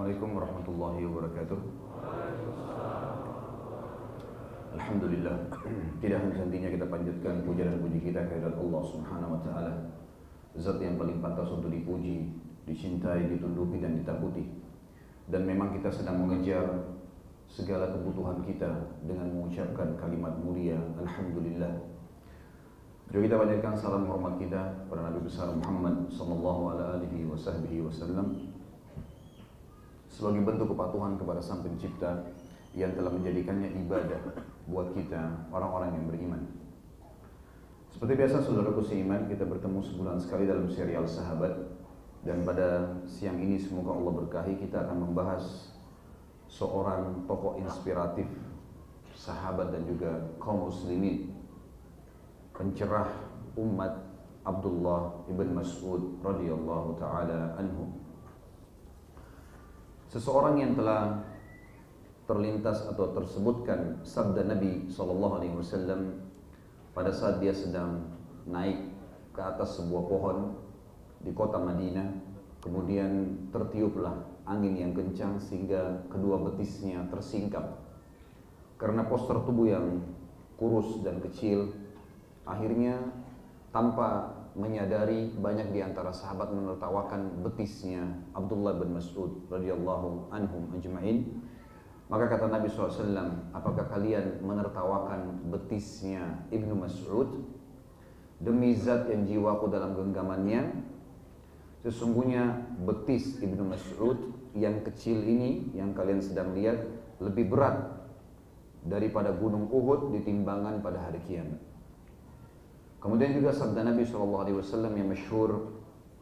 Assalamualaikum warahmatullahi wabarakatuh. Alhamdulillah, tidak henti-hentinya kita panjatkan puja dan puji kita kehadirat Allah Subhanahu wa taala. Zat yang paling pantas untuk dipuji, dicintai, ditunduki dan ditakuti. Dan memang kita sedang mengejar segala kebutuhan kita dengan mengucapkan kalimat mulia Alhamdulillah. Juga kita panjatkan salam hormat kita kepada Nabi besar Muhammad sallallahu alaihi wasallam sebagai bentuk kepatuhan kepada Sang Pencipta yang telah menjadikannya ibadah buat kita orang-orang yang beriman. Seperti biasa saudaraku seiman, kita bertemu sebulan sekali dalam serial Sahabat, dan pada siang ini semoga Allah berkahi kita akan membahas seorang tokoh inspiratif sahabat dan juga kaum muslimin, pencerah umat, Abdullah ibn Mas'ud radhiyallahu taala anhu. Seseorang yang telah terlintas atau tersebutkan sabda Nabi SAW pada saat dia sedang naik ke atas sebuah pohon di kota Madinah, kemudian tertiuplah angin yang kencang sehingga kedua betisnya tersingkap. Karena postur tubuh yang kurus dan kecil, akhirnya tanpa menyadari banyak di antara sahabat menertawakan betisnya Abdullah bin Mas'ud radhiyallahu anhum ajma'in. Maka kata Nabi SAW, apakah kalian menertawakan betisnya Ibnu Mas'ud? Demi zat yang jiwaku dalam genggamannya, sesungguhnya betis Ibnu Mas'ud yang kecil ini yang kalian sedang lihat lebih berat daripada gunung Uhud di timbangan pada hari kiamat. Kemudian juga sabda Nabi SAW yang masyhur,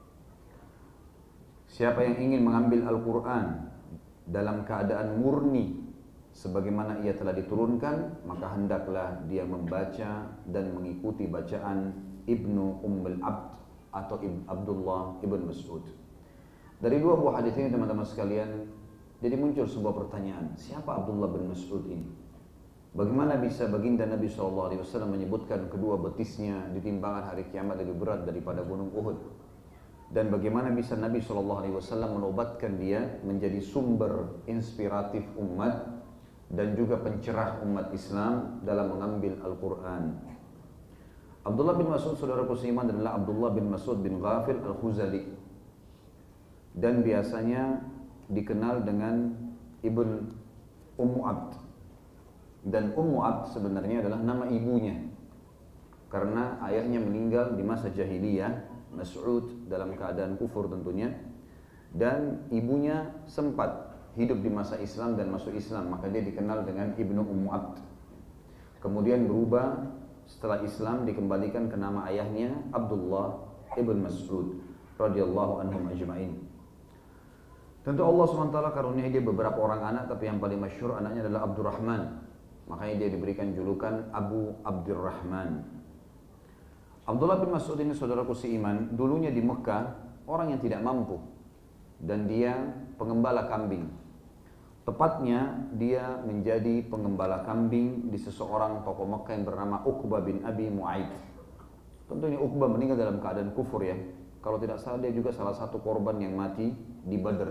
siapa yang ingin mengambil Al-Quran dalam keadaan murni sebagaimana ia telah diturunkan, maka hendaklah dia membaca dan mengikuti bacaan Ibnu Ummul Abd atau Abdullah ibn Mas'ud. Dari dua buah hadis ini teman-teman sekalian, jadi muncul sebuah pertanyaan, siapa Abdullah bin Mas'ud ini? Bagaimana bisa baginda Nabi SAW menyebutkan kedua betisnya di timbangan hari kiamat lebih berat daripada gunung Uhud? Dan bagaimana bisa Nabi SAW menobatkan dia menjadi sumber inspiratif umat dan juga pencerah umat Islam dalam mengambil Al-Quran? Abdullah bin Mas'ud, saudaraku seiman, adalah Abdullah bin Mas'ud bin Ghafil Al-Khuzali, dan biasanya dikenal dengan Ibn Ummu Abd. Dan Ummu Abd sebenarnya adalah nama ibunya, karena ayahnya meninggal di masa jahiliyah, Mas'ud dalam keadaan kufur tentunya, dan ibunya sempat hidup di masa Islam dan masuk Islam, maka dia dikenal dengan Ibnu Ummu Abd. Kemudian berubah setelah Islam, dikembalikan ke nama ayahnya Abdullah ibn Mas'ud radhiyallahu anhum ajma'in. Tentu Allah SWT karuniai dia beberapa orang anak, tapi yang paling masyhur anaknya adalah Abdurrahman, makanya dia diberikan julukan Abu Abdurrahman. Abdullah bin Mas'ud ini, saudaraku seiman, dulunya di Mekah orang yang tidak mampu, dan dia pengembala kambing. Tepatnya dia menjadi pengembala kambing di seseorang tokoh Mekah yang bernama Uqbah bin Abi Mu'aid. Tentunya Uqbah meninggal dalam keadaan kufur ya. Kalau tidak salah dia juga salah satu korban yang mati di Badr.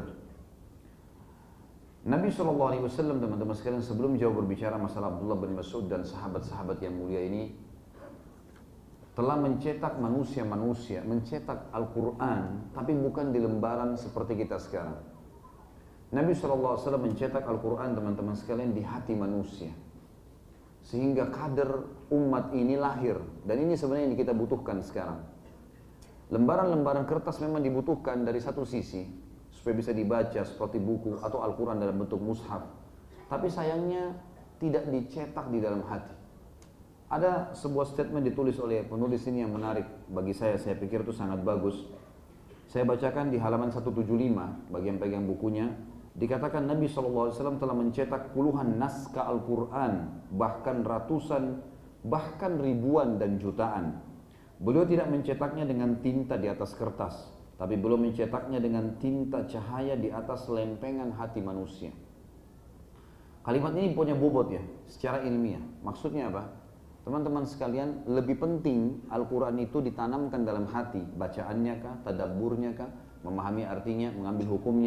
Nabi SAW, teman-teman sekalian, sebelum jauh berbicara masalah Abdullah bin Mas'ud dan sahabat-sahabat yang mulia ini, telah mencetak manusia-manusia, mencetak Al-Quran, tapi bukan di lembaran seperti kita sekarang. Nabi SAW mencetak Al-Quran, teman-teman sekalian, di hati manusia, sehingga kader umat ini lahir. Dan ini sebenarnya yang kita butuhkan sekarang. Lembaran-lembaran kertas memang dibutuhkan dari satu sisi, supaya bisa dibaca seperti buku atau Al-Quran dalam bentuk mushaf. Tapi sayangnya tidak dicetak di dalam hati. Ada sebuah statement ditulis oleh penulis ini yang menarik bagi saya pikir itu sangat bagus. Saya bacakan di halaman 175, bagian-bagian bukunya. Dikatakan Nabi SAW telah mencetak puluhan naskah Al-Quran, bahkan ratusan, bahkan ribuan dan jutaan. Beliau tidak mencetaknya dengan tinta di atas kertas, tapi beliau mencetaknya dengan tinta cahaya di atas lempengan hati manusia. Kalimat ini punya bobot ya, secara ilmiah. Maksudnya apa? Teman-teman sekalian, lebih penting Al-Quran itu ditanamkan dalam hati, bacaannya kah, tadabburnya kah, memahami artinya, mengambil hukumnya,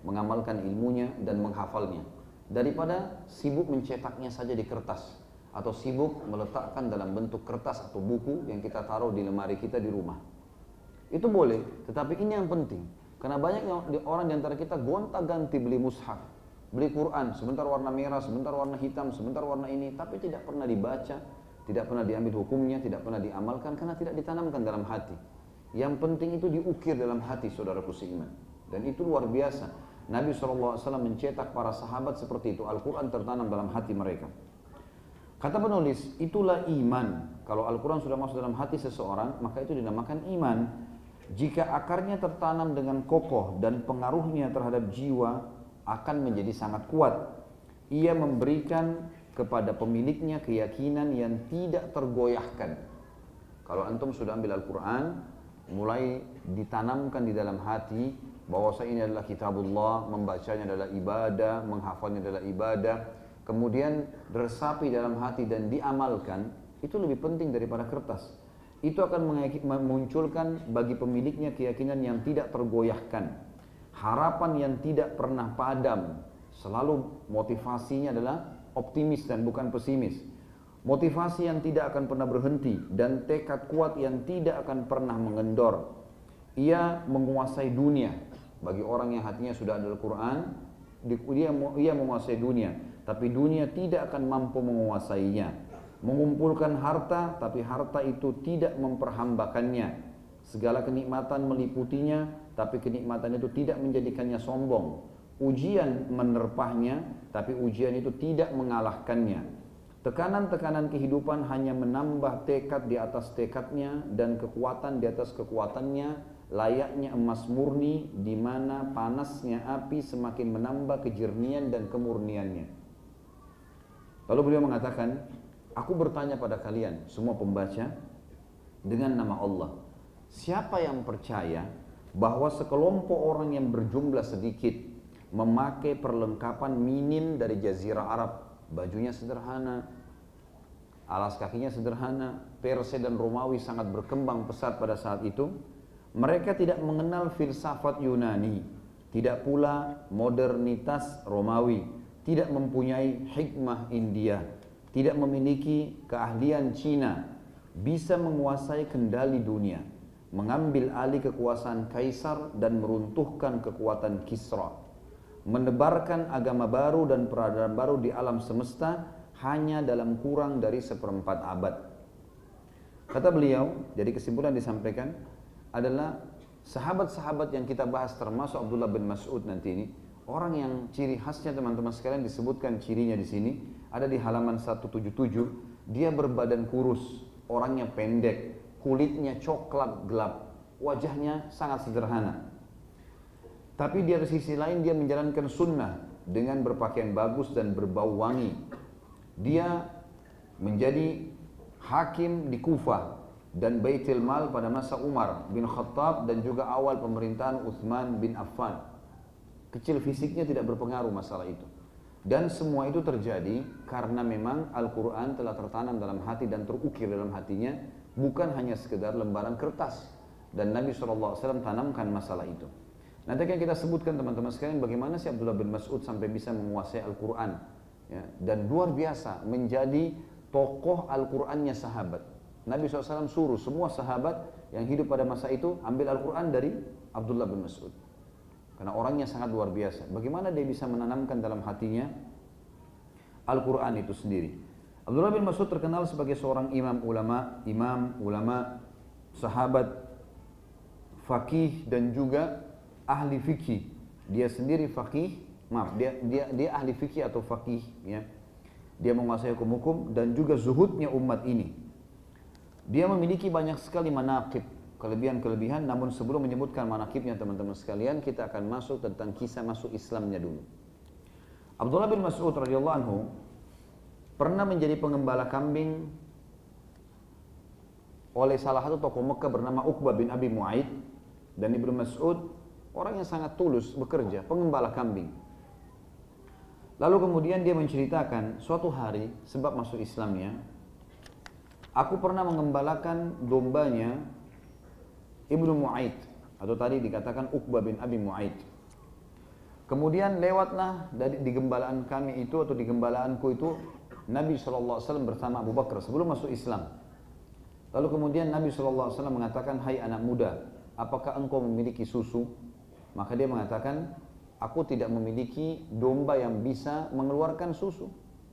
mengamalkan ilmunya dan menghafalnya daripada sibuk mencetaknya saja di kertas atau sibuk meletakkan dalam bentuk kertas atau buku yang kita taruh di lemari kita di rumah. Itu boleh, tetapi ini yang penting. Karena banyak orang di antara kita gonta-ganti beli mushaf, beli Quran, sebentar warna merah, sebentar warna hitam, sebentar warna ini, tapi tidak pernah dibaca, tidak pernah diambil hukumnya, tidak pernah diamalkan karena tidak ditanamkan dalam hati. Yang penting itu diukir dalam hati saudaraku seiman. Dan itu luar biasa. Nabi SAW mencetak para sahabat seperti itu. Al-Quran tertanam dalam hati mereka. Kata penulis, itulah iman. Kalau Al-Quran sudah masuk dalam hati seseorang, maka itu dinamakan iman. Jika akarnya tertanam dengan kokoh dan pengaruhnya terhadap jiwa akan menjadi sangat kuat. Ia memberikan kepada pemiliknya keyakinan yang tidak tergoyahkan. Kalau antum sudah ambil Al-Quran, mulai ditanamkan di dalam hati bahwa ini adalah kitabullah, membacanya adalah ibadah, menghafalnya adalah ibadah, kemudian resapi dalam hati dan diamalkan, itu lebih penting daripada kertas. Itu akan memunculkan bagi pemiliknya keyakinan yang tidak tergoyahkan, harapan yang tidak pernah padam, selalu motivasinya adalah optimis dan bukan pesimis, motivasi yang tidak akan pernah berhenti dan tekad kuat yang tidak akan pernah mengendor. Ia menguasai dunia. Bagi orang yang hatinya sudah ada Al-Quran, ia menguasai dunia, tapi dunia tidak akan mampu menguasainya. Mengumpulkan harta, tapi harta itu tidak memperhambakannya. Segala kenikmatan meliputinya, tapi kenikmatan itu tidak menjadikannya sombong. Ujian menerpahnya, tapi ujian itu tidak mengalahkannya. Tekanan-tekanan kehidupan hanya menambah tekad di atas tekadnya dan kekuatan di atas kekuatannya, layaknya emas murni di mana panasnya api semakin menambah kejernian dan kemurniannya. Lalu beliau mengatakan, aku bertanya pada kalian semua pembaca dengan nama Allah, siapa yang percaya bahwa sekelompok orang yang berjumlah sedikit memakai perlengkapan minim dari Jazirah Arab, bajunya sederhana, alas kakinya sederhana, Persia dan Romawi sangat berkembang pesat pada saat itu. Mereka tidak mengenal filsafat Yunani, tidak pula modernitas Romawi, tidak mempunyai hikmah India, tidak memiliki keahlian Cina, bisa menguasai kendali dunia, mengambil alih kekuasaan Kaisar dan meruntuhkan kekuatan Kisra, menebarkan agama baru dan peradaban baru di alam semesta hanya dalam kurang dari 1/4 abad. Kata beliau, jadi kesimpulan disampaikan adalah sahabat-sahabat yang kita bahas termasuk Abdullah bin Mas'ud nanti ini, orang yang ciri khasnya teman-teman sekalian disebutkan cirinya di sini, ada di halaman 177, dia berbadan kurus, orangnya pendek, kulitnya coklat gelap, wajahnya sangat sederhana. Tapi di sisi lain dia menjalankan sunnah dengan berpakaian bagus dan berbau wangi. Dia menjadi hakim di Kufah dan Baitul Mal pada masa Umar bin Khattab dan juga awal pemerintahan Uthman bin Affan. Kecil fisiknya tidak berpengaruh masalah itu. Dan semua itu terjadi karena memang Al-Quran telah tertanam dalam hati dan terukir dalam hatinya, bukan hanya sekedar lembaran kertas. Dan Nabi SAW tanamkan masalah itu. Nanti akan kita sebutkan teman-teman sekalian bagaimana si Abdullah bin Mas'ud sampai bisa menguasai Al-Quran. Ya, dan luar biasa menjadi tokoh Al-Qurannya sahabat. Nabi SAW suruh semua sahabat yang hidup pada masa itu ambil Al-Quran dari Abdullah bin Mas'ud. Karena orangnya sangat luar biasa. Bagaimana dia bisa menanamkan dalam hatinya Al-Quran itu sendiri. Abdullah bin Mas'ud terkenal sebagai seorang imam ulama, sahabat, faqih dan juga ahli fikih. Dia sendiri faqih, dia ahli fikih atau faqih. Ya. Dia menguasai hukum-hukum dan juga zuhudnya umat ini. Dia memiliki banyak sekali manaqib, kelebihan-kelebihan, namun sebelum menyebutkan manaqibnya teman-teman sekalian, kita akan masuk tentang kisah masuk Islamnya dulu. Abdullah bin Mas'ud radhiyallahu anhu pernah menjadi pengembala kambing oleh salah satu tokoh Mekah bernama Uqbah bin Abi Mu'aid, dan Ibnu Mas'ud orang yang sangat tulus bekerja, pengembala kambing. Lalu kemudian dia menceritakan suatu hari sebab masuk Islamnya, aku pernah mengembalakan dombanya Ibnu Mu'aid, atau tadi dikatakan Uqbah bin Abi Mu'aid. Kemudian lewatlah di gembalaan kami itu atau di gembalaanku itu Nabi SAW bersama Abu Bakar sebelum masuk Islam. Lalu kemudian Nabi SAW mengatakan, hai anak muda, apakah engkau memiliki susu? Maka dia mengatakan, aku tidak memiliki domba yang bisa mengeluarkan susu.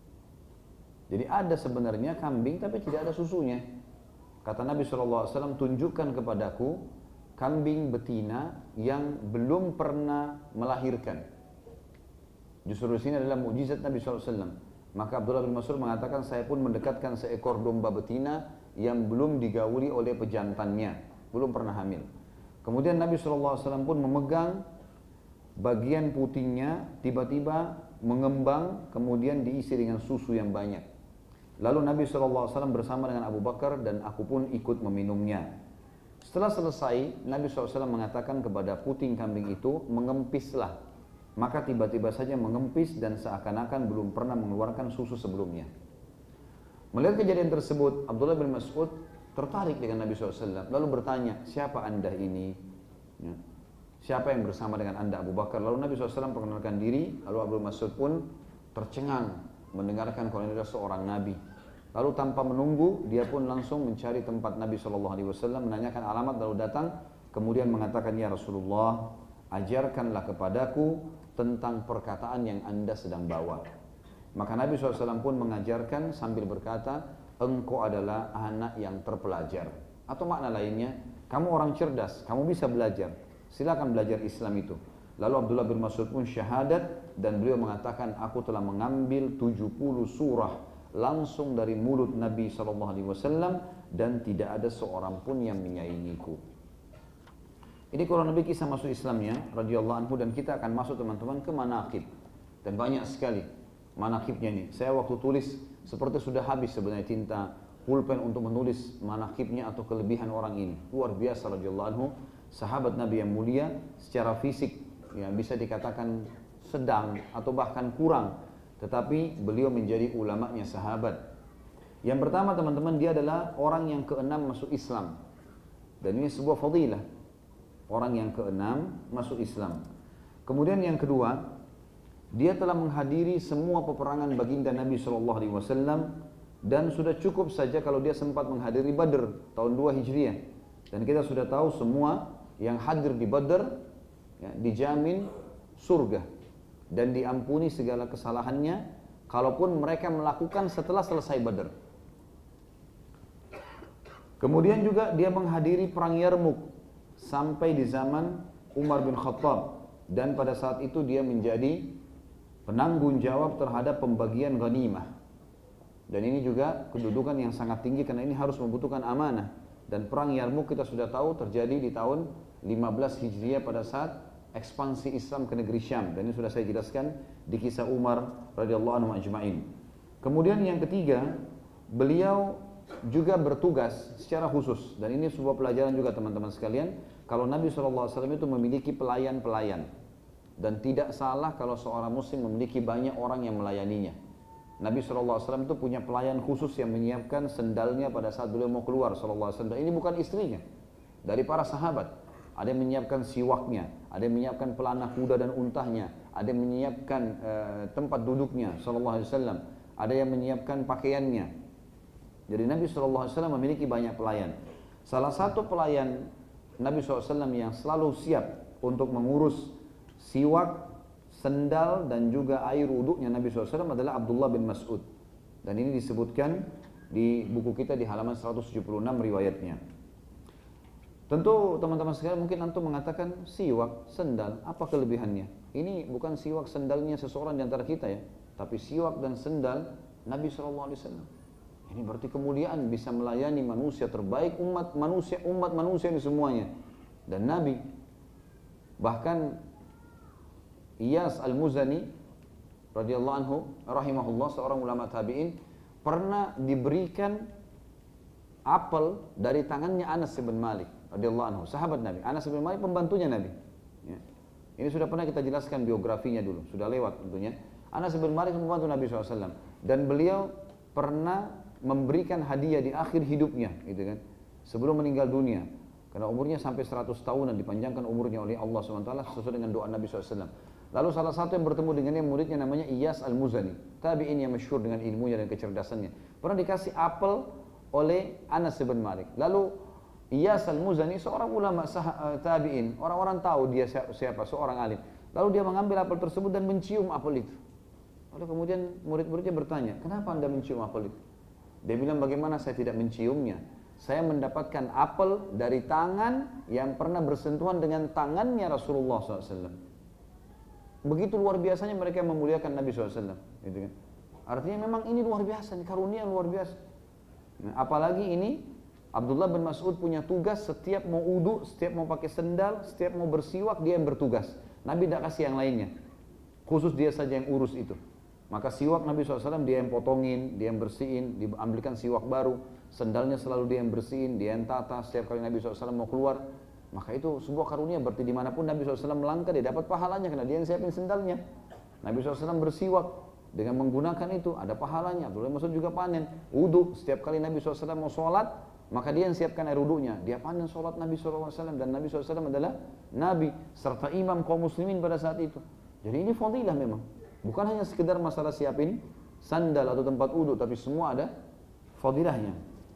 Jadi ada sebenarnya kambing tapi tidak ada susunya. Kata Nabi SAW, tunjukkan kepadaku kambing betina yang belum pernah melahirkan. Justru di sini adalah mukjizat Nabi SAW. Maka Abdullah bin Mas'ud mengatakan, saya pun mendekatkan seekor domba betina yang belum digauli oleh pejantannya, belum pernah hamil. Kemudian Nabi SAW pun memegang bagian putingnya, tiba-tiba mengembang, kemudian diisi dengan susu yang banyak. Lalu Nabi SAW bersama dengan Abu Bakar dan aku pun ikut meminumnya. Setelah selesai, Nabi SAW mengatakan kepada puting kambing itu, mengempislah. Maka tiba-tiba saja mengempis dan seakan-akan belum pernah mengeluarkan susu sebelumnya. Melihat kejadian tersebut, Abdullah bin Mas'ud tertarik dengan Nabi SAW. Lalu bertanya, siapa anda ini? Ya. Siapa yang bersama dengan anda, Abu Bakar? Lalu Nabi SAW perkenalkan diri. Lalu Abdullah bin Mas'ud pun tercengang mendengarkan kalau ini adalah seorang Nabi. Lalu tanpa menunggu, dia pun langsung mencari tempat Nabi SAW, menanyakan alamat, lalu datang, kemudian mengatakan, ya Rasulullah, ajarkanlah kepadaku tentang perkataan yang anda sedang bawa. Maka Nabi SAW pun mengajarkan sambil berkata, engkau adalah anak yang terpelajar. Atau makna lainnya, kamu orang cerdas, kamu bisa belajar, silakan belajar Islam itu. Lalu Abdullah bin Mas'ud pun syahadat dan beliau mengatakan, aku telah mengambil 70 surah langsung dari mulut Nabi SAW dan tidak ada seorang pun yang menyaingiku. Ini kurang lebih kisah masuk Islamnya radhiyallahu anhu, dan kita akan masuk teman-teman ke manaqib. Dan banyak sekali manaqibnya ini. Saya waktu tulis seperti sudah habis sebenarnya tinta pulpen untuk menulis manaqibnya atau kelebihan orang ini. Luar biasa radhiyallahu anhu, sahabat Nabi yang mulia, secara fisik ya bisa dikatakan sedang atau bahkan kurang, tetapi beliau menjadi ulamanya sahabat. Yang pertama teman-teman, dia adalah orang yang keenam masuk Islam, dan ini sebuah fadilah, orang yang keenam masuk Islam. Kemudian yang kedua, dia telah menghadiri semua peperangan baginda Nabi SAW, dan sudah cukup saja kalau dia sempat menghadiri Badr tahun 2 Hijriah. Dan kita sudah tahu semua yang hadir di Badr ya, dijamin surga dan diampuni segala kesalahannya kalaupun mereka melakukan setelah selesai Badr. Kemudian juga dia menghadiri perang Yarmuk sampai di zaman Umar bin Khattab, dan pada saat itu dia menjadi penanggung jawab terhadap pembagian ghanimah. Dan ini juga kedudukan yang sangat tinggi karena ini harus membutuhkan amanah. Dan perang Yarmuk kita sudah tahu terjadi di tahun 15 Hijriah pada saat ekspansi Islam ke negeri Syam, dan ini sudah saya jelaskan di kisah Umar radhiyallahu anhu ajma'in. Kemudian yang ketiga, beliau juga bertugas secara khusus, dan ini sebuah pelajaran juga teman-teman sekalian, kalau Nabi SAW itu memiliki pelayan-pelayan, dan tidak salah kalau seorang muslim memiliki banyak orang yang melayaninya. Nabi SAW itu punya pelayan khusus yang menyiapkan sendalnya pada saat beliau mau keluar SAW, dan ini bukan istrinya, dari para sahabat. Ada yang menyiapkan siwaknya, ada yang menyiapkan pelana kuda dan untahnya, ada yang menyiapkan tempat duduknya SAW, ada yang menyiapkan pakaiannya. Jadi Nabi SAW memiliki banyak pelayan. Salah satu pelayan Nabi SAW yang selalu siap untuk mengurus siwak, sendal dan juga air wuduknya Nabi SAW adalah Abdullah bin Mas'ud. Dan ini disebutkan di buku kita di halaman 176 riwayatnya. Tentu teman-teman sekalian mungkin antum mengatakan siwak, sendal, apa kelebihannya? Ini bukan siwak sendalnya seseorang di antara kita ya, tapi siwak dan sendal Nabi SAW. Ini berarti kemuliaan, bisa melayani manusia terbaik, umat manusia ini semuanya. Dan Nabi, bahkan Iyas al-Muzani radhiyallahu anhu rahimahullah, seorang ulama tabi'in, pernah diberikan apel dari tangannya Anas bin Malik radhiyallahu anhu, sahabat Nabi. Anas bin Malik pembantunya Nabi. Ya. Ini sudah pernah kita jelaskan biografinya dulu, sudah lewat tentunya. Anas bin Malik pembantu Nabi SAW, dan beliau pernah memberikan hadiah di akhir hidupnya, gitu kan, sebelum meninggal dunia, karena umurnya sampai 100 tahun dan dipanjangkan umurnya oleh Allah SWT sesuai dengan doa Nabi SAW. Lalu salah satu yang bertemu dengannya muridnya namanya Iyas Al-Muzani, tabi'in yang masyhur dengan ilmunya dan kecerdasannya. Pernah dikasih apel oleh Anas bin Malik. Lalu Iyas Al-Muzani seorang ulama tabi'in, orang-orang tahu dia siapa, seorang alim. Lalu dia mengambil apel tersebut dan mencium apel itu. Lalu kemudian murid-muridnya bertanya, kenapa anda mencium apel itu? Dia bilang, bagaimana saya tidak menciumnya? Saya mendapatkan apel dari tangan yang pernah bersentuhan dengan tangannya Rasulullah SAW. Begitu luar biasanya mereka memuliakan Nabi SAW. Gitu kan? Artinya memang ini luar biasa, karunia luar biasa. Nah, apalagi ini Abdullah bin Mas'ud punya tugas setiap mau wudu, setiap mau pakai sendal, setiap mau bersiwak dia yang bertugas. Nabi tidak kasih yang lainnya. Khusus dia saja yang urus itu. Maka siwak Nabi SAW dia yang potongin, dia yang bersihin, diambilkan siwak baru. Sendalnya selalu dia yang bersihin, dia yang tata. Setiap kali Nabi SAW mau keluar, maka itu sebuah karunia. Berarti dimanapun Nabi SAW melangkah, dia dapat pahalanya karena dia yang siapin sendalnya. Nabi SAW bersiwak dengan menggunakan itu, ada pahalanya. Abdullah bin Mas'ud juga panen. Wudu, setiap kali Nabi SAW mau sholat, maka dia yang siapkan air wudunya. Dia panen sholat Nabi SAW, dan Nabi SAW adalah Nabi serta imam kaum muslimin pada saat itu. Jadi ini fadilah memang. Bukan hanya sekedar masalah siapin sandal atau tempat wudu, tapi semua ada fadilahnya.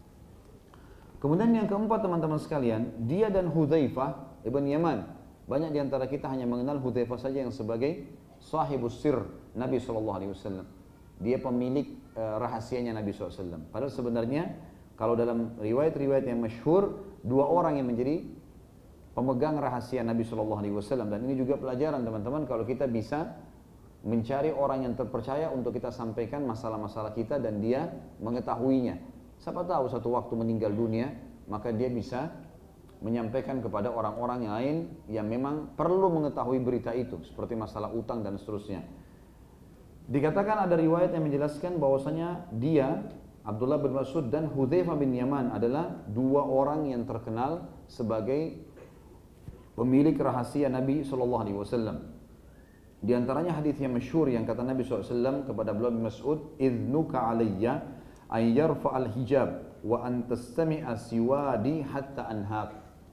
Kemudian yang keempat teman-teman sekalian, dia dan Hudzaifah ibn Yaman. Banyak di antara kita hanya mengenal Hudzaifah saja yang sebagai sahibus sir Nabi SAW. Dia pemilik rahasianya Nabi SAW. Padahal sebenarnya kalau dalam riwayat-riwayat yang masyhur, dua orang yang menjadi pemegang rahasia Nabi SAW. Dan ini juga pelajaran teman-teman, kalau kita bisa mencari orang yang terpercaya untuk kita sampaikan masalah-masalah kita dan dia mengetahuinya. Siapa tahu satu waktu meninggal dunia, maka dia bisa menyampaikan kepada orang-orang yang lain yang memang perlu mengetahui berita itu, seperti masalah utang dan seterusnya. Dikatakan ada riwayat yang menjelaskan bahwasanya dia, Abdullah bin Mas'ud dan Hudzaifah bin Yaman adalah dua orang yang terkenal sebagai pemilik rahasia Nabi SAW. Di antaranya hadis yang masyhur yang kata Nabi SAW kepada Abdullah bin Mas'ud, "Idnuka alayya an yarfa'al hijab wa an tastami'a siwadi hatta anhaq."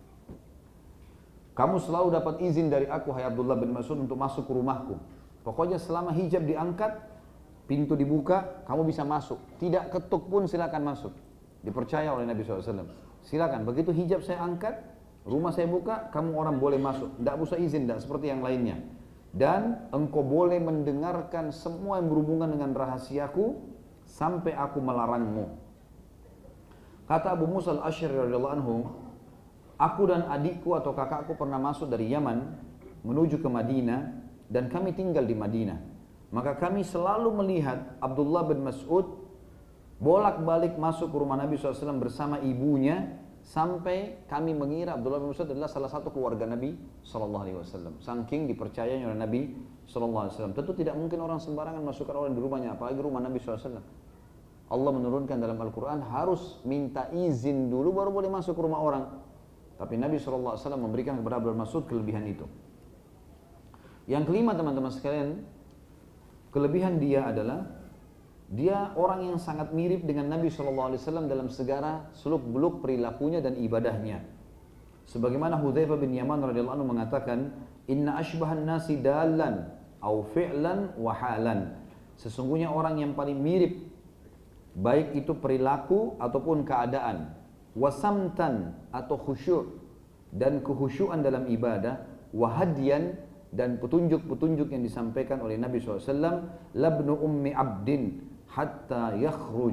Kamu selalu dapat izin dari aku, hai Abdullah bin Mas'ud, untuk masuk ke rumahku. Pokoknya selama hijab diangkat, pintu dibuka, kamu bisa masuk. Tidak ketuk pun silakan masuk. Dipercaya oleh Nabi SAW. Silakan, begitu hijab saya angkat, rumah saya buka, kamu orang boleh masuk. Tidak usah izin, tidak seperti yang lainnya. Dan engkau boleh mendengarkan semua yang berhubungan dengan rahasiaku sampai aku melarangmu. Kata Abu Musa al-Asy'ari radhiyallahu anhu, aku dan adikku atau kakakku pernah masuk dari Yaman menuju ke Madinah dan kami tinggal di Madinah. Maka kami selalu melihat Abdullah bin Mas'ud bolak-balik masuk ke rumah Nabi SAW bersama ibunya, sampai kami mengira Abdullah bin Mas'ud adalah salah satu keluarga Nabi SAW. Saking dipercayanya oleh Nabi SAW. Tentu tidak mungkin orang sembarangan masukkan orang di rumahnya, apalagi rumah Nabi SAW. Allah menurunkan dalam Al-Quran harus minta izin dulu baru boleh masuk ke rumah orang. Tapi Nabi SAW memberikan kepada Abdullah bin Mas'ud kelebihan itu. Yang kelima teman-teman sekalian, kelebihan dia adalah dia orang yang sangat mirip dengan Nabi SAW dalam segala seluk-beluk perilakunya dan ibadahnya. Sebagaimana Hudzaifah bin Yaman radhiyallahu anhu mengatakan, "Inna ashbahan nasi dalan au fi'lan wa halan." Sesungguhnya orang yang paling mirip baik itu perilaku ataupun keadaan, wasamtan atau khusyuk dan kehusyuan dalam ibadah, wahadian dan petunjuk-petunjuk yang disampaikan oleh Nabi SAW, labnu ummi abdin hatta yakhruj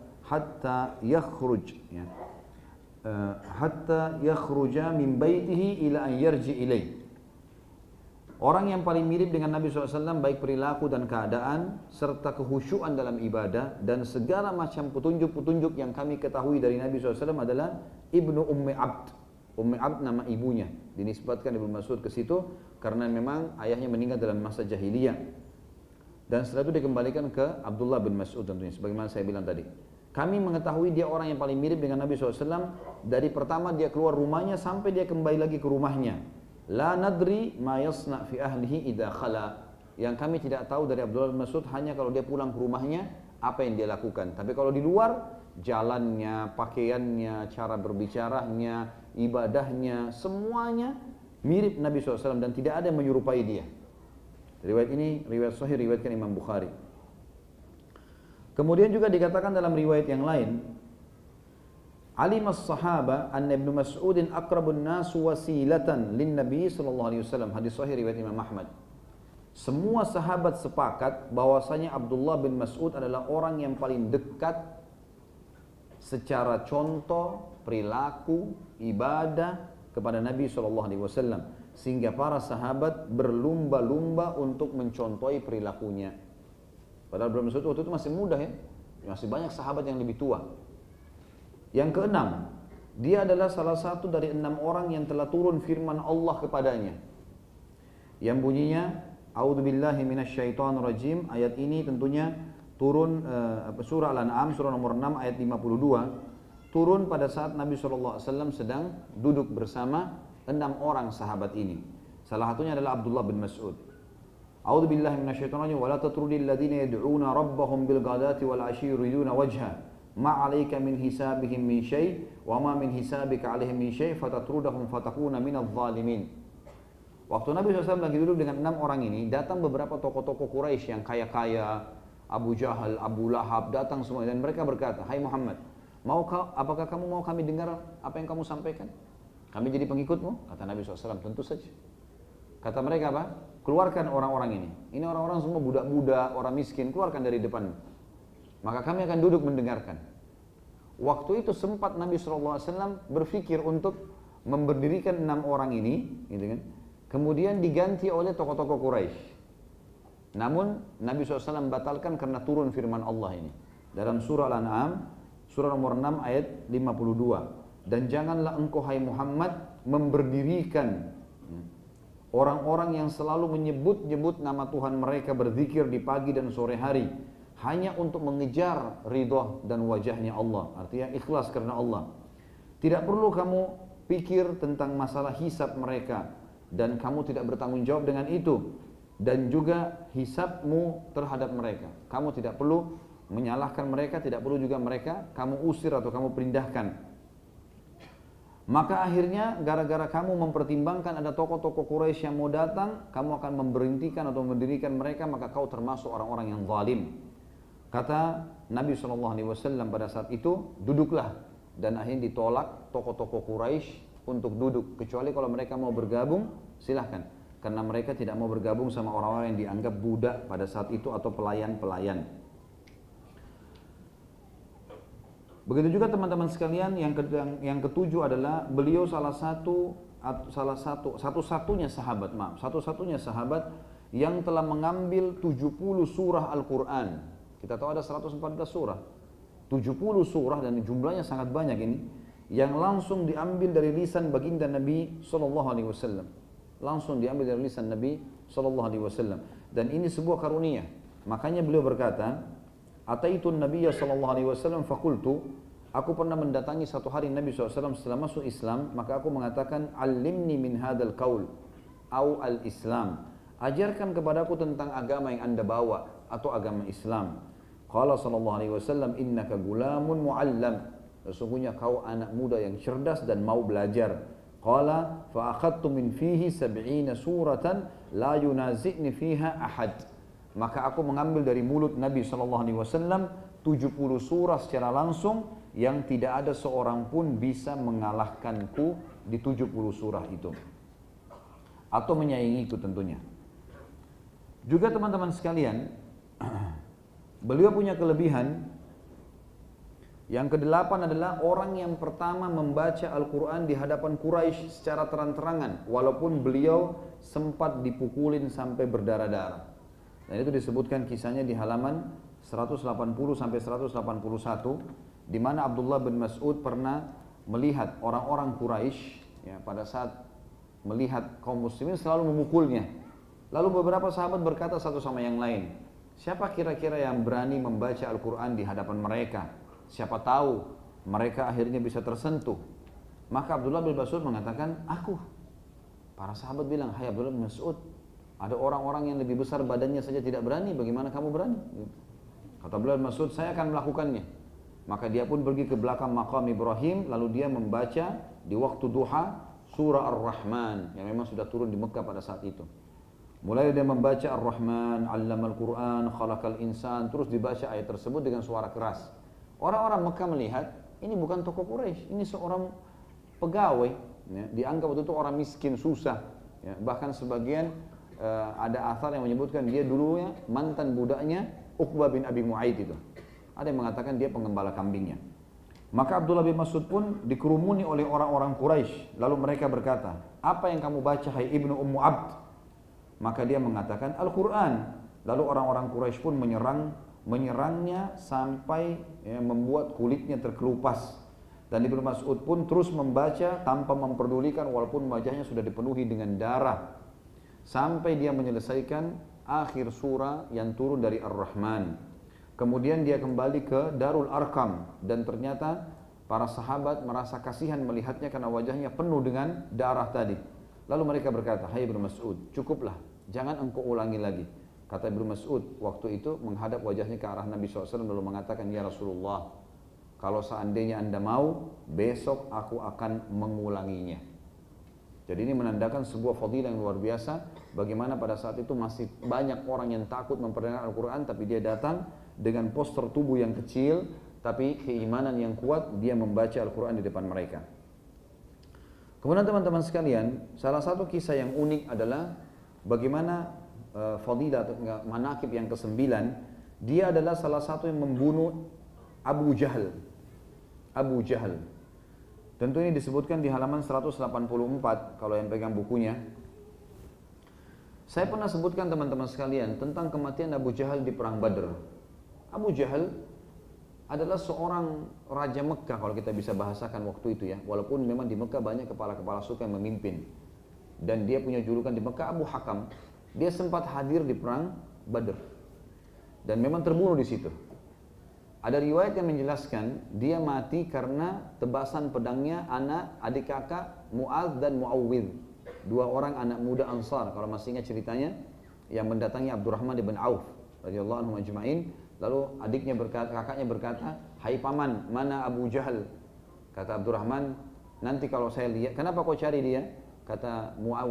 ya, hatta yakhruja min baitihi ila an yarji ilaih. Orang yang paling mirip dengan Nabi SAW baik perilaku dan keadaan serta kehusyuan dalam ibadah dan segala macam petunjuk-petunjuk yang kami ketahui dari Nabi SAW adalah Ibnu Ummi Abd. Ummi Abd nama ibunya, dinisbatkan Ibnu Mas'ud ke situ karena memang ayahnya meninggal dalam masa jahiliyah. Dan setelah itu dikembalikan ke Abdullah bin Mas'ud tentunya, sebagaimana saya bilang tadi. Kami mengetahui dia orang yang paling mirip dengan Nabi SAW dari pertama dia keluar rumahnya sampai dia kembali lagi ke rumahnya. La nadri ma yasna fi ahlihi idha khala. Yang kami tidak tahu dari Abdullah bin Mas'ud hanya kalau dia pulang ke rumahnya apa yang dia lakukan. Tapi kalau di luar, jalannya, pakaiannya, cara berbicaranya, ibadahnya, semuanya mirip Nabi SAW dan tidak ada yang menyerupai dia. Riwayat ini riwayat sahih riwayatkan Imam Bukhari. Kemudian juga dikatakan dalam riwayat yang lain, alimas sahaba anna Ibnu Mas'udin aqrabun nas wasilatan lin Nabi sallallahu alaihi wasallam. Hadis sahih riwayat Imam Ahmad. Semua sahabat sepakat bahwasanya Abdullah bin Mas'ud adalah orang yang paling dekat secara contoh, perilaku, ibadah kepada Nabi SAW, sehingga para sahabat berlumba-lumba untuk mencontohi perilakunya. Padahal Ibnu Mas'ud waktu itu masih muda ya, masih banyak sahabat yang lebih tua. Yang keenam, dia adalah salah satu dari 6 orang yang telah turun firman Allah kepadanya, yang bunyinya A'udzubillahi minasyaitonirrajim. Ayat ini tentunya turun surah Al-An'am surah nomor 6 ayat 52, turun pada saat Nabi SAW sedang duduk bersama 6 orang sahabat ini. Salah satunya adalah Abdullah bin Mas'ud. A'udzubillahi minasyaitonirrajim wa la tatrudil ladzina yad'una rabbahum bil ghadati wal 'ashyi yuriduna wajha ma 'alaika min hisabihim min syai' wa ma min hisabika 'alaihim min syai' fatatrudahum fatakuna minadh dhalimin. Waktu Nabi SAW lagi duduk dengan 6 orang ini, datang beberapa tokoh-tokoh Quraisy yang kaya-kaya, Abu Jahal, Abu Lahab, datang semua, dan mereka berkata, "Hai Muhammad, apakah kamu mau kami dengar apa yang kamu sampaikan? Kami jadi pengikutmu?" Kata Nabi SAW, "Tentu saja." Kata mereka apa? "Keluarkan orang-orang ini. Ini orang-orang semua budak-budak, orang miskin, keluarkan dari depan. Maka kami akan duduk mendengarkan." Waktu itu sempat Nabi SAW berpikir untuk memberdirikan 6 orang ini, gitu kan? Kemudian diganti oleh tokoh-tokoh Quraisy. Namun Nabi SAW batalkan karena turun firman Allah ini dalam surah Al-An'am surah nomor 6 ayat 52. Dan janganlah engkau hai Muhammad memberdirikan orang-orang yang selalu menyebut-nyebut nama Tuhan mereka, berzikir di pagi dan sore hari hanya untuk mengejar ridha dan wajahnya Allah. Artinya ikhlas karena Allah. Tidak perlu kamu pikir tentang masalah hisab mereka, dan kamu tidak bertanggung jawab dengan itu, dan juga hisabmu terhadap mereka. Kamu tidak perlu menyalahkan mereka, tidak perlu juga mereka kamu usir atau kamu pindahkan. Maka akhirnya gara-gara kamu mempertimbangkan ada tokoh-tokoh Quraisy yang mau datang, kamu akan memberhentikan atau mendirikan mereka, maka kau termasuk orang-orang yang zalim. Kata Nabi SAW pada saat itu, duduklah, dan akhirnya ditolak tokoh-tokoh Quraisy untuk duduk, kecuali kalau mereka mau bergabung silahkan, karena mereka tidak mau bergabung sama orang-orang yang dianggap budak pada saat itu atau pelayan-pelayan. Begitu juga teman-teman sekalian, yang ketujuh adalah beliau satu-satunya sahabat yang telah mengambil 70 surah Al-Quran. Kita tahu ada 114 surah, 70 surah, dan jumlahnya sangat banyak ini, yang langsung diambil dari lisan baginda Nabi SAW, langsung diambil dari lisan Nabi SAW, dan ini sebuah karunia. Makanya beliau berkata, "Ataitun Nabiyya SAW fakultu." Aku pernah mendatangi satu hari Nabi SAW setelah masuk Islam, maka aku mengatakan, "Alimni min hadal qaul au al-Islam." Ajarkan kepadaku tentang agama yang anda bawa atau agama Islam. Qala sallallahu alaihi wasallam, "Innaka gulamun muallam." Sesungguhnya kau anak muda yang cerdas dan mau belajar. Qala fa akhadtu min fihi 70 suratan la yunazi'ni fiha ahad. Maka aku mengambil dari mulut Nabi SAW 70 surah secara langsung yang tidak ada seorang pun bisa mengalahkanku di 70 surah itu, atau menyaingiku tentunya. Juga teman-teman sekalian, beliau punya kelebihan. Yang kedelapan adalah orang yang pertama membaca Al-Quran di hadapan Quraisy secara terang-terangan, walaupun beliau sempat dipukulin sampai berdarah-darah. Dan itu disebutkan kisahnya di halaman 180 sampai 181, di mana Abdullah bin Mas'ud pernah melihat orang-orang Quraisy, ya, pada saat melihat kaum muslimin selalu memukulnya. Lalu beberapa sahabat berkata satu sama yang lain, "Siapa kira-kira yang berani membaca Al-Quran di hadapan mereka? Siapa tahu mereka akhirnya bisa tersentuh." Maka Abdullah bin Mas'ud mengatakan, "Aku." Para sahabat bilang, "Hai Abdullah bin Mas'ud, ada orang-orang yang lebih besar badannya saja tidak berani, bagaimana kamu berani?" Kata Abdullah bin Mas'ud, "Saya akan melakukannya." Maka dia pun pergi ke belakang makam Ibrahim, lalu dia membaca di waktu duha surah Ar-Rahman yang memang sudah turun di Mekah pada saat itu. Mulai dia membaca Ar-Rahman, 'Allamal Qur'an, Khalaqal Insan, terus dibaca ayat tersebut dengan suara keras. Orang-orang Mekah melihat, ini bukan tokoh Quraisy, ini seorang pegawai, ya, dianggap waktu itu orang miskin, susah. Ya, bahkan sebagian ada athar yang menyebutkan dia dulunya mantan budaknya Uqbah bin Abi Mu'aid itu. Ada yang mengatakan dia pengembala kambingnya. Maka Abdullah bin Mas'ud pun dikerumuni oleh orang-orang Quraisy. Lalu mereka berkata, apa yang kamu baca hai Ibnu Ummu Abd? Maka dia mengatakan Al-Quran. Lalu orang-orang Quraisy pun menyerangnya sampai ya, membuat kulitnya terkelupas. Dan Ibnu Mas'ud pun terus membaca tanpa memperdulikan walaupun wajahnya sudah dipenuhi dengan darah. Sampai dia menyelesaikan akhir surah yang turun dari Ar-Rahman. Kemudian dia kembali ke Darul Arqam. Dan ternyata para sahabat merasa kasihan melihatnya karena wajahnya penuh dengan darah tadi. Lalu mereka berkata, hai Ibnu Mas'ud, cukuplah, jangan engkau ulangi lagi. Kata Ibnu Mas'ud, waktu itu menghadap wajahnya ke arah Nabi SAW lalu mengatakan, ya Rasulullah, kalau seandainya anda mau, besok aku akan mengulanginya. Jadi ini menandakan sebuah fadilah yang luar biasa. Bagaimana pada saat itu masih banyak orang yang takut memperdengarkan Al-Quran, tapi dia datang dengan postur tubuh yang kecil, tapi keimanan yang kuat, dia membaca Al-Quran di depan mereka. Kemudian teman-teman sekalian, salah satu kisah yang unik adalah bagaimana fadilah atau manaqib yang ke-9, dia adalah salah satu yang membunuh Abu Jahal. Abu Jahal. Tentu ini disebutkan di halaman 184 kalau yang pegang bukunya. Saya pernah sebutkan teman-teman sekalian tentang kematian Abu Jahal di perang Badr. Abu Jahal adalah seorang raja Mekah kalau kita bisa bahasakan waktu itu ya. Walaupun memang di Mekah banyak kepala-kepala suku yang memimpin. Dan dia punya julukan di Mekah Abu Hakam. Dia sempat hadir di perang Badr. Dan memang terbunuh di situ. Ada riwayat yang menjelaskan dia mati karena tebasan pedangnya adik kakak Mu'adz dan Mu'awwidh. Dua orang anak muda Ansar, kalau masih ingat ceritanya, yang mendatangi Abdurrahman bin Auf radhiyallahu anhu ajma'in. Lalu kakaknya berkata, hai paman, mana Abu Jahal? Kata Abdurrahman, nanti kalau saya lihat, kenapa kau cari dia? Kata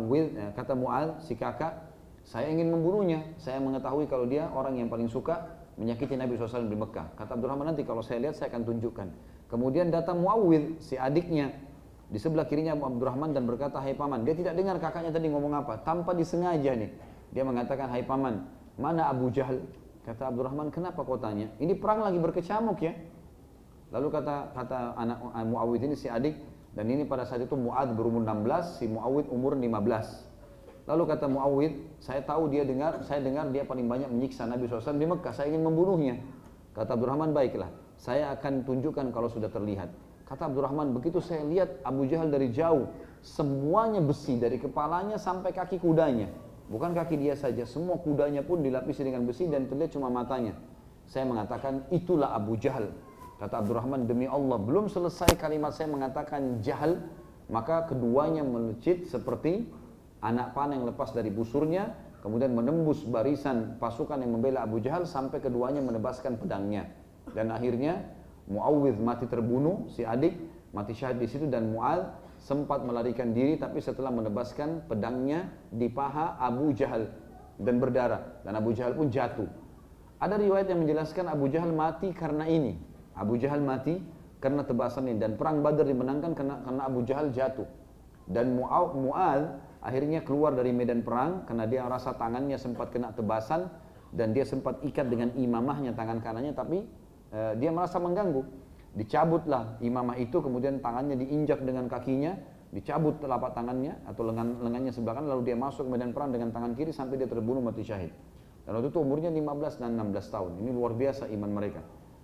Mu'adz, si kakak, saya ingin membunuhnya. Saya mengetahui kalau dia orang yang paling suka menyakiti Nabi SAW di Mekah. Kata Abdurrahman, nanti kalau saya lihat saya akan tunjukkan. Kemudian datang Muawwidh, si adiknya, di sebelah kirinya Abdurrahman dan berkata, hai paman. Dia tidak dengar kakaknya tadi ngomong apa, tanpa disengaja nih. Dia mengatakan, hai paman, mana Abu Jahal? Kata Abdurrahman, kenapa kau tanya? Ini perang lagi berkecamuk ya. Lalu kata anak Muawwidh ini si adik, dan ini pada saat itu Mu'adz berumur 16, si Muawwidh umur 15. Lalu kata Muawwidh, saya dengar dia paling banyak menyiksa Nabi SAW di Mekah, saya ingin membunuhnya. Kata Abdurrahman, baiklah, saya akan tunjukkan kalau sudah terlihat. Kata Abdurrahman, begitu saya lihat Abu Jahal dari jauh, semuanya besi dari kepalanya sampai kaki kudanya. Bukan kaki dia saja, semua kudanya pun dilapisi dengan besi dan terlihat cuma matanya. Saya mengatakan, itulah Abu Jahal. Kata Abdurrahman, demi Allah, belum selesai kalimat saya mengatakan Jahal, maka keduanya melecit seperti anak panah yang lepas dari busurnya, kemudian menembus barisan pasukan yang membela Abu Jahal sampai keduanya menebaskan pedangnya. Dan akhirnya Muawwidh mati terbunuh, si adik mati syahid di situ, dan Mu'adz sempat melarikan diri tapi setelah menebaskan pedangnya di paha Abu Jahal dan berdarah, dan Abu Jahal pun jatuh. Ada riwayat yang menjelaskan Abu Jahal mati karena ini. Abu Jahal mati karena tebasan ini, dan perang Badar dimenangkan karena Abu Jahal jatuh. Dan Mu'adz akhirnya keluar dari medan perang karena dia rasa tangannya sempat kena tebasan dan dia sempat ikat dengan imamahnya tangan kanannya, tapi dia merasa mengganggu. Dicabutlah imamah itu, kemudian tangannya diinjak dengan kakinya, dicabut telapak tangannya atau lengannya sebelah kanan, lalu dia masuk ke medan perang dengan tangan kiri sampai dia terbunuh mati syahid. Dan waktu itu umurnya 15 dan 16 tahun. Ini luar biasa iman mereka.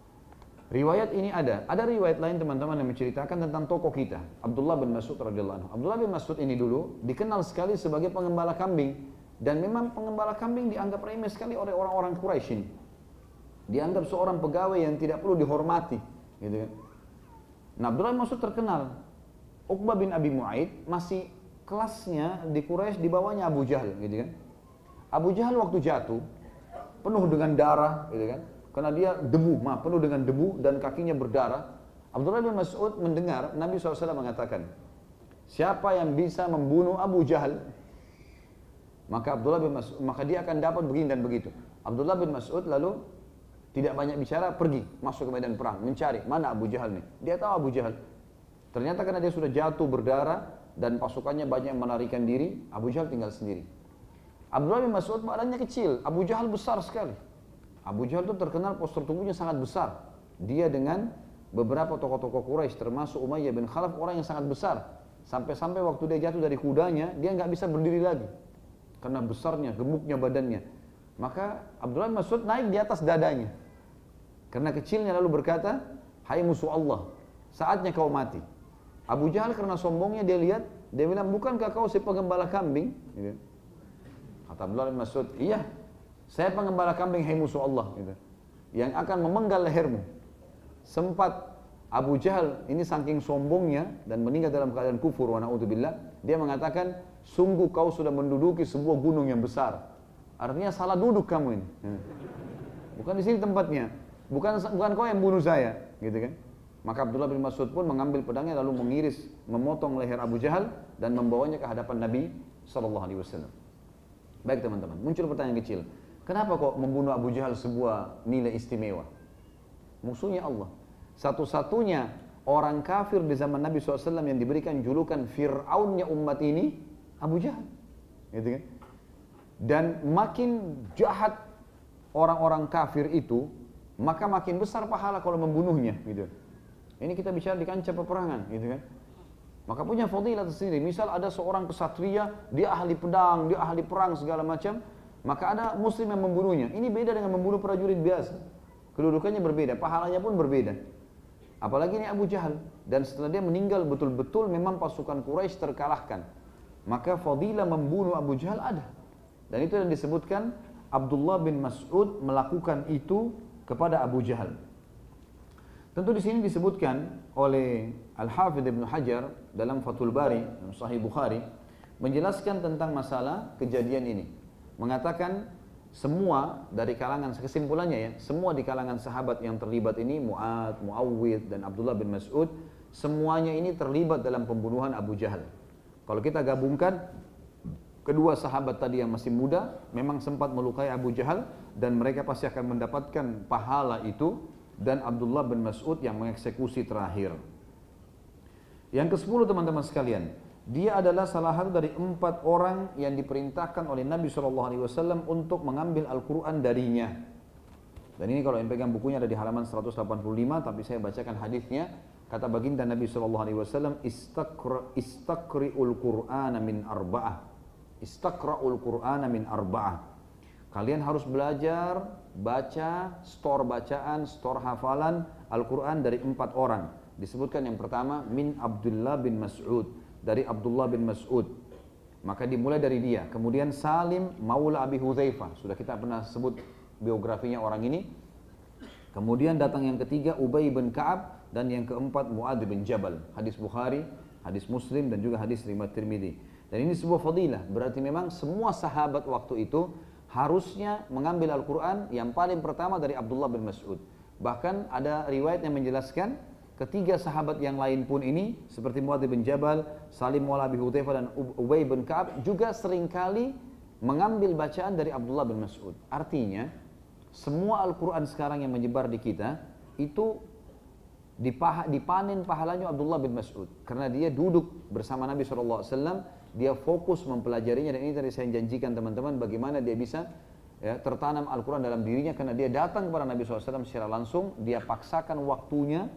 Riwayat ini ada riwayat lain teman-teman yang menceritakan tentang tokoh kita, Abdullah bin Mas'ud radhiyallahu anhu. Abdullah bin Mas'ud ini dulu dikenal sekali sebagai pengembala kambing, dan memang pengembala kambing dianggap remeh sekali oleh orang-orang Quraisy ini. Dianggap seorang pegawai yang tidak perlu dihormati, gitu kan. Nah, Abdullah bin Mas'ud terkenal. Uqbah bin Abi Mu'aid masih kelasnya di Quraisy di bawahnya Abu Jahal, gitu kan. Abu Jahal waktu jatuh penuh dengan darah, gitu kan. Karena dia penuh dengan debu dan kakinya berdarah. Abdullah bin Mas'ud mendengar Nabi SAW mengatakan, siapa yang bisa membunuh Abu Jahal? Maka dia akan dapat begini dan begitu. Abdullah bin Mas'ud lalu tidak banyak bicara, pergi masuk ke medan perang, mencari mana Abu Jahal nih. Dia tahu Abu Jahal. Ternyata karena dia sudah jatuh berdarah dan pasukannya banyak yang melarikan diri, Abu Jahal tinggal sendiri. Abdullah bin Mas'ud badannya kecil, Abu Jahal besar sekali. Abu Jahal itu terkenal postur tubuhnya sangat besar. Dia dengan beberapa tokoh-tokoh Quraisy termasuk Umayyah bin Khalaf orang yang sangat besar. Sampai-sampai waktu dia jatuh dari kudanya, dia nggak bisa berdiri lagi. Karena besarnya, gemuknya badannya. Maka Abdullah bin Mas'ud naik di atas dadanya. Karena kecilnya lalu berkata, hai musuh Allah, saatnya kau mati. Abu Jahal karena sombongnya dia lihat, dia bilang, bukankah kau si pengembala kambing? Gitu. Kata Abdullah bin Mas'ud, iya, saya pengembala kambing, hai musuh Allah. Gitu. Yang akan memenggal lehermu. Sempat Abu Jahal ini saking sombongnya dan meninggal dalam keadaan kufur wa na'udzubillah, dia mengatakan, sungguh kau sudah menduduki sebuah gunung yang besar. Artinya salah duduk kamu ini. Bukan di sini tempatnya. Bukan kau yang bunuh saya, gitu kan? Maka Abdullah bin Mas'ud pun mengambil pedangnya lalu mengiris, memotong leher Abu Jahal dan membawanya ke hadapan Nabi SAW. Baik teman-teman, muncul pertanyaan kecil. Kenapa kok membunuh Abu Jahal sebuah nilai istimewa? Musuhnya Allah. Satu-satunya orang kafir di zaman Nabi SAW yang diberikan julukan Fir'aunnya umat ini, Abu Jahal. Gitu kan? Dan makin jahat orang-orang kafir itu, maka makin besar pahala kalau membunuhnya. Gitu. Ini kita bicara di kancah peperangan. Gitu kan? Maka punya fadilah tersendiri. Misal ada seorang kesatria, dia ahli pedang, dia ahli perang segala macam, maka ada muslim yang membunuhnya. Ini beda dengan membunuh prajurit biasa. Kedudukannya berbeda, pahalanya pun berbeda. Apalagi ini Abu Jahal. Dan setelah dia meninggal betul-betul memang pasukan Quraisy terkalahkan. Maka fadilah membunuh Abu Jahal ada. Dan itu yang disebutkan Abdullah bin Mas'ud melakukan itu kepada Abu Jahal. Tentu di sini disebutkan oleh Al-Hafidh Ibnu Hajar dalam Fathul Bari, Sahih Bukhari, menjelaskan tentang masalah kejadian ini. Mengatakan semua dari kalangan, kesimpulannya ya, semua di kalangan sahabat yang terlibat ini, Mu'ad, Muawwidh, dan Abdullah bin Mas'ud, semuanya ini terlibat dalam pembunuhan Abu Jahal. Kalau kita gabungkan, kedua sahabat tadi yang masih muda, memang sempat melukai Abu Jahal, dan mereka pasti akan mendapatkan pahala itu, dan Abdullah bin Mas'ud yang mengeksekusi terakhir. Yang ke-10 teman-teman sekalian, dia adalah salah satu dari 4 orang yang diperintahkan oleh Nabi SAW untuk mengambil Al-Quran darinya. Dan ini kalau yang pegang bukunya ada di halaman 185, tapi saya bacakan hadisnya. Kata baginda Nabi SAW, Istaqri'ul Qur'ana min arba'ah. Istaqra'ul Qur'ana min arba'ah. Kalian harus belajar, baca, store bacaan, store hafalan Al-Quran dari 4 orang. Disebutkan yang pertama, min Abdullah bin Mas'ud. Dari Abdullah bin Mas'ud. Maka dimulai dari dia. Kemudian Salim Maula Abi Hudzaifah. Sudah kita pernah sebut biografinya orang ini. Kemudian datang yang ketiga Ubay bin Ka'ab. Dan yang keempat Mu'adz bin Jabal. Hadis Bukhari, hadis Muslim dan juga hadis riwayat Tirmidzi. Dan ini sebuah fadilah. Berarti memang semua sahabat waktu itu harusnya mengambil Al-Quran yang paling pertama dari Abdullah bin Mas'ud. Bahkan ada riwayat yang menjelaskan ketiga sahabat yang lain pun ini seperti Mu'adz bin Jabal, Salim Maula Abi Hudzaifah dan Ubay bin Ka'ab juga seringkali mengambil bacaan dari Abdullah bin Mas'ud. Artinya semua Al-Quran sekarang yang menyebar di kita itu dipanen pahalanya Abdullah bin Mas'ud karena dia duduk bersama Nabi SAW, dia fokus mempelajarinya. Dan ini tadi saya janjikan teman-teman bagaimana dia bisa tertanam Al-Quran dalam dirinya karena dia datang kepada Nabi SAW secara langsung, dia paksakan waktunya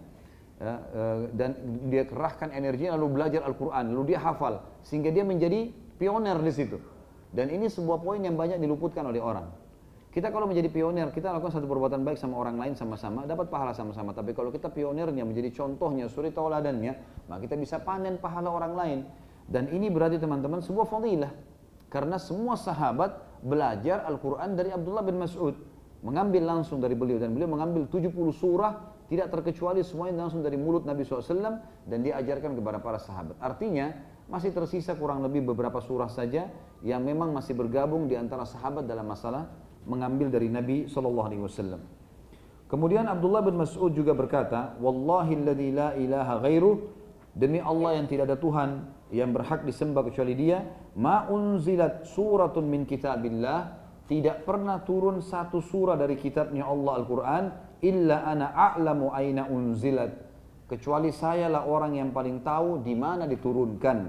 dan dia kerahkan energinya lalu belajar Al-Quran, lalu dia hafal sehingga dia menjadi pioner di situ. Dan ini sebuah poin yang banyak diluputkan oleh orang. Kita kalau menjadi pionir, kita lakukan satu perbuatan baik sama orang lain sama-sama, dapat pahala sama-sama. Tapi kalau kita pionirnya, menjadi contohnya, suri tauladannya, maka kita bisa panen pahala orang lain. Dan ini berarti teman-teman sebuah fadilah. Karena semua sahabat belajar Al-Quran dari Abdullah bin Mas'ud. Mengambil langsung dari beliau. Dan beliau mengambil 70 surah, tidak terkecuali semuanya langsung dari mulut Nabi SAW. Dan dia ajarkan kepada para sahabat. Artinya, masih tersisa kurang lebih beberapa surah saja yang memang masih bergabung di antara sahabat dalam masalah mengambil dari Nabi SAW. Kemudian Abdullah bin Mas'ud juga berkata, Wallahi alladhi la ilaha ghairuh, demi Allah yang tidak ada Tuhan yang berhak disembah kecuali Dia, ma unzilat suratun min kitabillah, tidak pernah turun satu surah dari kitabnya Allah Al-Quran, illa ana a'lamu aina unzilat, kecuali sayalah orang yang paling tahu di mana diturunkan,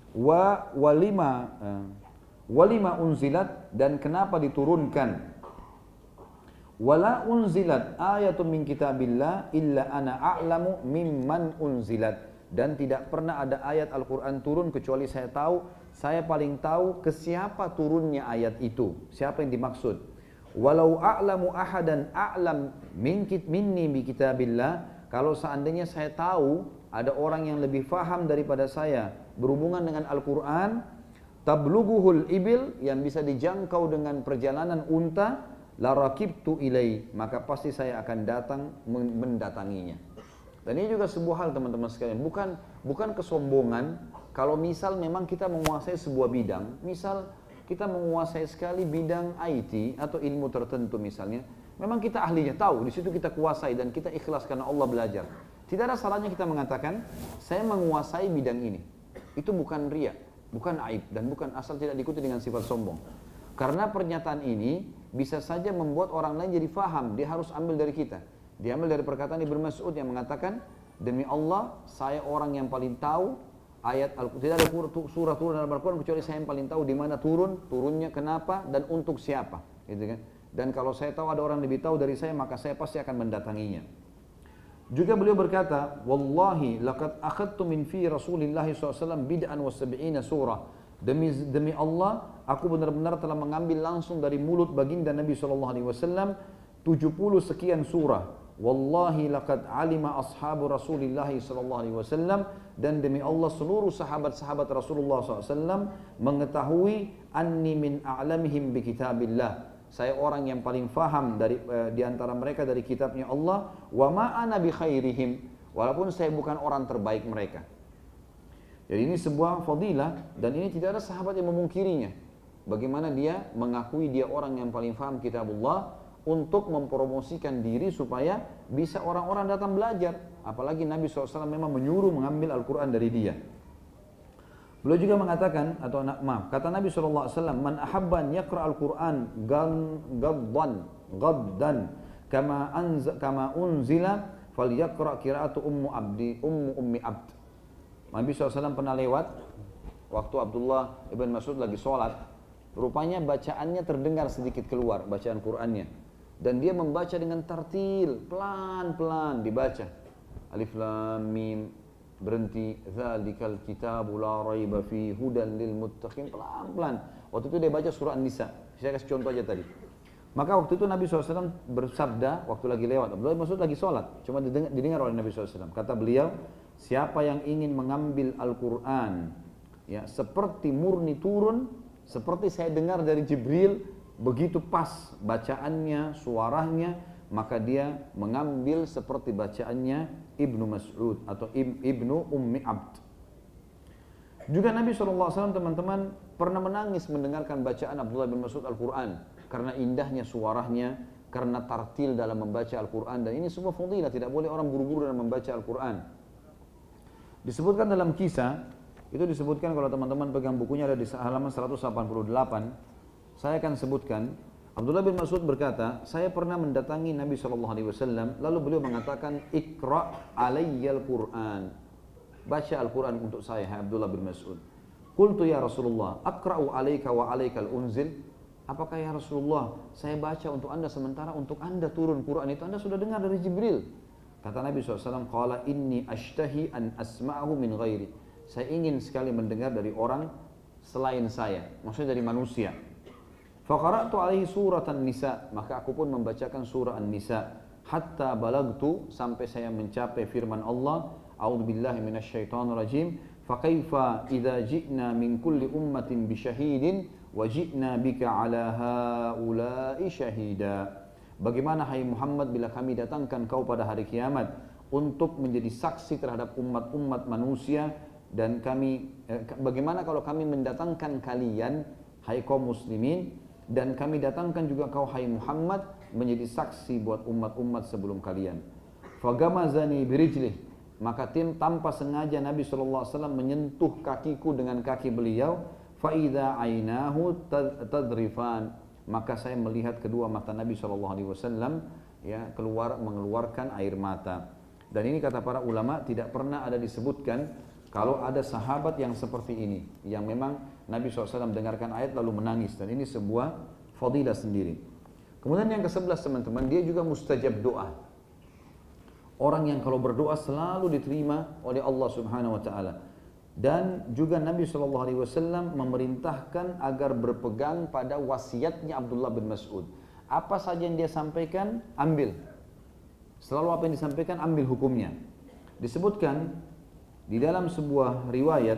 walima unzilat, dan kenapa diturunkan, wala unzilat ayatun min kitabillah illa ana a'lamu mimman unzilat, dan tidak pernah ada ayat Al-Quran turun kecuali saya tahu, saya paling tahu ke siapa turunnya ayat itu, siapa yang dimaksud. Walau a'lamu ahadan a'lam minni bi kitabillah, kalau seandainya saya tahu ada orang yang lebih faham daripada saya berhubungan dengan Al-Quran, tablughuhul ibil, yang bisa dijangkau dengan perjalanan unta, la rakibtu ilai, maka pasti saya akan datang mendatanginya. Dan ini juga sebuah hal teman-teman sekalian, bukan kesombongan kalau misal memang kita menguasai sebuah bidang, misal kita menguasai sekali bidang IT atau ilmu tertentu misalnya, memang kita ahlinya, tahu di situ kita kuasai dan kita ikhlas karena Allah belajar. Tidak ada salahnya kita mengatakan saya menguasai bidang ini. Itu bukan riya, bukan aib, dan bukan asal tidak diikuti dengan sifat sombong. Karena pernyataan ini bisa saja membuat orang lain jadi faham, dia harus ambil dari kita. Dia ambil dari perkataan Ibnu Mas'ud yang mengatakan, demi Allah, saya orang yang paling tahu ayat Al-Quran. Tidak ada surah turun dalam Al-Quran kecuali saya yang paling tahu di mana turunnya, kenapa, dan untuk siapa. Gitu kan? Dan kalau saya tahu ada orang lebih tahu dari saya, maka saya pasti akan mendatanginya. Juga beliau berkata, wallahi laqad akhadtu min fi Rasulillah SAW bid'an wa sab'ina surah. Demi Allah, aku benar-benar telah mengambil langsung dari mulut baginda Nabi SAW 70 sekian surah. Wallahi laqad alima ashabu Rasulillah SAW, dan demi Allah seluruh sahabat-sahabat Rasulullah SAW mengetahui anni min a'lamihim bi kitabillah, saya orang yang paling faham di antara mereka dari kitabnya Allah, wa ma ana bi khairihim, walaupun saya bukan orang terbaik mereka. Jadi ini sebuah fadilah, dan ini tidak ada sahabat yang memungkirinya. Bagaimana dia mengakui dia orang yang paling faham kitabullah, untuk mempromosikan diri supaya bisa orang-orang datang belajar. Apalagi Nabi SAW memang menyuruh mengambil Al-Quran dari dia. Beliau juga mengatakan, kata Nabi SAW, man ahabban yaqra al-Quran gaddan kama unzila falyaqra qiraatu ummi abd. Nabi SAW pernah lewat waktu Abdullah ibn Mas'ud lagi sholat, rupanya bacaannya terdengar sedikit keluar, bacaan Qur'annya, dan dia membaca dengan tartil, pelan-pelan dibaca, alif lam mim, berhenti, dzalikal kitabu la raiba fi hudan lil muttaqin, pelan-pelan. Waktu itu dia baca surah An-Nisa. Saya kasih contoh aja tadi. Maka waktu itu Nabi SAW bersabda waktu lagi lewat, Abdullah bin Mas'ud lagi sholat, cuma didengar oleh Nabi SAW. Kata beliau, siapa yang ingin mengambil Al-Quran, ya, seperti murni turun, seperti saya dengar dari Jibril, begitu pas bacaannya, suaranya, maka dia mengambil seperti bacaannya Ibnu Mas'ud atau Ibnu Ummi Abd. Juga Nabi SAW teman-teman pernah menangis mendengarkan bacaan Abdullah bin Mas'ud Al-Quran, karena indahnya suaranya, karena tartil dalam membaca Al-Quran, dan ini semua fadilah, tidak boleh orang buru-buru dalam membaca Al-Quran. Disebutkan dalam kisah, itu disebutkan kalau teman-teman pegang bukunya ada di halaman 188, saya akan sebutkan, Abdullah bin Mas'ud berkata, saya pernah mendatangi Nabi SAW, lalu beliau mengatakan, Iqra' alayyal Qur'an, baca Al-Quran untuk saya, Abdullah bin Mas'ud. Qultu ya Rasulullah, aqra'u alaika wa alaikal unzil, apakah ya Rasulullah, saya baca untuk anda sementara untuk anda turun Quran itu anda sudah dengar dari Jibril. Kata Nabi SAW, qala inni ashtahi an asma'ahu min ghairi, saya ingin sekali mendengar dari orang selain saya, maksudnya dari manusia. Faqara'tu alaihi surat An-Nisa, maka aku pun membacakan surah An-Nisa, hatta balagtu, sampai saya mencapai firman Allah, a'udzubillahi minasyaitonir rajim, faqaifa idza ji'na min kulli ummatin bisyahidin wa ji'na bika 'ala haula'i syahida. Bagaimana hai Muhammad bila kami datangkan kau pada hari kiamat untuk menjadi saksi terhadap umat-umat manusia, dan bagaimana kalau kami mendatangkan kalian hai kaum muslimin, dan kami datangkan juga kau hai Muhammad menjadi saksi buat umat-umat sebelum kalian. Fagamazani birijlih, maka tanpa sengaja Nabi SAW menyentuh kakiku dengan kaki beliau, faida ainahu tadrifan, maka saya melihat kedua mata Nabi SAW ya mengeluarkan air mata. Dan ini kata para ulama tidak pernah ada disebutkan kalau ada sahabat yang seperti ini, yang memang Nabi SAW dengarkan ayat lalu menangis, dan ini sebuah fadilah sendiri. Kemudian yang ke-11 teman-teman, dia juga mustajab doa. Orang yang kalau berdoa selalu diterima oleh Allah Subhanahu wa taala. Dan juga Nabi SAW memerintahkan agar berpegang pada wasiatnya Abdullah bin Mas'ud. Apa saja yang dia sampaikan, ambil. Selalu apa yang disampaikan, ambil hukumnya. Disebutkan di dalam sebuah riwayat,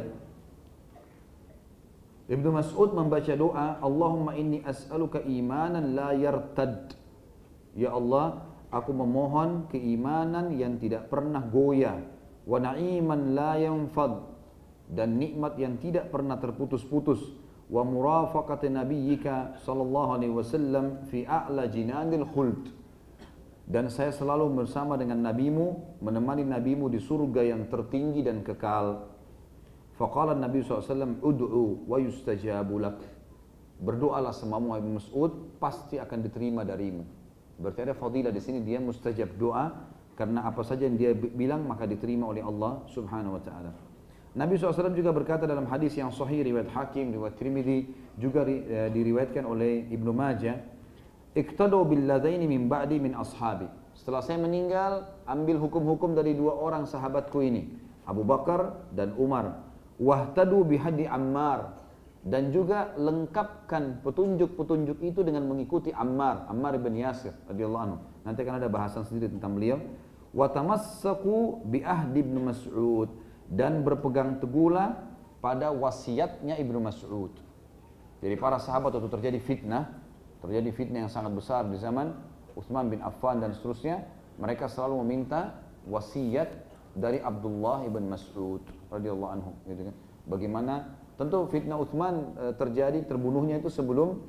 Ibnu Mas'ud membaca doa, Allahumma inni as'aluka imanan la yartad. Ya Allah, aku memohon keimanan yang tidak pernah goyah, wa na'iman la yanfad, dan nikmat yang tidak pernah terputus-putus, wa murafaqati nabiyyika sallallahu alaihi wasallam fi a'la jinanil khuld, dan saya selalu bersama dengan nabimu, menemani nabimu di surga yang tertinggi dan kekal. Faqala Nabi SAW, ud'u wa yustajabu lak, berdoalah semamu Ibnu Mas'ud, pasti akan diterima darimu. Berarti ada fadilah di sini, dia mustajab doa karena apa saja yang dia bilang maka diterima oleh Allah Subhanahu wa taala. Nabi SAW juga berkata dalam hadis yang sahih riwayat Hakim, riwayat Tirmidzi, juga diriwayatkan oleh Ibnu Majah, iqtadu bil ladaini min ba'di min ashabi. Setelah saya meninggal, ambil hukum-hukum dari dua orang sahabatku ini, Abu Bakar dan Umar. Wahtadu bihadi Ammar, dan juga lengkapkan petunjuk-petunjuk itu dengan mengikuti Ammar bin Yasir radhiyallahu anhu. Nanti akan ada bahasan sendiri tentang beliau. Wa tamassaku bi ahdi Ibnu Mas'ud, dan berpegang teguhlah pada wasiatnya Ibnu Mas'ud. Jadi para sahabat waktu terjadi fitnah yang sangat besar di zaman Utsman bin Affan dan seterusnya, mereka selalu meminta wasiat dari Abdullah ibn Mas'ud radhiyallahu anhu, gitu kan. Bagaimana tentu fitnah Utsman terbunuhnya itu sebelum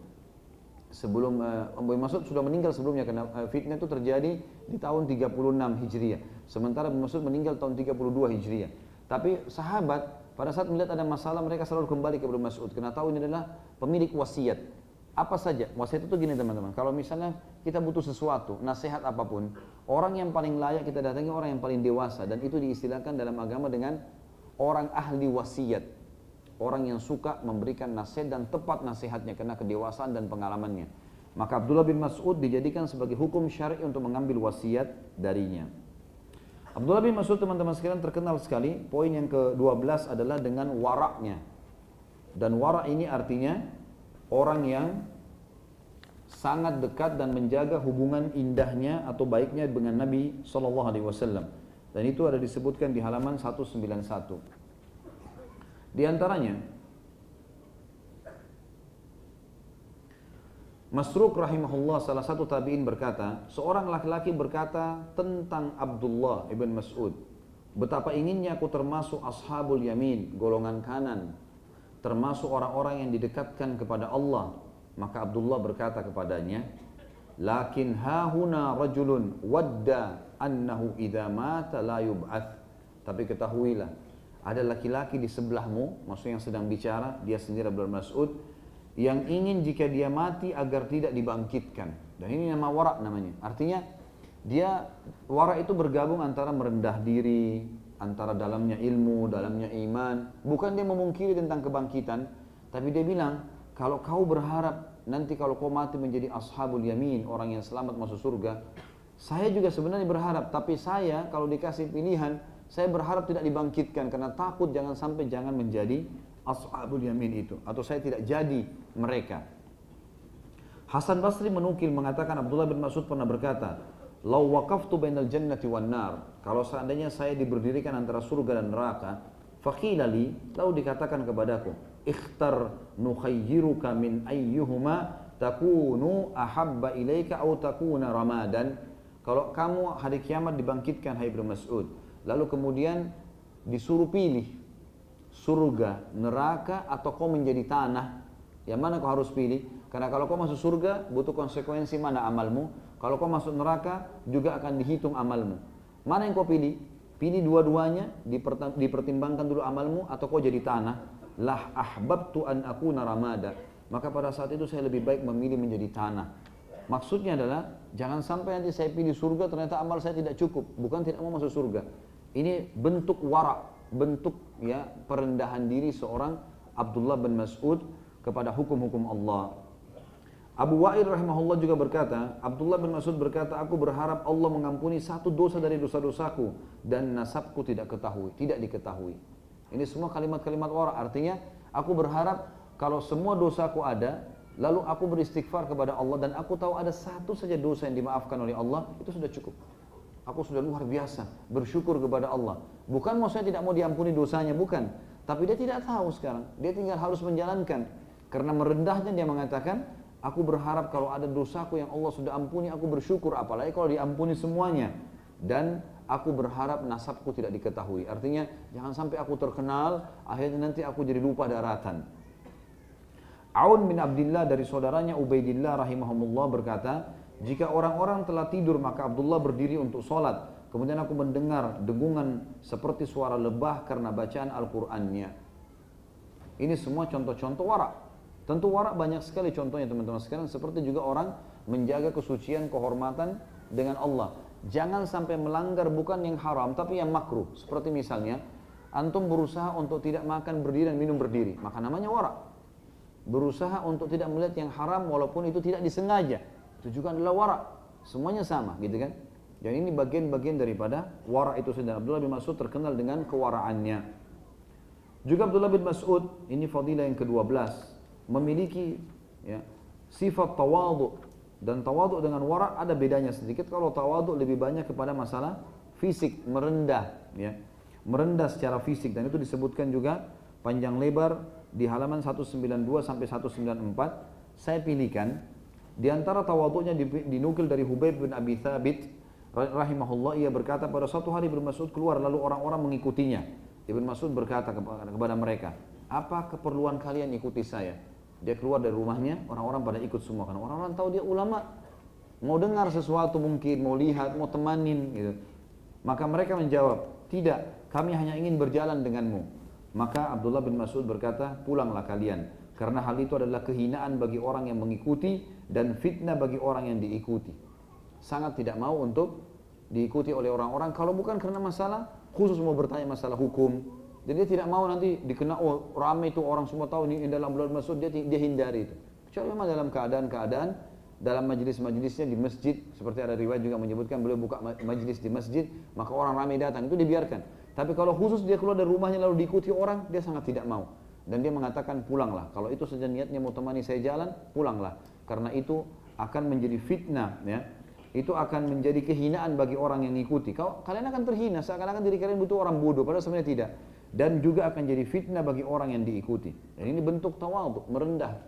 Abu Mas'ud sudah meninggal sebelumnya, karena fitnah itu terjadi di tahun 36 Hijriah. Sementara Abu Mas'ud meninggal tahun 32 Hijriah. Tapi sahabat pada saat melihat ada masalah, mereka selalu kembali ke Abu Mas'ud karena tahu ini adalah pemilik wasiat. Apa saja, wasiat itu gini teman-teman, kalau misalnya kita butuh sesuatu, nasihat apapun, orang yang paling layak kita datangi orang yang paling dewasa, dan itu diistilahkan dalam agama dengan orang ahli wasiat, orang yang suka memberikan nasihat dan tepat nasihatnya karena kedewasaan dan pengalamannya. Maka Abdullah bin Mas'ud dijadikan sebagai hukum syar'i untuk mengambil wasiat darinya. Abdullah bin Mas'ud teman-teman sekalian terkenal sekali, poin yang ke-12 adalah dengan waraknya. Dan warak ini artinya orang yang sangat dekat dan menjaga hubungan indahnya atau baiknya dengan Nabi SAW. Dan itu ada disebutkan di halaman 191. Di antaranya, Masruq rahimahullah, salah satu tabi'in berkata, seorang laki-laki berkata tentang Abdullah ibn Mas'ud, betapa inginnya aku termasuk ashabul yamin, golongan kanan, termasuk orang-orang yang didekatkan kepada Allah. Maka Abdullah berkata kepadanya, lakin hahuna rajulun wadda annahu idza mata la yub'ats. Tapi ketahuilah, ada laki-laki di sebelahmu, maksudnya yang sedang bicara, dia sendiri Abdullah Mas'ud, yang ingin jika dia mati agar tidak dibangkitkan. Dan ini nama warak namanya. Artinya dia warak itu bergabung antara merendah diri, antara dalamnya ilmu, dalamnya iman. Bukan dia memungkiri tentang kebangkitan, tapi dia bilang, kalau kau berharap nanti kalau kau mati menjadi ashabul yamin, orang yang selamat masuk surga, saya juga sebenarnya berharap, tapi saya kalau dikasih pilihan, saya berharap tidak dibangkitkan karena takut jangan menjadi ashabul yamin itu, atau saya tidak jadi mereka. Hasan Basri menukil mengatakan Abdullah bin Mas'ud pernah berkata, "Lau waqaftu bainal jannati wan nar." Kalau seandainya saya diberdirikan antara surga dan neraka, faqila li, lalu dikatakan kepadaku, "Ikhtar nukhayyiruka min ayyuhuma takunu ahabba ilaika aw takuna ramadan." Kalau kamu hari kiamat dibangkitkan hai Ibnu Mas'ud, lalu kemudian disuruh pilih surga, neraka, atau kau menjadi tanah, yang mana kau harus pilih? Karena kalau kau masuk surga butuh konsekuensi mana amalmu, kalau kau masuk neraka juga akan dihitung amalmu. Mana yang kau pilih? Pilih dua-duanya, dipertimbangkan dulu amalmu atau kau jadi tanah. Lah ahbabtu an akuna ramada. Maka pada saat itu saya lebih baik memilih menjadi tanah. Maksudnya adalah jangan sampai nanti saya pilih surga ternyata amal saya tidak cukup, bukan tidak mau masuk surga. Ini bentuk wara, bentuk ya perendahan diri seorang Abdullah bin Mas'ud kepada hukum-hukum Allah. Abu Wa'il rahimahullah juga berkata, Abdullah bin Mas'ud berkata, aku berharap Allah mengampuni satu dosa dari dosa-dosaku dan nasabku tidak diketahui. Ini semua kalimat-kalimat wara, artinya aku berharap kalau semua dosaku ada, lalu aku beristighfar kepada Allah dan aku tahu ada satu saja dosa yang dimaafkan oleh Allah, itu sudah cukup. Aku sudah luar biasa bersyukur kepada Allah. Bukan maksudnya tidak mau diampuni dosanya, bukan. Tapi dia tidak tahu sekarang, dia tinggal harus menjalankan. Karena merendahnya dia mengatakan, aku berharap kalau ada dosaku yang Allah sudah ampuni, aku bersyukur, apalagi kalau diampuni semuanya. Dan aku berharap nasabku tidak diketahui. Artinya jangan sampai aku terkenal, akhirnya nanti aku jadi lupa daratan. Aun bin Abdillah dari saudaranya Ubaidillah rahimahumullah berkata, jika orang-orang telah tidur maka Abdullah berdiri untuk sholat. Kemudian aku mendengar dengungan seperti suara lebah karena bacaan Al-Qur'annya. Ini semua contoh-contoh wara. Tentu wara banyak sekali contohnya teman-teman sekalian. Seperti juga orang menjaga kesucian, kehormatan dengan Allah. Jangan sampai melanggar bukan yang haram tapi yang makruh. Seperti misalnya antum berusaha untuk tidak makan berdiri dan minum berdiri, maka namanya wara. Berusaha untuk tidak melihat yang haram walaupun itu tidak disengaja, itu juga adalah wara. Semuanya sama gitu kan. Dan ini bagian-bagian daripada wara itu sendiri. Abdullah bin Mas'ud terkenal dengan kewaraannya. Juga Abdullah bin Mas'ud, ini fadilah yang ke-12, memiliki ya, sifat tawadhu. Dan tawadhu dengan wara ada bedanya sedikit. Kalau tawadhu lebih banyak kepada masalah fisik, merendah ya. Merendah secara fisik, dan itu disebutkan juga panjang lebar di halaman 192 sampai 194. Saya pilihkan di antara tawadhunya dinukil dari Hubayb bin Abi Thabit rahimahullah, ia berkata pada suatu hari Ibnu Mas'ud keluar lalu orang-orang mengikutinya. Ibnu Mas'ud berkata kepada mereka, apa keperluan kalian ikuti saya? Dia keluar dari rumahnya, orang-orang pada ikut semua karena orang-orang tahu dia ulama, mau dengar sesuatu mungkin, mau lihat, mau temanin gitu. Maka mereka menjawab, tidak, kami hanya ingin berjalan denganmu. Maka Abdullah bin Mas'ud berkata, pulanglah kalian, karena hal itu adalah kehinaan bagi orang yang mengikuti dan fitnah bagi orang yang diikuti. Sangat tidak mau untuk diikuti oleh orang-orang kalau bukan karena masalah khusus mau bertanya masalah hukum. Dan dia tidak mau nanti dikenal, oh ramai itu orang semua tahu ini dalam Abdullah bin Mas'ud, dia hindari itu. Kecuali memang dalam keadaan-keadaan dalam majlis-majlisnya di masjid, seperti ada riwayat juga menyebutkan beliau buka majlis di masjid, maka orang ramai datang, itu dibiarkan. Tapi kalau khusus dia keluar dari rumahnya lalu diikuti orang, dia sangat tidak mau. Dan dia mengatakan pulanglah, kalau itu saja niatnya mau temani saya jalan, pulanglah. Karena itu akan menjadi fitnah ya. Itu akan menjadi kehinaan bagi orang yang mengikuti. Kalian akan terhina, seakan-akan diri kalian butuh orang bodoh, padahal sebenarnya tidak. Dan juga akan jadi fitnah bagi orang yang diikuti. Dan ini bentuk tawadhu, merendah.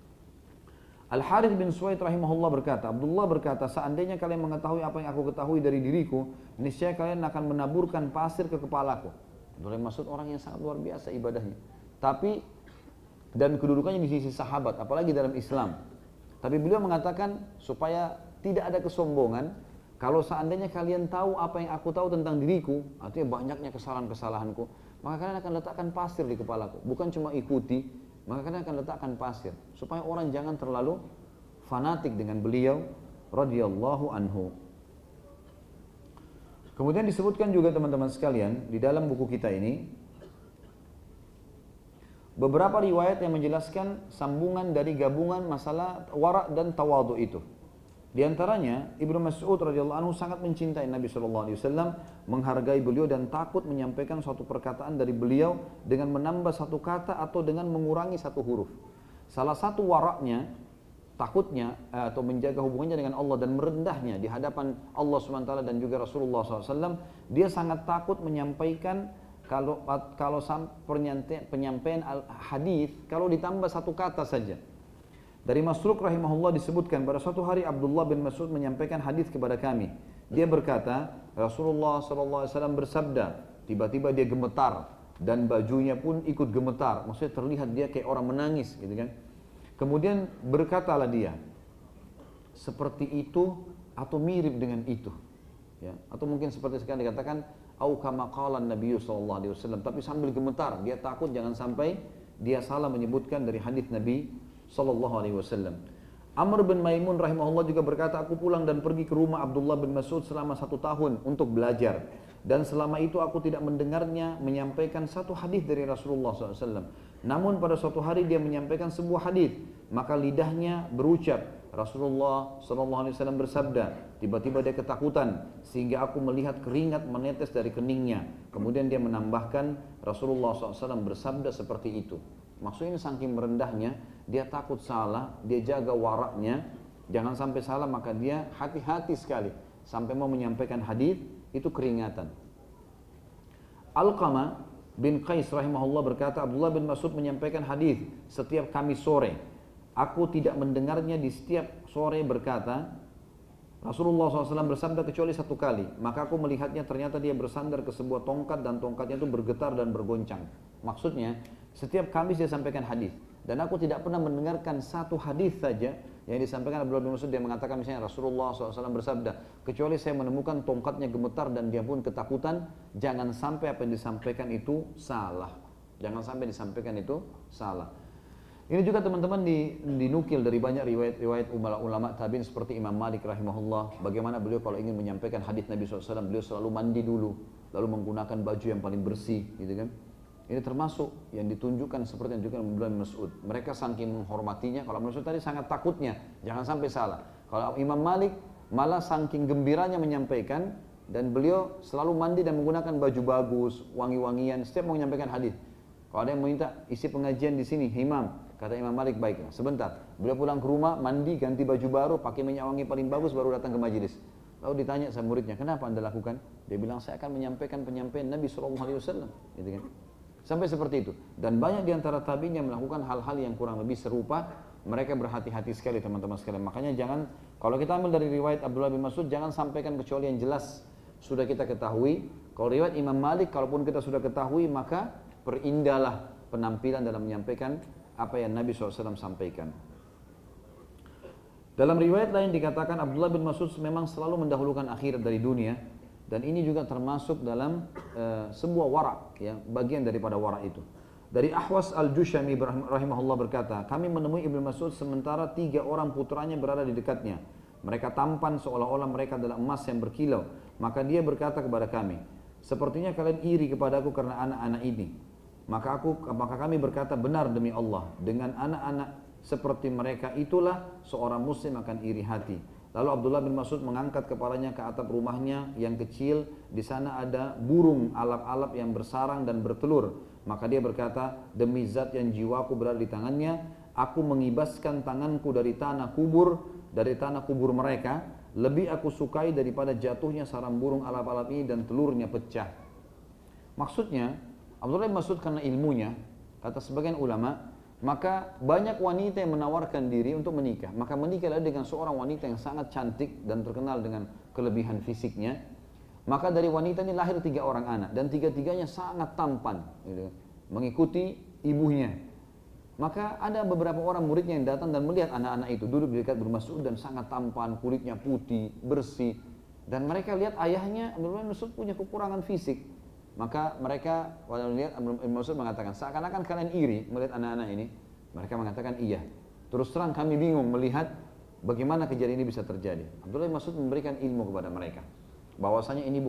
Al-Harith bin Suwaid rahimahullah berkata, Abdullah berkata, seandainya kalian mengetahui apa yang aku ketahui dari diriku, niscaya kalian akan menaburkan pasir ke kepalaku. Abdullah maksud orang yang sangat luar biasa ibadahnya. Tapi dan kedudukannya di sisi sahabat, apalagi dalam Islam. Tapi beliau mengatakan supaya tidak ada kesombongan, kalau seandainya kalian tahu apa yang aku tahu tentang diriku, artinya banyaknya kesalahan-kesalahanku, maka kalian akan letakkan pasir di kepalaku. Bukan cuma ikuti, maka kalian akan letakkan pasir. Supaya orang jangan terlalu fanatik dengan beliau radhiyallahu anhu. Kemudian disebutkan juga teman-teman sekalian, di dalam buku kita ini, beberapa riwayat yang menjelaskan sambungan dari gabungan masalah wara' dan tawadhu itu. Di antaranya Ibnu Mas'ud radhiyallahu anhu sangat mencintai Nabi sallallahu alaihi wasallam, menghargai beliau dan takut menyampaikan suatu perkataan dari beliau dengan menambah satu kata atau dengan mengurangi satu huruf. Salah satu waraknya, takutnya atau menjaga hubungannya dengan Allah dan merendahnya di hadapan Allah SWT dan juga Rasulullah SAW, dia sangat takut menyampaikan kalau penyampaian hadis kalau ditambah satu kata saja. Dari Masruq rahimahullah disebutkan pada suatu hari Abdullah bin Mas'ud menyampaikan hadis kepada kami. Dia berkata, Rasulullah SAW bersabda, tiba-tiba dia gemetar dan bajunya pun ikut gemetar. Maksudnya terlihat dia kayak orang menangis, gitu kan? Kemudian berkatalah dia, seperti itu atau mirip dengan itu, ya? Atau mungkin seperti sekarang dikatakan au kama qala Nabi sallallahu alaihi wasallam, tapi sambil gemetar, dia takut jangan sampai dia salah menyebutkan dari hadis Nabi sallallahu alaihi wasallam. Amr bin Maimun rahimahullah juga berkata, aku pulang dan pergi ke rumah Abdullah bin Mas'ud selama 1 tahun untuk belajar. Dan selama itu aku tidak mendengarnya menyampaikan satu hadis dari Rasulullah SAW. Namun pada suatu hari dia menyampaikan sebuah hadis, maka lidahnya berucap, Rasulullah SAW bersabda, tiba-tiba dia ketakutan sehingga aku melihat keringat menetes dari keningnya. Kemudian dia menambahkan, Rasulullah SAW bersabda seperti itu. Maksudnya saking merendahnya, dia takut salah, dia jaga waraknya, jangan sampai salah, maka dia hati-hati sekali. Sampai mau menyampaikan hadis itu keringatan. Alqamah bin Qais rahimahullah berkata, Abdullah bin Mas'ud menyampaikan hadis setiap Kamis sore. Aku tidak mendengarnya di setiap sore berkata, Rasulullah SAW bersabda kecuali 1 kali. Maka aku melihatnya ternyata dia bersandar ke sebuah tongkat dan tongkatnya itu bergetar dan bergoncang. Maksudnya, setiap Kamis dia sampaikan hadis. Dan aku tidak pernah mendengarkan satu hadis saja yang disampaikan Abdullah bin Mas'ud. Dia mengatakan misalnya Rasulullah SAW bersabda, kecuali saya menemukan tongkatnya gemetar dan dia pun ketakutan, jangan sampai apa yang disampaikan itu salah. Jangan sampai disampaikan itu salah. Ini juga teman-teman dinukil dari banyak riwayat-riwayat ulama tabi'in seperti Imam Malik rahimahullah. Bagaimana beliau kalau ingin menyampaikan hadis Nabi SAW, beliau selalu mandi dulu, lalu menggunakan baju yang paling bersih, gitu kan. Ini termasuk yang ditunjukkan seperti yang ditunjukkan Abdullah bin Mas'ud. Mereka saking menghormatinya, kalau Mas'ud tadi sangat takutnya, jangan sampai salah. Kalau Imam Malik malah saking gembiranya menyampaikan, dan beliau selalu mandi dan menggunakan baju bagus, wangi-wangian, setiap mau menyampaikan hadis. Kalau ada yang minta isi pengajian di sini, Imam, kata Imam Malik, baiklah, sebentar. Beliau pulang ke rumah, mandi, ganti baju baru, pakai minyak wangi paling bagus, baru datang ke majelis. Lalu ditanya sama muridnya, kenapa anda lakukan? Dia bilang, saya akan menyampaikan penyampaian Nabi SAW. Gitu kan? Sampai seperti itu. Dan banyak diantara tabi'in yang melakukan hal-hal yang kurang lebih serupa. Mereka berhati-hati sekali teman-teman sekalian. Makanya jangan, kalau kita ambil dari riwayat Abdullah bin Mas'ud, jangan sampaikan kecuali yang jelas sudah kita ketahui. Kalau riwayat Imam Malik, kalaupun kita sudah ketahui, maka perindahlah penampilan dalam menyampaikan apa yang Nabi SAW sampaikan. Dalam riwayat lain dikatakan Abdullah bin Mas'ud memang selalu mendahulukan akhirat dari dunia. Dan ini juga termasuk dalam sebuah wara', ya, bagian daripada wara' itu. Dari Ahwas al-Jushami rahimahullah berkata, kami menemui Ibnu Mas'ud sementara 3 orang putranya berada di dekatnya. Mereka tampan seolah-olah mereka adalah emas yang berkilau. Maka dia berkata kepada kami, sepertinya kalian iri kepadaku karena anak-anak ini. Maka kami berkata, benar demi Allah, dengan anak-anak seperti mereka itulah seorang muslim akan iri hati. Lalu Abdullah bin Mas'ud mengangkat kepalanya ke atap rumahnya yang kecil. Di sana ada burung alap-alap yang bersarang dan bertelur. Maka dia berkata, demi zat yang jiwaku berada di tangannya, aku mengibaskan tanganku dari tanah kubur mereka, lebih aku sukai daripada jatuhnya sarang burung alap-alap ini dan telurnya pecah. Maksudnya, Abdullah bin Mas'ud karena ilmunya, kata sebagian ulama, maka banyak wanita yang menawarkan diri untuk menikah. Maka menikahlah dengan seorang wanita yang sangat cantik dan terkenal dengan kelebihan fisiknya. Maka dari wanita ini lahir 3 orang anak dan 3-3-nya sangat tampan, gitu, mengikuti ibunya. Maka ada beberapa orang muridnya yang datang dan melihat anak-anak itu duduk di dekat Ibnu Mas'ud dan sangat tampan, kulitnya putih, bersih. Dan mereka lihat ayahnya Ibnu Mas'ud punya kekurangan fisik. Maka mereka pada melihat Ibnu Mas'ud mengatakan, seakan-akan kalian iri melihat anak-anak ini. Mereka mengatakan iya. Terus terang kami bingung melihat bagaimana kejadian ini bisa terjadi. Abdullah bin Mas'ud memberikan ilmu kepada mereka, bahwasanya ini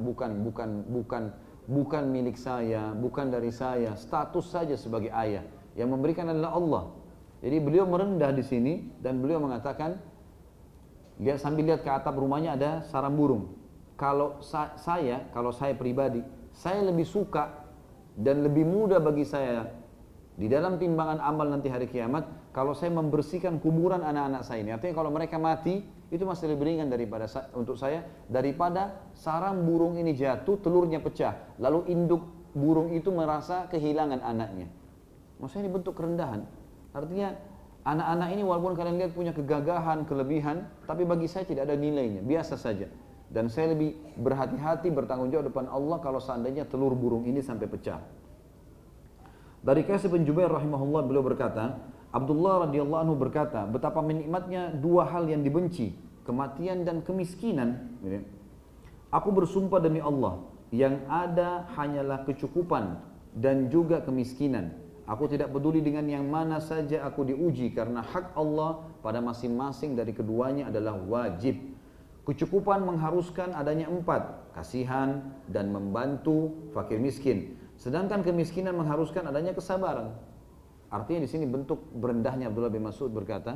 bukan milik saya, bukan dari saya, status saja sebagai ayah. Yang memberikan adalah Allah. Jadi beliau merendah di sini dan beliau mengatakan, lihat sambil lihat ke atap rumahnya ada sarang burung. Kalau saya pribadi, saya lebih suka dan lebih mudah bagi saya di dalam timbangan amal nanti hari kiamat kalau saya membersihkan kuburan anak-anak saya ini. Artinya kalau mereka mati itu masih lebih ringan untuk saya daripada sarang burung ini jatuh, telurnya pecah, lalu induk burung itu merasa kehilangan anaknya. Maksudnya ini bentuk kerendahan. Artinya anak-anak ini walaupun kalian lihat punya kegagahan, kelebihan, tapi bagi saya tidak ada nilainya, biasa saja. Dan saya lebih berhati-hati bertanggung jawab depan Allah kalau seandainya telur burung ini sampai pecah. Dari Qais bin Jubair rahimahullah beliau berkata, Abdullah radhiyallahu anhu berkata, betapa menikmatnya 2 hal yang dibenci, kematian dan kemiskinan. Aku bersumpah demi Allah, yang ada hanyalah kecukupan dan juga kemiskinan. Aku tidak peduli dengan yang mana saja aku diuji, karena hak Allah pada masing-masing dari keduanya adalah wajib. Kecukupan mengharuskan adanya 4, kasihan dan membantu fakir miskin. Sedangkan kemiskinan mengharuskan adanya kesabaran. Artinya di sini bentuk berendahnya Abdullah bin Mas'ud berkata,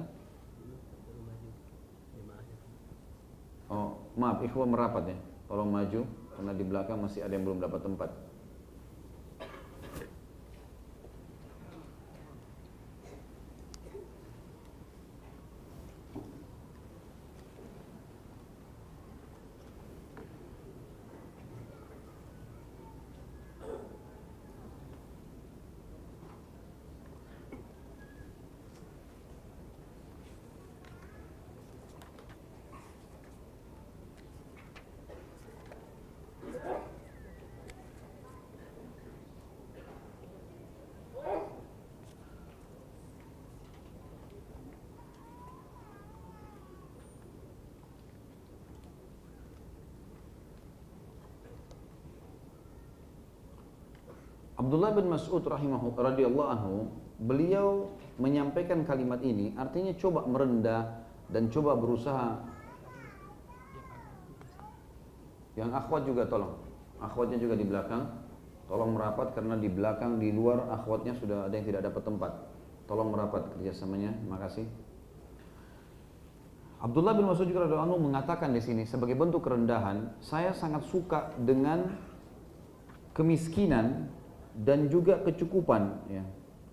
oh maaf, ikhwan merapat ya, tolong maju karena di belakang masih ada yang belum dapat tempat. Abdullah bin Mas'ud radhiyallahu anhu, beliau menyampaikan kalimat ini, artinya coba merendah dan coba berusaha. Yang akhwat juga tolong, akhwatnya juga di belakang, tolong merapat karena di belakang di luar akhwatnya sudah ada yang tidak dapat tempat. Tolong merapat kerjasamanya, makasih. Abdullah bin Mas'ud juga radhiyallahu anhu mengatakan di sini sebagai bentuk kerendahan, saya sangat suka dengan kemiskinan dan juga kecukupan, ya.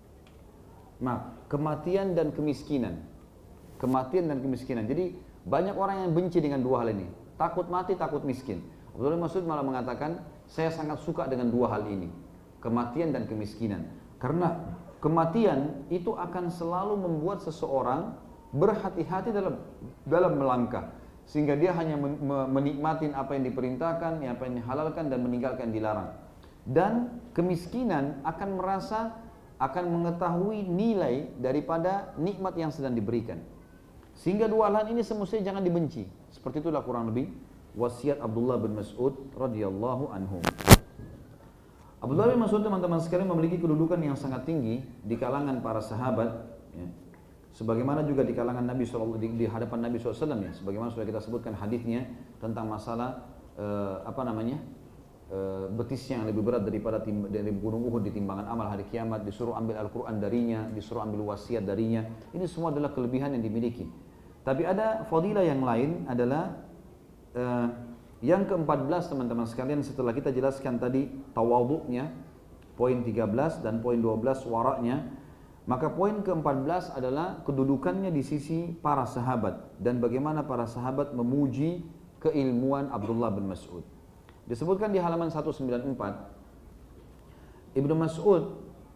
Kematian dan kemiskinan. Kematian dan kemiskinan. Jadi banyak orang yang benci dengan dua hal ini. Takut mati, takut miskin. Abdullah bin Mas'ud malah mengatakan, saya sangat suka dengan dua hal ini. Kematian dan kemiskinan. Karena kematian itu akan selalu membuat seseorang berhati-hati dalam melangkah. Sehingga dia hanya menikmati apa yang diperintahkan, apa yang dihalalkan dan meninggalkan dilarang. Dan kemiskinan akan merasa, akan mengetahui nilai daripada nikmat yang sedang diberikan. Sehingga dua hal ini semestinya jangan dibenci. Seperti itulah kurang lebih wasiat Abdullah bin Mas'ud radhiyallahu anhu. Abdullah bin Mas'ud, teman-teman sekalian, memiliki kedudukan yang sangat tinggi di kalangan para sahabat, ya. Sebagaimana juga di kalangan Nabi SAW, di hadapan Nabi SAW, ya. Sebagaimana sudah kita sebutkan hadisnya tentang masalah betis yang lebih berat dari gunung Uhud di timbangan amal hari kiamat, disuruh ambil Al-Quran darinya, disuruh ambil wasiat darinya. Ini semua adalah kelebihan yang dimiliki. Tapi ada fadilah yang lain adalah yang ke-14, teman-teman sekalian, setelah kita jelaskan tadi tawadhu'nya, poin 13 dan poin 12 waraknya, maka poin ke-14 adalah kedudukannya di sisi para sahabat dan bagaimana para sahabat memuji keilmuan Abdullah bin Mas'ud. Disebutkan di halaman 194, Ibnu Mas'ud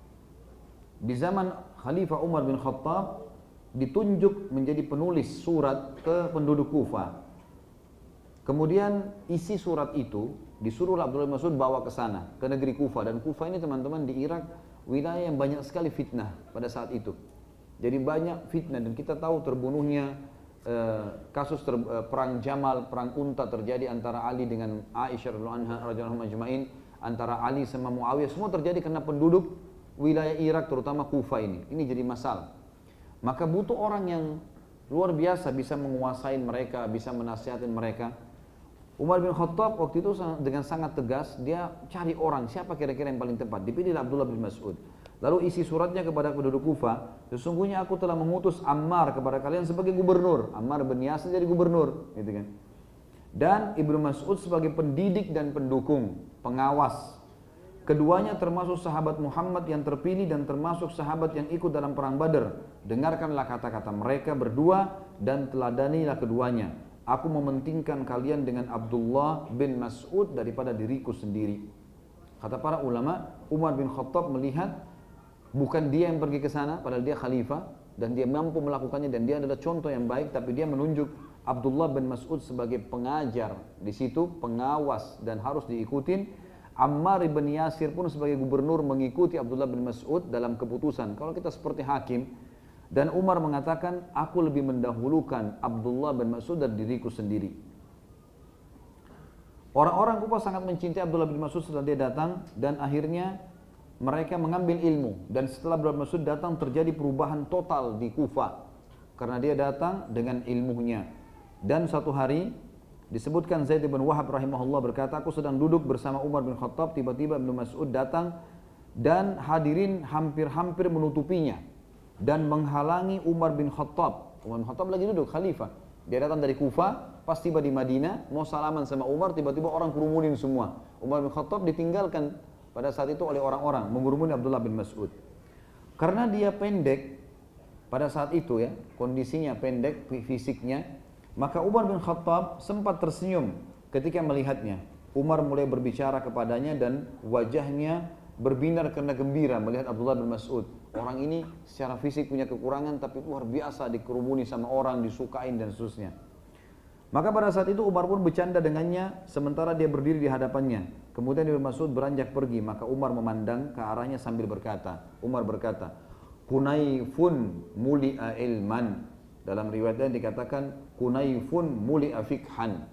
di zaman Khalifah Umar bin Khattab ditunjuk menjadi penulis surat ke penduduk Kufah. Kemudian isi surat itu disuruhlah Abdullah bin Mas'ud bawa ke sana, ke negeri Kufah. Dan Kufah ini, teman-teman, di Irak, wilayah yang banyak sekali fitnah pada saat itu. Jadi banyak fitnah, dan kita tahu terbunuhnya kasus perang Jamal, perang Unta terjadi antara Ali dengan Aisyah radhiyallahu anha ajma'in, antara Ali sama Muawiyah, semua terjadi karena penduduk wilayah Irak terutama Kufah ini. Ini jadi masalah. Maka butuh orang yang luar biasa bisa menguasai mereka, bisa menasihatin mereka. Umar bin Khattab waktu itu dengan sangat tegas, dia cari orang, siapa kira-kira yang paling tepat. Dipilih Abdullah bin Mas'ud. Lalu isi suratnya kepada penduduk Kufah, sesungguhnya aku telah mengutus Ammar kepada kalian sebagai gubernur. Ammar bin Yasir jadi gubernur, gitu kan. Dan Ibnu Mas'ud sebagai pendidik dan pendukung, pengawas. Keduanya termasuk sahabat Muhammad yang terpilih dan termasuk sahabat yang ikut dalam perang Badar. Dengarkanlah kata-kata mereka berdua dan teladanilah keduanya. Aku mementingkan kalian dengan Abdullah bin Mas'ud daripada diriku sendiri. Kata para ulama, Umar bin Khattab melihat bukan dia yang pergi ke sana, padahal dia khalifah dan dia mampu melakukannya dan dia adalah contoh yang baik, tapi dia menunjuk Abdullah bin Mas'ud sebagai pengajar di situ, pengawas dan harus diikutin. Ammar bin Yasir pun sebagai gubernur mengikuti Abdullah bin Mas'ud dalam keputusan. Kalau kita seperti hakim, dan Umar mengatakan, aku lebih mendahulukan Abdullah bin Mas'ud dari diriku sendiri. Orang-orang Kufah sangat mencintai Abdullah bin Mas'ud setelah dia datang dan akhirnya mereka mengambil ilmu. Dan setelah Abdullah bin Mas'ud datang terjadi perubahan total di Kufah karena dia datang dengan ilmunya. Dan satu hari disebutkan Zaid bin Wahab rahimahullah berkata, aku sedang duduk bersama Umar bin Khattab, tiba-tiba Ibnu Mas'ud datang dan hadirin hampir-hampir menutupinya dan menghalangi Umar bin Khattab. Umar bin Khattab lagi duduk, khalifah. Dia datang dari Kufah, pas tiba di Madinah, mau salaman sama Umar, tiba-tiba orang kerumunin semua. Umar bin Khattab ditinggalkan pada saat itu oleh orang-orang, mengurumuni Abdullah bin Mas'ud. Karena dia pendek, pada saat itu ya, kondisinya pendek, fisiknya, maka Umar bin Khattab sempat tersenyum ketika melihatnya. Umar mulai berbicara kepadanya dan wajahnya berbinar karena gembira melihat Abdullah bin Mas'ud. Orang ini secara fisik punya kekurangan tapi luar biasa dikerumuni sama orang, disukain dan seterusnya. Maka pada saat itu Umar pun bercanda dengannya sementara dia berdiri di hadapannya. Kemudian Ibnu Mas'ud beranjak pergi, maka Umar memandang ke arahnya sambil berkata, Umar berkata, "Kunaifun muli'a ilman." Dalam riwayat lain dikatakan, "Kunaifun muli'a fikhan."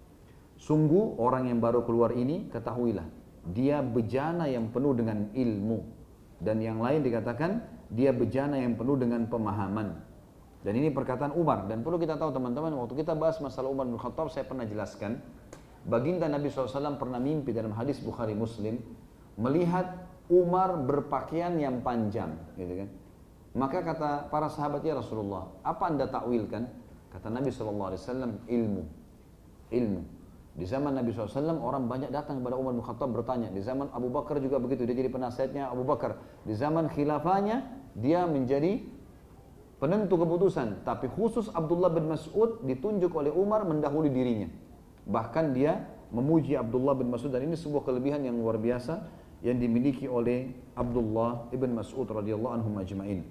Sungguh orang yang baru keluar ini, ketahuilah, dia bejana yang penuh dengan ilmu. Dan yang lain dikatakan dia bejana yang penuh dengan pemahaman. Dan ini perkataan Umar. Dan perlu kita tahu teman-teman, waktu kita bahas masalah Umar bin Khattab, saya pernah jelaskan, baginda Nabi SAW pernah mimpi dalam hadis Bukhari Muslim, melihat Umar berpakaian yang panjang, gitu kan. Maka kata para sahabat, ya Rasulullah, apa anda takwilkan? Kata Nabi SAW, ilmu. Ilmu. Di zaman Nabi SAW orang banyak datang kepada Umar bin Khattab bertanya. Di zaman Abu Bakar juga begitu, dia jadi penasihatnya Abu Bakar. Di zaman khilafahnya dia menjadi penentu keputusan. Tapi khusus Abdullah bin Mas'ud ditunjuk oleh Umar mendahului dirinya. Bahkan dia memuji Abdullah bin Mas'ud, dan ini sebuah kelebihan yang luar biasa yang dimiliki oleh Abdullah ibn Mas'ud radhiyallahu anhum ajma'in.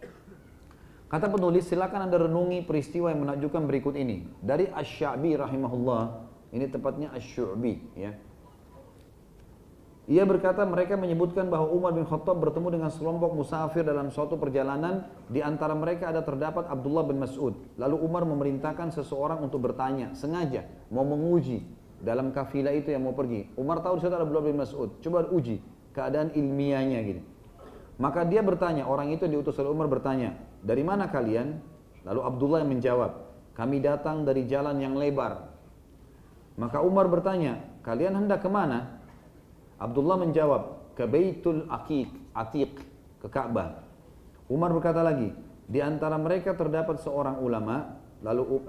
Kata penulis, silakan anda renungi peristiwa yang menakjubkan berikut ini. Dari Asy-Sya'bi rahimahullah, ini tepatnya Asy-Syu'bi ya. Ia berkata mereka menyebutkan bahwa Umar bin Khattab bertemu dengan sekelompok musafir dalam suatu perjalanan. Di antara mereka ada terdapat Abdullah bin Mas'ud. Lalu Umar memerintahkan seseorang untuk bertanya, sengaja mau menguji dalam kafilah itu yang mau pergi. Umar tahu di situ ada Abdullah bin Mas'ud. Coba uji keadaan ilmiahnya gitu. Maka dia bertanya, orang itu diutus oleh Umar bertanya, dari mana kalian? Lalu Abdullah yang menjawab, kami datang dari jalan yang lebar. Maka Umar bertanya, kalian hendak kemana? Abdullah menjawab, ke Baitul Atiq, ke Ka'bah. Umar berkata lagi, di antara mereka terdapat seorang ulama, lalu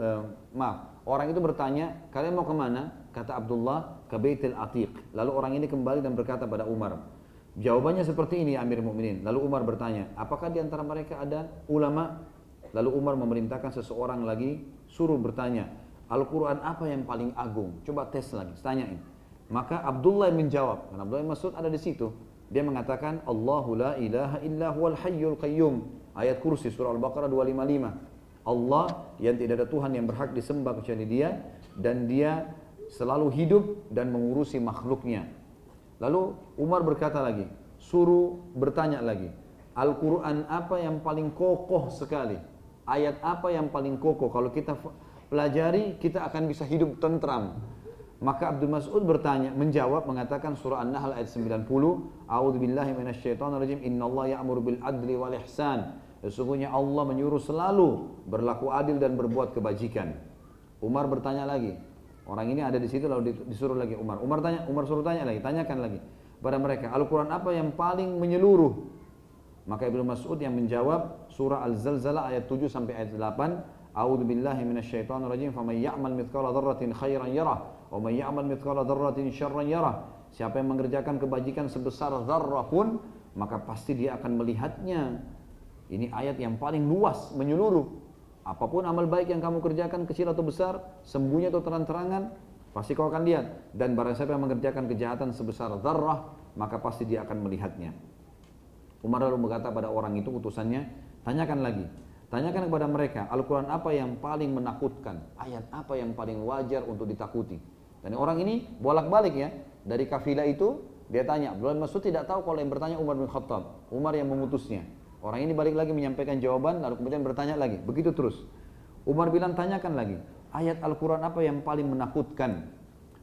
orang itu bertanya, kalian mau kemana? Kata Abdullah, ke Baitul Atiq. Lalu orang ini kembali dan berkata pada Umar, jawabannya seperti ini Amir Mukminin. Lalu Umar bertanya, apakah di antara mereka ada ulama? Lalu Umar memerintahkan seseorang lagi, suruh bertanya, Al-Quran apa yang paling agung? Coba tes lagi, tanyain. Maka Abdullah menjawab, karena Abdullah Mas'ud ada di situ. Dia mengatakan, Allahu la ilaha illa huwal hayyul qayyum. Ayat kursi surah Al-Baqarah 255. Allah yang tidak ada Tuhan yang berhak disembah kecuali Dia, dan Dia selalu hidup dan mengurusi makhluknya. Lalu Umar berkata lagi, suruh bertanya lagi, Al-Quran apa yang paling kokoh sekali? Ayat apa yang paling kokoh? Kalau kita pelajari, kita akan bisa hidup tentram. Maka Abdul Mas'ud bertanya, menjawab, mengatakan surah An-Nahl ayat 90, A'udzubillahi minasyaitonirrajim, innallaha ya'muru bil adli wal ihsan. Sesungguhnya Allah menyuruh selalu berlaku adil dan berbuat kebajikan. Umar bertanya lagi. Orang ini ada di situ lalu disuruh lagi Umar. Umar suruh tanya lagi, tanyakan lagi pada mereka, Al-Quran apa yang paling menyeluruh? Maka Ibnu Mas'ud yang menjawab surah Al-Zalzalah ayat 7 sampai ayat 8, A'udzubillahi minasyaitonirrajim, faman ya'mal mithqala dzarratin khairan yarah wa man ya'mal mithqala dzarratin syarran yarah. Siapa yang mengerjakan kebajikan sebesar zarrah pun, maka pasti dia akan melihatnya. Ini ayat yang paling luas, menyeluruh. Apapun amal baik yang kamu kerjakan, kecil atau besar, sembunyi atau terang-terangan, pasti kau akan lihat. Dan barang siapa yang mengerjakan kejahatan sebesar zarrah, maka pasti dia akan melihatnya. Umar lalu berkata pada orang itu, utusannya, tanyakan lagi. Tanyakan kepada mereka, Al-Quran apa yang paling menakutkan? Ayat apa yang paling wajar untuk ditakuti? Dan orang ini bolak-balik ya. Dari kafilah itu, dia tanya. Abdullah bin Mas'ud tidak tahu kalau yang bertanya Umar bin Khattab. Umar yang memutusnya. Orang ini balik lagi menyampaikan jawaban, lalu kemudian bertanya lagi. Begitu terus. Umar bilang, tanyakan lagi. Ayat Al-Quran apa yang paling menakutkan?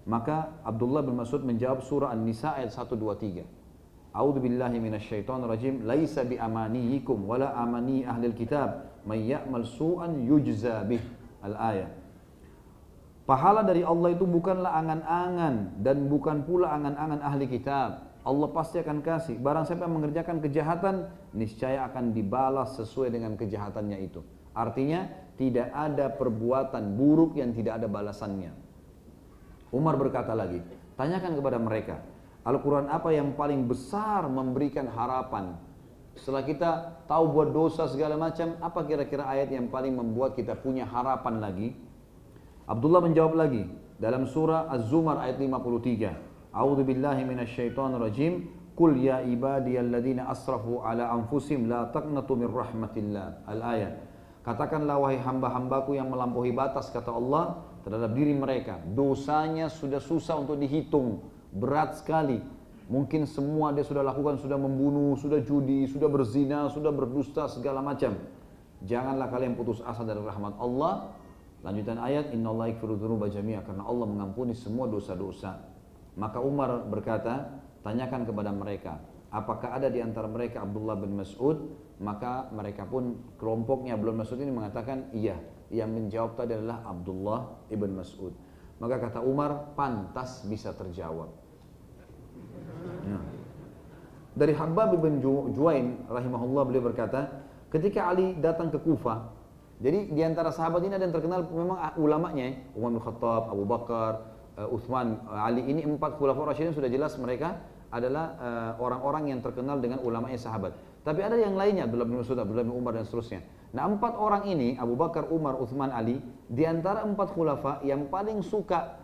Maka Abdullah bin Mas'ud menjawab surah An-Nisa ayat 123. A'udzu billahi minasyaitonir rajim. Laisa bi amaniyikum wala amani ahlil kitab may ya'mal su'an yujza bih. Al-ayat. Pahala dari Allah itu bukanlah angan-angan dan bukan pula angan-angan ahli kitab. Allah pasti akan kasih. Barang siapa yang mengerjakan kejahatan, niscaya akan dibalas sesuai dengan kejahatannya itu. Artinya tidak ada perbuatan buruk yang tidak ada balasannya. Umar berkata lagi, tanyakan kepada mereka, Al-Quran apa yang paling besar memberikan harapan? Setelah kita tahu buat dosa segala macam, apa kira-kira ayat yang paling membuat kita punya harapan lagi? Abdullah menjawab lagi dalam surah Az-Zumar ayat 53. A'udzu billahi minasyaitonir rajim. Qul ya ibadiyalladzina asrafu ala anfusihim la taqnatu min rahmatillah. Al-ayat. Katakanlah wahai hamba-hambaku yang melampaui batas, kata Allah, terhadap diri mereka. Dosanya sudah susah untuk dihitung, berat sekali. Mungkin semua dia sudah lakukan, sudah membunuh, sudah judi, sudah berzina, sudah berdusta, segala macam. Janganlah kalian putus asa dari rahmat Allah. Lanjutan ayat, innallaha yaghfiru dzunuba jami'a, karena Allah mengampuni semua dosa-dosa. Maka Umar berkata, tanyakan kepada mereka, apakah ada di antara mereka Abdullah bin Mas'ud? Maka mereka pun kelompoknya Abdullah bin Mas'ud ini mengatakan iya. Yang menjawab tadi adalah Abdullah ibn Mas'ud. Maka kata Umar, pantas bisa terjawab. Nah. Dari Habbab bin Juwain rahimahullah, beliau berkata, ketika Ali datang ke Kufah, jadi di antara sahabat ini ada yang terkenal memang ulamanya, Umar bin Khattab, Abu Bakar, Uthman, Ali, ini 4 khulafaur rasyidin sudah jelas mereka adalah orang-orang yang terkenal dengan ulamanya sahabat. Tapi ada yang lainnya, Abdullah bin Mas'ud, Abdullah bin Umar dan seterusnya. Nah 4 orang ini, Abu Bakar, Umar, Uthman, Ali, di antara 4 khulafa yang paling suka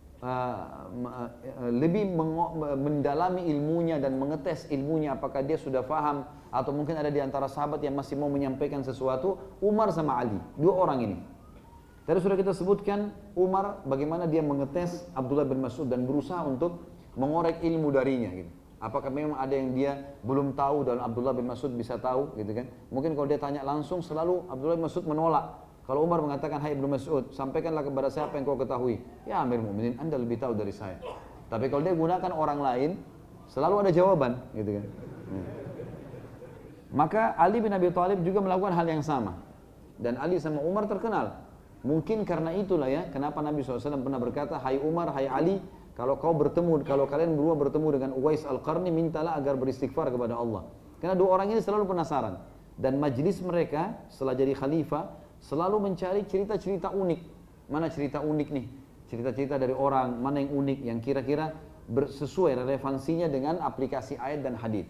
lebih mendalami ilmunya dan mengetes ilmunya apakah dia sudah faham atau mungkin ada di antara sahabat yang masih mau menyampaikan sesuatu, Umar sama Ali, 2 orang ini. Tadi sudah kita sebutkan Umar bagaimana dia mengetes Abdullah bin Mas'ud dan berusaha untuk mengorek ilmu darinya gitu. Apakah memang ada yang dia belum tahu dan Abdullah bin Mas'ud bisa tahu gitu kan. Mungkin kalau dia tanya langsung selalu Abdullah bin Mas'ud menolak. Kalau Umar mengatakan, hai Ibnu Mas'ud, sampaikanlah kepada saya apa yang kau ketahui. Ya Amir Mu'minin, Anda lebih tahu dari saya. Tapi kalau dia gunakan orang lain, selalu ada jawaban gitu kan. Maka Ali bin Abi Thalib juga melakukan hal yang sama. Dan Ali sama Umar terkenal. Mungkin karena itulah ya, kenapa Nabi SAW pernah berkata, hai Umar, hai Ali, kalau kalian berdua bertemu dengan Uwais Al-Qarni, mintalah agar beristighfar kepada Allah. Karena 2 orang ini selalu penasaran. Dan majlis mereka setelah jadi khalifah, selalu mencari cerita-cerita unik. Mana cerita unik nih? Cerita-cerita dari orang, mana yang unik, yang kira-kira sesuai relevansinya dengan aplikasi ayat dan hadis.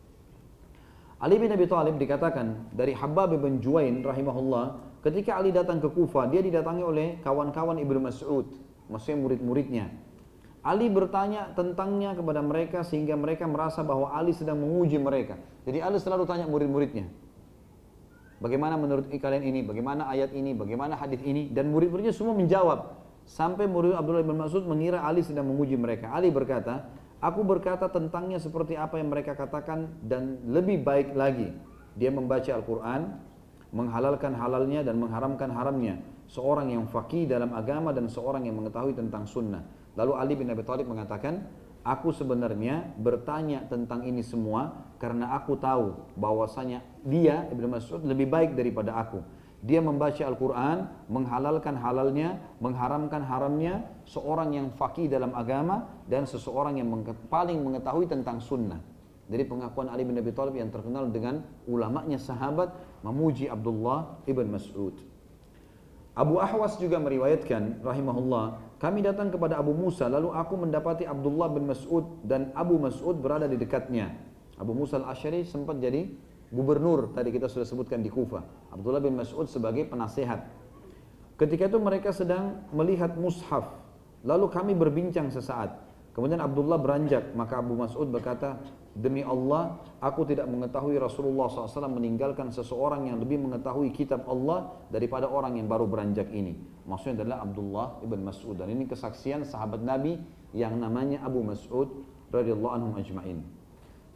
Ali bin Abi Thalib dikatakan dari Habbab bin Juwain rahimahullah, ketika Ali datang ke Kufah, dia didatangi oleh kawan-kawan Ibnu Mas'ud, maksudnya murid-muridnya. Ali bertanya tentangnya kepada mereka sehingga mereka merasa bahwa Ali sedang menguji mereka. Jadi Ali selalu tanya murid-muridnya, bagaimana menurut kalian ini, bagaimana ayat ini, bagaimana hadis ini, dan murid-muridnya semua menjawab. Sampai murid Abdullah bin Mas'ud mengira Ali sedang menguji mereka. Ali berkata, aku berkata tentangnya seperti apa yang mereka katakan dan lebih baik lagi. Dia membaca Al-Quran, menghalalkan halalnya dan mengharamkan haramnya. Seorang yang faqih dalam agama dan seorang yang mengetahui tentang sunnah. Lalu Ali bin Abi Thalib mengatakan, aku sebenarnya bertanya tentang ini semua karena aku tahu bahwasanya dia, Ibnu Mas'ud, lebih baik daripada aku. Dia membaca Al-Quran, menghalalkan halalnya, mengharamkan haramnya, seorang yang faqih dalam agama dan seseorang yang paling mengetahui tentang sunnah. Jadi pengakuan Ali bin Abi Thalib yang terkenal dengan ulamanya sahabat memuji Abdullah ibn Mas'ud. Abu Ahwas juga meriwayatkan rahimahullah, kami datang kepada Abu Musa lalu aku mendapati Abdullah bin Mas'ud dan Abu Mas'ud berada di dekatnya. Abu Musa al-Asy'ari sempat jadi gubernur, tadi kita sudah sebutkan di Kufah. Abdullah bin Mas'ud sebagai penasehat. Ketika itu mereka sedang melihat mushaf, lalu kami berbincang sesaat. Kemudian Abdullah beranjak, maka Abu Mas'ud berkata, demi Allah, aku tidak mengetahui Rasulullah SAW meninggalkan seseorang yang lebih mengetahui kitab Allah daripada orang yang baru beranjak ini. Maksudnya adalah Abdullah ibn Mas'ud. Dan ini kesaksian sahabat Nabi yang namanya Abu Mas'ud radhiyallahu anhum ajma'in.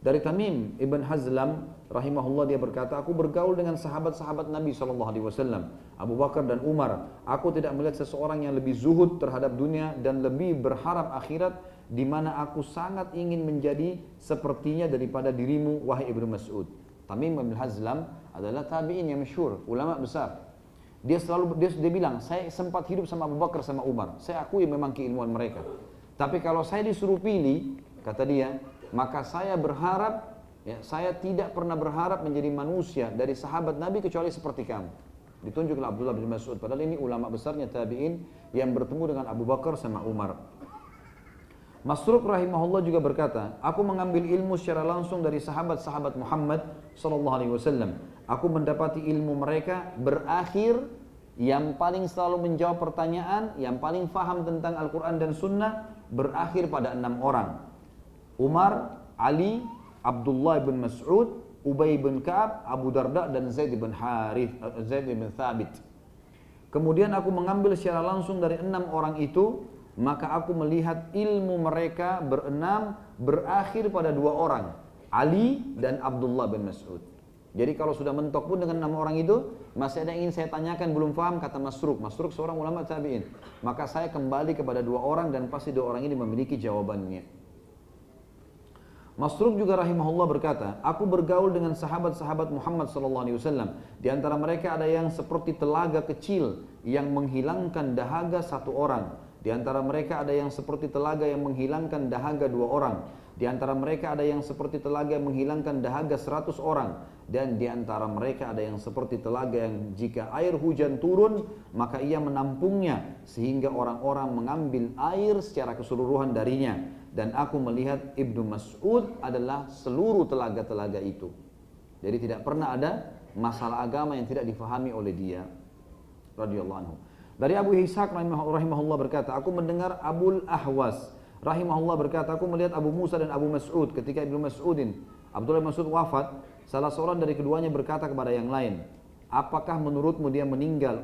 Dari Tamim Ibn Hazlam rahimahullah, dia berkata, aku bergaul dengan sahabat-sahabat Nabi SAW, Abu Bakar dan Umar. Aku tidak melihat seseorang yang lebih zuhud terhadap dunia dan lebih berharap akhirat, di mana aku sangat ingin menjadi sepertinya daripada dirimu, wahai Ibnu Mas'ud. Tamim Ibn Hazlam adalah tabi'in yang masyhur, ulama besar. Dia bilang, saya sempat hidup sama Abu Bakar sama Umar. Saya akui memang keilmuan mereka. Tapi kalau saya disuruh pilih, kata dia, maka saya berharap, ya, saya tidak pernah berharap menjadi manusia dari sahabat Nabi kecuali seperti kamu. Ditunjuklah Abdullah bin Mas'ud. Padahal ini ulama besarnya tabi'in yang bertemu dengan Abu Bakar sama Umar. Masruq rahimahullah juga berkata, aku mengambil ilmu secara langsung dari sahabat-sahabat Muhammad SAW. Aku mendapati ilmu mereka berakhir, yang paling selalu menjawab pertanyaan, yang paling faham tentang Al-Quran dan Sunnah, berakhir pada 6 orang. Umar, Ali, Abdullah bin Mas'ud, Ubay bin Ka'ab, Abu Darda dan Zaid bin Thabit. Kemudian aku mengambil secara langsung dari 6 orang itu, maka aku melihat ilmu mereka berenam berakhir pada 2 orang, Ali dan Abdullah bin Mas'ud. Jadi kalau sudah mentok pun dengan 6 orang itu, masih ada yang ingin saya tanyakan belum paham, kata Masruq. Masruq seorang ulama tabi'in. Maka saya kembali kepada 2 orang dan pasti 2 orang ini memiliki jawabannya. Masruq juga rahimahullah berkata, aku bergaul dengan sahabat-sahabat Muhammad SAW. Di antara mereka ada yang seperti telaga kecil yang menghilangkan dahaga 1 orang. Di antara mereka ada yang seperti telaga yang menghilangkan dahaga 2 orang. Di antara mereka ada yang seperti telaga yang menghilangkan dahaga 100 orang. Dan di antara mereka ada yang seperti telaga yang jika air hujan turun, maka ia menampungnya sehingga orang-orang mengambil air secara keseluruhan darinya. Dan aku melihat Ibnu Mas'ud adalah seluruh telaga-telaga itu. Jadi tidak pernah ada masalah agama yang tidak difahami oleh dia, radhiyallahu anhu. Dari Abu Ishaq rahimahullah berkata, aku mendengar Abul Ahwas rahimahullah berkata, aku melihat Abu Musa dan Abu Mas'ud ketika Ibnu Mas'udin, Abdullah bin Mas'ud wafat. Salah seorang dari keduanya berkata kepada yang lain, apakah menurutmu dia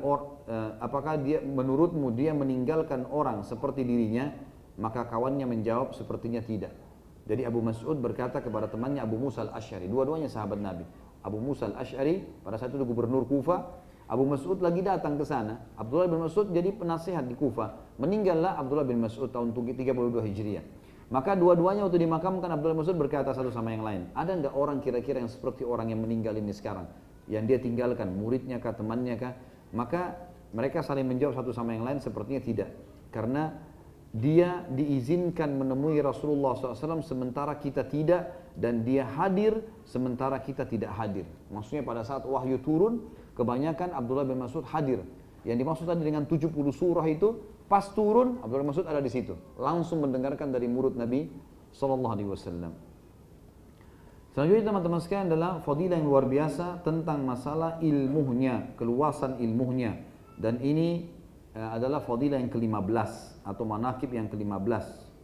meninggalkan orang seperti dirinya? Maka kawannya menjawab, sepertinya tidak. Jadi Abu Mas'ud berkata kepada temannya Abu Musa al-Asy'ari, dua-duanya sahabat Nabi. Abu Musa al-Asy'ari pada saat itu gubernur Kufa, Abu Mas'ud lagi datang ke sana. Abdullah bin Mas'ud jadi penasihat di Kufa. Meninggallah Abdullah bin Mas'ud tahun 32 Hijriah. Maka dua-duanya waktu dimakamkan, Abdullah bin Mas'ud berkata satu sama yang lain, ada enggak orang kira-kira yang seperti orang yang meninggal ini sekarang? Yang dia tinggalkan, muridnya kah, temannya kah? Maka mereka saling menjawab satu sama yang lain, sepertinya tidak. Karena dia diizinkan menemui Rasulullah SAW sementara kita tidak, dan dia hadir sementara kita tidak hadir. Maksudnya pada saat wahyu turun, kebanyakan Abdullah bin Mas'ud hadir. Yang dimaksud tadi dengan 70 surah itu, pas turun Abdullah bin Mas'ud ada di situ, langsung mendengarkan dari murid Nabi SAW. Selanjutnya teman-teman sekalian adalah fadilah yang luar biasa tentang masalah ilmunya, keluasan ilmunya. Dan ini adalah fadilah yang ke-15 atau manaqib yang ke-15.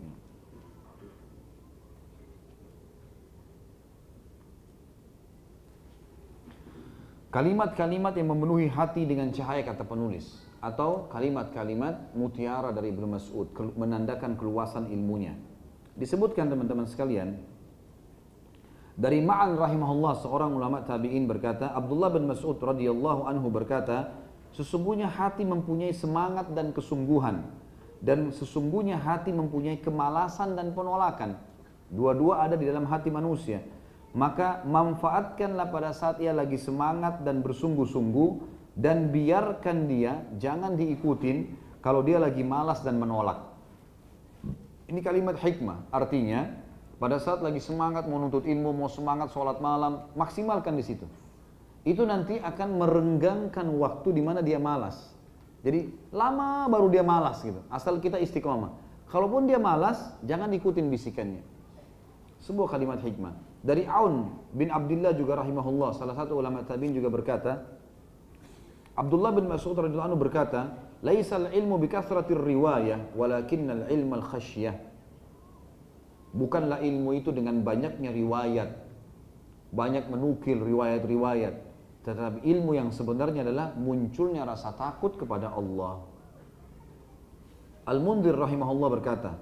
Kalimat-kalimat yang memenuhi hati dengan cahaya, kata penulis, atau kalimat-kalimat mutiara dari Ibnu Mas'ud, menandakan keluasan ilmunya. Disebutkan teman-teman sekalian, dari Ma'an rahimahullah, seorang ulama tabi'in berkata, Abdullah bin Mas'ud radhiyallahu anhu berkata, sesungguhnya hati mempunyai semangat dan kesungguhan, dan sesungguhnya hati mempunyai kemalasan dan penolakan. Dua-dua ada di dalam hati manusia. Maka manfaatkanlah pada saat ia lagi semangat dan bersungguh-sungguh, dan biarkan dia, jangan diikutin kalau dia lagi malas dan menolak. Ini kalimat hikmah, artinya pada saat lagi semangat mau nuntut ilmu, mau semangat sholat malam, maksimalkan di situ. Itu nanti akan merenggangkan waktu di mana dia malas. Jadi lama baru dia malas gitu. Asal kita istiqomah. Kalaupun dia malas, jangan ikutin bisikannya. Sebuah kalimat hikmah. Dari Aun bin Abdullah juga rahimahullah, salah satu ulama tabi'in juga berkata, Abdullah bin Mas'ud radhiyallahu anhu berkata, "Laisal ilmu bikathratir riwayah, walakinnal ilmal khasyah." Bukanlah ilmu itu dengan banyaknya riwayat, banyak menukil riwayat-riwayat, tetapi ilmu yang sebenarnya adalah munculnya rasa takut kepada Allah. Al-Mundhir rahimahullah berkata,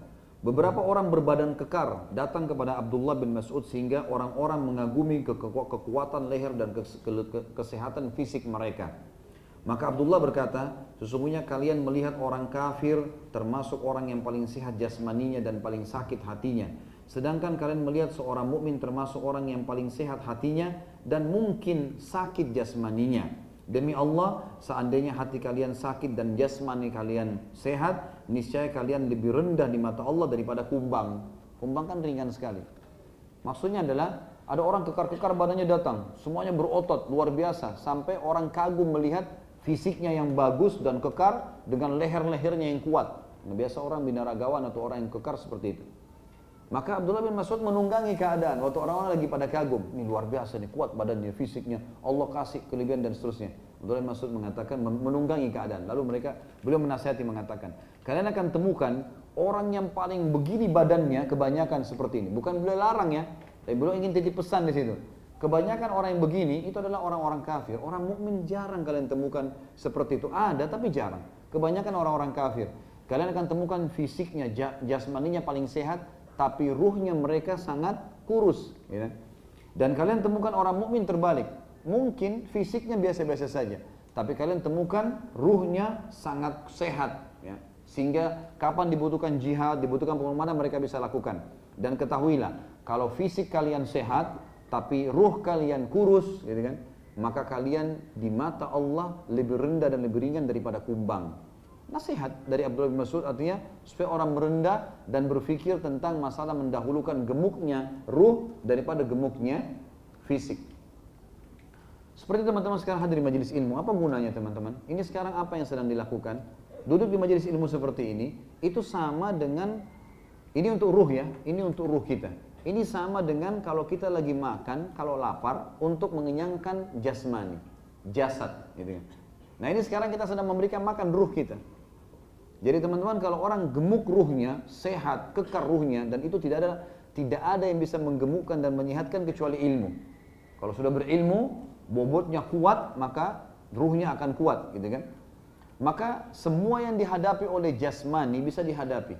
Beberapa orang berbadan kekar datang kepada Abdullah bin Mas'ud sehingga orang-orang mengagumi kekuatan leher dan kesehatan fisik mereka. Maka Abdullah berkata, sesungguhnya kalian melihat orang kafir termasuk orang yang paling sehat jasmaninya dan paling sakit hatinya. Sedangkan kalian melihat seorang mukmin termasuk orang yang paling sehat hatinya dan mungkin sakit jasmaninya. Demi Allah, seandainya hati kalian sakit dan jasmani kalian sehat, niscaya kalian lebih rendah di mata Allah daripada kumbang. Kumbang kan ringan sekali. Maksudnya adalah ada orang kekar-kekar badannya datang, semuanya berotot luar biasa sampai orang kagum melihat fisiknya yang bagus dan kekar dengan leher-lehernya yang kuat. Nah, biasa orang binaragawan atau orang yang kekar seperti itu. Maka Abdullah bin Mas'ud menunggangi keadaan waktu orang-orang lagi pada kagum. Ini luar biasa nih, kuat badannya, fisiknya, Allah kasih kelebihan dan seterusnya. Abdullah bin Mas'ud mengatakan menunggangi keadaan. Lalu beliau menasihati mengatakan, kalian akan temukan orang yang paling begini badannya kebanyakan seperti ini. Bukan beliau larang ya, tapi beliau ingin titip pesan di situ. Kebanyakan orang yang begini itu adalah orang-orang kafir. Orang mukmin jarang kalian temukan seperti itu. Ada tapi jarang. Kebanyakan orang-orang kafir. Kalian akan temukan fisiknya, jasmaninya paling sehat, tapi ruhnya mereka sangat kurus. Ya. Dan kalian temukan orang mukmin terbalik. Mungkin fisiknya biasa-biasa saja, tapi kalian temukan ruhnya sangat sehat. Ya. Sehingga kapan dibutuhkan jihad, dibutuhkan pengorbanan mereka bisa lakukan. Dan ketahuilah, kalau fisik kalian sehat, tapi ruh kalian kurus, gitu kan, maka kalian di mata Allah lebih rendah dan lebih ringan daripada kumbang. Nasihat dari Abdullah bin Mas'ud artinya supaya orang merendah dan berpikir tentang masalah mendahulukan gemuknya ruh daripada gemuknya fisik. Seperti teman-teman sekarang hadir di majelis ilmu, apa gunanya teman-teman? Ini sekarang apa yang sedang dilakukan? Duduk di majelis ilmu seperti ini, itu sama dengan, ini untuk ruh ya, ini untuk ruh kita. Ini sama dengan kalau kita lagi makan, kalau lapar, untuk mengenyangkan jasmani, jasad. Gitu. Nah ini sekarang kita sedang memberikan makan ruh kita. Jadi teman-teman, kalau orang gemuk ruhnya, sehat, kekar ruhnya, dan itu tidak ada yang bisa menggemukkan dan menyehatkan kecuali ilmu. Kalau sudah berilmu, bobotnya kuat, maka ruhnya akan kuat, gitu kan? Maka semua yang dihadapi oleh jasmani bisa dihadapi.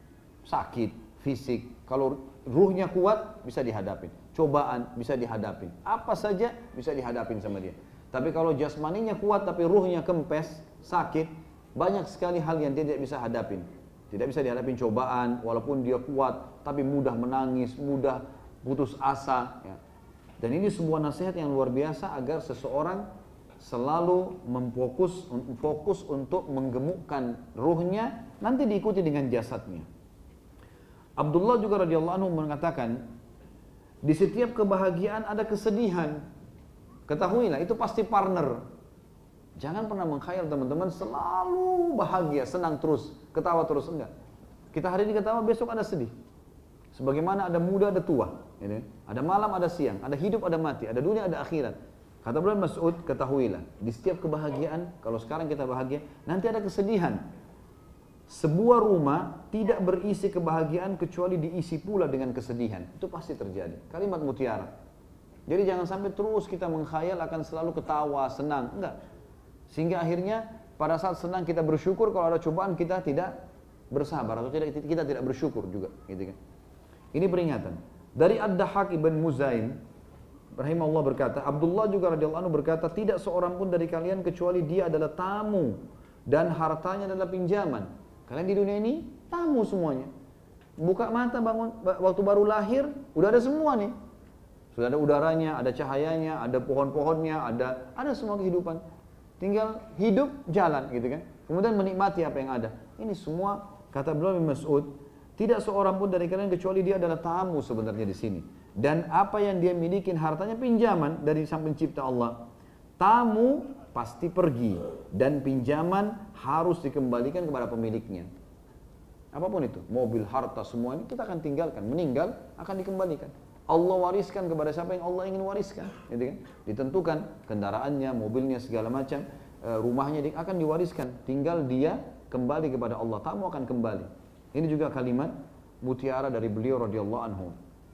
Sakit, fisik, kalau ruhnya kuat bisa dihadapi. Cobaan bisa dihadapi. Apa saja bisa dihadapi sama dia. Tapi kalau jasmaninya kuat tapi ruhnya kempes, sakit, banyak sekali hal yang dia tidak bisa hadapin. Tidak bisa dihadapin cobaan, walaupun dia kuat, tapi mudah menangis, mudah putus asa. Ya. Dan ini sebuah nasihat yang luar biasa agar seseorang selalu fokus untuk menggemukkan ruhnya, nanti diikuti dengan jasadnya. Abdullah juga radhiyallahu anhu mengatakan, di setiap kebahagiaan ada kesedihan. Ketahuilah, itu pasti partner. Jangan pernah mengkhayal teman-teman selalu bahagia, senang terus, ketawa terus, enggak. Kita hari ini ketawa, besok ada sedih. Sebagaimana ada muda, ada tua. Ada malam, ada siang, ada hidup, ada mati, ada dunia, ada akhirat. Kata Ibnu Mas'ud, ketahuilah, di setiap kebahagiaan, kalau sekarang kita bahagia, nanti ada kesedihan. Sebuah rumah tidak berisi kebahagiaan kecuali diisi pula dengan kesedihan. Itu pasti terjadi. Kalimat mutiara. Jadi jangan sampai terus kita mengkhayal akan selalu ketawa, senang. Enggak. Sehingga akhirnya pada saat senang kita bersyukur, kalau ada cobaan kita tidak bersabar atau kita tidak bersyukur juga, gitu kan. Ini peringatan. Dari Ad-Dahhak ibn Muzaim rahimahullah berkata, Abdullah juga radhiyallahu anhu berkata, tidak seorang pun dari kalian kecuali dia adalah tamu dan hartanya adalah pinjaman. Kalian di dunia ini tamu semuanya. Buka mata bangun waktu baru lahir, udah ada semua nih. Sudah ada udaranya, ada cahayanya, ada pohon-pohonnya, ada semua kehidupan. Tinggal hidup, jalan gitu kan. Kemudian menikmati apa yang ada. Ini semua kata Abdullah bin Mas'ud, tidak seorang pun dari kalian kecuali dia adalah tamu sebenarnya di sini. Dan apa yang dia miliki hartanya pinjaman dari sang pencipta Allah. Tamu pasti pergi dan pinjaman harus dikembalikan kepada pemiliknya. Apapun itu, mobil, harta, semua ini kita akan tinggalkan, meninggal akan dikembalikan. Allah wariskan kepada siapa yang Allah ingin wariskan, gitu kan? Ditentukan kendaraannya, mobilnya, segala macam, rumahnya akan diwariskan. Tinggal dia kembali kepada Allah, tamu akan kembali. Ini juga kalimat mutiara dari beliau radhiyallahu anhu.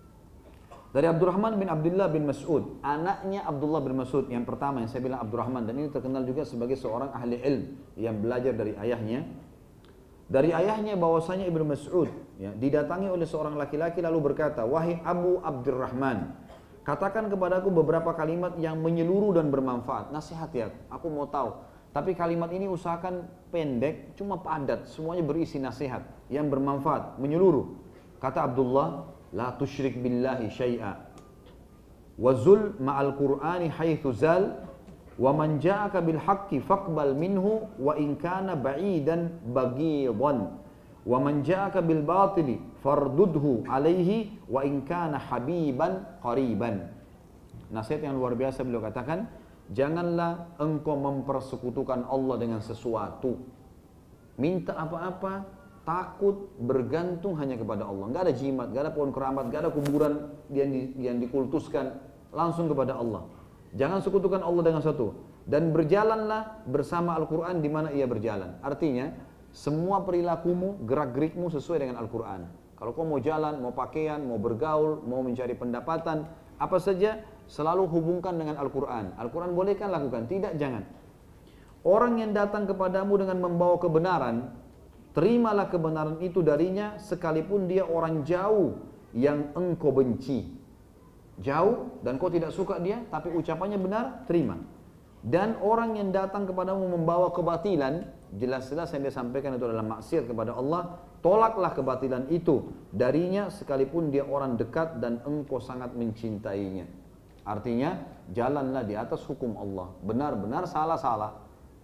Dari Abdurrahman bin Abdullah bin Mas'ud, anaknya Abdullah bin Mas'ud yang pertama yang saya bilang Abdurrahman, dan ini terkenal juga sebagai seorang ahli ilm yang belajar dari ayahnya. Dari ayahnya bahwasanya Ibnu Mas'ud ya, didatangi oleh seorang laki-laki lalu berkata, "Wahai Abu Abdurrahman, katakan kepadaku beberapa kalimat yang menyeluruh dan bermanfaat." Nasihat ya, aku mau tahu. Tapi kalimat ini usahakan pendek, cuma padat, semuanya berisi nasihat yang bermanfaat, menyeluruh. Kata Abdullah, "La tusyrik billahi syai'a. Wazul ma'al Qur'ani haitsu zal. Wa man ja'aka bil haqqi faqbal minhu wa in kana ba'idan baghidan wa man ja'aka bil batili fardudhu alaihi wa in kana habiban qariban." Nasihat yang luar biasa beliau katakan, janganlah engkau mempersekutukan Allah dengan sesuatu. Minta apa-apa, takut, bergantung hanya kepada Allah. Enggak ada jimat, enggak ada pohon keramat, enggak ada kuburan yang dikultuskan, langsung kepada Allah. Jangan sekutukan Allah dengan satu. Dan berjalanlah bersama Al-Quran di mana ia berjalan. Artinya, semua perilakumu, gerak-gerikmu sesuai dengan Al-Quran. Kalau kau mau jalan, mau pakaian, mau bergaul, mau mencari pendapatan, apa saja, selalu hubungkan dengan Al-Quran. Al-Quran bolehkan lakukan, tidak jangan. Orang yang datang kepadamu dengan membawa kebenaran, terimalah kebenaran itu darinya sekalipun dia orang jauh yang engkau benci. Jauh dan kau tidak suka dia, tapi ucapannya benar, terima. Dan orang yang datang kepadamu membawa kebatilan, jelas-jelas yang dia sampaikan itu adalah maksiat kepada Allah, tolaklah kebatilan itu darinya sekalipun dia orang dekat dan engkau sangat mencintainya. Artinya, jalanlah di atas hukum Allah, benar-benar salah-salah.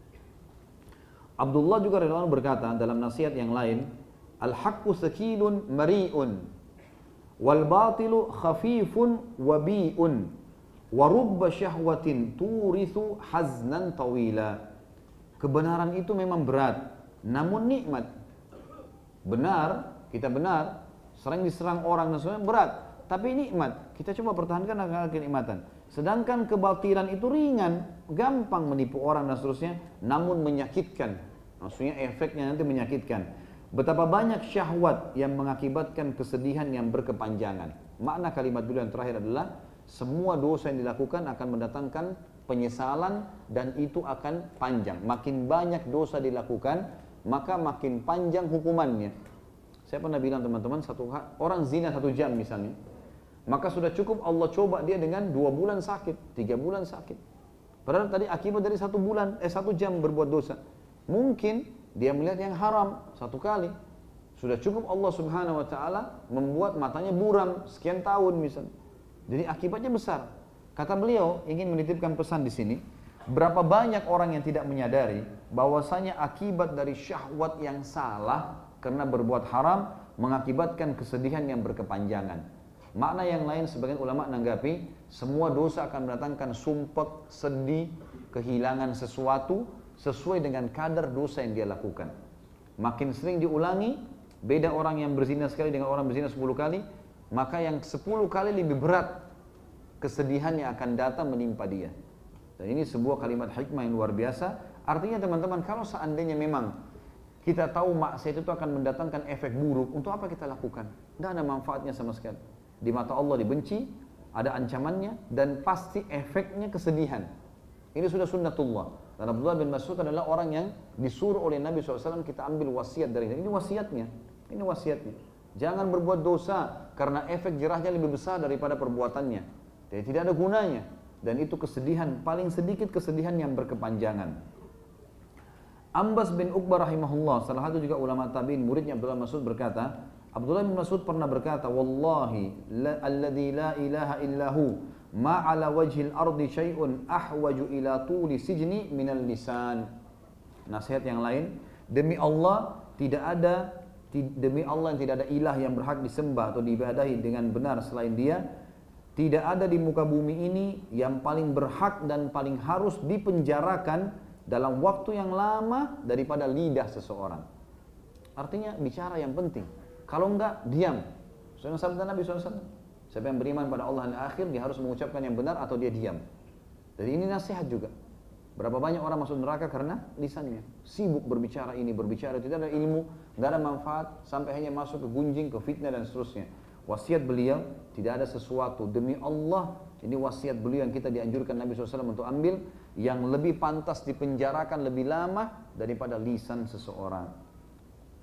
Abdullah juga radhiyallahu anhu berkata dalam nasihat yang lain, "Al-haqqu sakilun mari'un wal batilu khafifun wabi'un wa rubba syahwatin turithu haznan tawila." Kebenaran itu memang berat, namun nikmat. Benar, kita benar, sering diserang orang dan sebagainya, berat, tapi nikmat. Kita coba pertahankan agar kenikmatan. Sedangkan kebatilan itu ringan, gampang menipu orang dan seterusnya, namun menyakitkan. Maksudnya efeknya nanti menyakitkan. Betapa banyak syahwat yang mengakibatkan kesedihan yang berkepanjangan. Makna kalimat beliau yang terakhir adalah semua dosa yang dilakukan akan mendatangkan penyesalan dan itu akan panjang. Makin banyak dosa dilakukan, maka makin panjang hukumannya. Saya pernah bilang teman-teman, orang zina 1 jam misalnya, maka sudah cukup Allah coba dia dengan 2 bulan sakit, 3 bulan sakit. Padahal tadi akibat dari 1 jam berbuat dosa. Mungkin dia melihat yang haram 1 kali. Sudah cukup Allah subhanahu wa ta'ala membuat matanya buram sekian tahun misalnya. Jadi akibatnya besar. Kata beliau ingin menitipkan pesan di sini. Berapa banyak orang yang tidak menyadari bahwasanya akibat dari syahwat yang salah karena berbuat haram mengakibatkan kesedihan yang berkepanjangan. Makna yang lain sebagian ulama menanggapi semua dosa akan mendatangkan sumpek, sedih, kehilangan sesuatu sesuai dengan kadar dosa yang dia lakukan. Makin sering diulangi, beda orang yang berzina sekali dengan orang berzina 10 kali, maka yang 10 kali lebih berat kesedihan yang akan datang menimpa dia. Dan ini sebuah kalimat hikmah yang luar biasa. Artinya teman-teman, kalau seandainya memang kita tahu maksiat itu akan mendatangkan efek buruk, untuk apa kita lakukan? Tidak ada manfaatnya sama sekali. Di mata Allah dibenci, ada ancamannya, dan pasti efeknya kesedihan. Ini sudah sunnatullah. Dan Abdullah bin Mas'ud adalah orang yang disuruh oleh Nabi SAW kita ambil wasiat dari ini. Ini wasiatnya. Ini wasiatnya. Jangan berbuat dosa karena efek jerahnya lebih besar daripada perbuatannya. Jadi tidak ada gunanya. Dan itu kesedihan, paling sedikit kesedihan yang berkepanjangan. Ambas bin Uqbah rahimahullah, salah satu juga ulama tabi'in, muridnya Abdullah bin Mas'ud berkata, Abdullah bin Mas'ud pernah berkata, "Wallahi alladzi la ilaha illahu ma ala wajhil ardi syai'un ahwaju ila tuli sijni minal lisan." Nasihat yang lain, demi Allah yang tidak ada ilah yang berhak disembah atau diibadahi dengan benar selain Dia, tidak ada di muka bumi ini yang paling berhak dan paling harus dipenjarakan dalam waktu yang lama daripada lidah seseorang. Artinya bicara yang penting. Kalau enggak, diam. Sesuai sabda Nabi SAW. Siapa yang beriman pada Allah dan akhir, dia harus mengucapkan yang benar atau dia diam. Jadi ini nasihat juga. Berapa banyak orang masuk neraka karena lisannya. Sibuk berbicara ini, berbicara itu. Tidak ada ilmu, tidak ada manfaat, sampai hanya masuk ke gunjing, ke fitnah dan seterusnya. Wasiat beliau, tidak ada sesuatu. Demi Allah, ini wasiat beliau yang kita dianjurkan Nabi SAW untuk ambil, yang lebih pantas dipenjarakan lebih lama daripada lisan seseorang.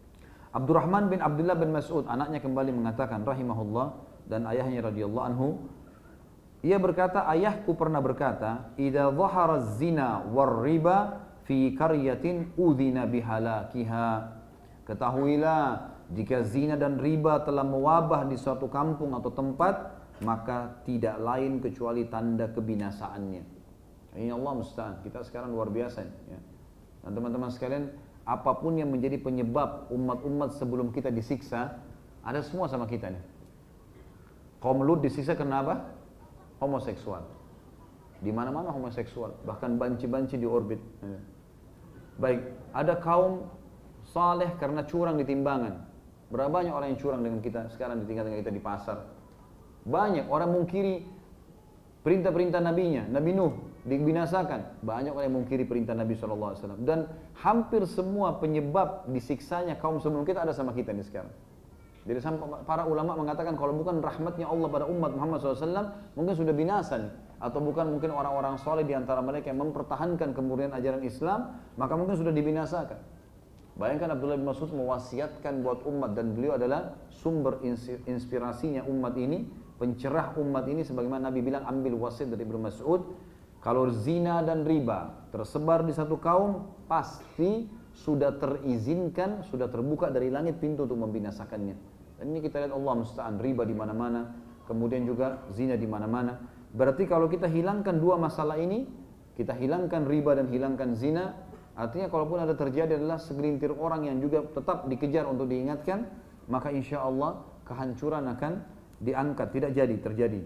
Abdurrahman bin Abdullah bin Mas'ud, anaknya kembali mengatakan rahimahullah, dan ayahnya radhiyallahu anhu, ia berkata, ayahku pernah berkata, idza dhahara az-zina war riba fi qaryatin udhina bihalakiha. Ketahuilah, jika zina dan riba telah mewabah di suatu kampung atau tempat, maka tidak lain kecuali tanda kebinasaannya. Ini Allah musta'an. Kita sekarang luar biasa ya. Dan teman-teman sekalian, apapun yang menjadi penyebab umat-umat sebelum kita disiksa, ada semua sama kita nih. Kaum Lut disiksa kenapa? Homoseksual. Di mana-mana homoseksual, bahkan banci-banci di orbit. Baik, ada kaum saleh karena curang di timbangan. Berapa banyak orang yang curang dengan kita sekarang ditinggal dengan kita di pasar. Banyak orang mungkiri perintah-perintah nabinya, Nabi Nuh dibinasakan. Banyak orang yang mungkiri perintah Nabi SAW. Dan hampir semua penyebab disiksanya kaum sebelum kita ada sama kita nih sekarang. Jadi para ulama mengatakan kalau bukan rahmatnya Allah pada umat Muhammad SAW, mungkin sudah binasa nih. Atau bukan mungkin orang-orang soleh di antara mereka yang mempertahankan kemurnian ajaran Islam, maka mungkin sudah dibinasakan. Bayangkan Abdullah bin Mas'ud mewasiatkan buat umat, dan beliau adalah sumber inspirasinya umat ini, pencerah umat ini, sebagaimana Nabi bilang, ambil wasiat dari Ibnu Mas'ud, kalau zina dan riba tersebar di satu kaum, pasti sudah terizinkan, sudah terbuka dari langit pintu untuk membinasakannya. Dan ini kita lihat Allah musta'an, riba di mana-mana, kemudian juga zina di mana-mana. Berarti kalau kita hilangkan dua masalah ini, kita hilangkan riba dan hilangkan zina, artinya kalaupun ada terjadi adalah segelintir orang yang juga tetap dikejar untuk diingatkan, maka insya Allah kehancuran akan diangkat, tidak jadi terjadi.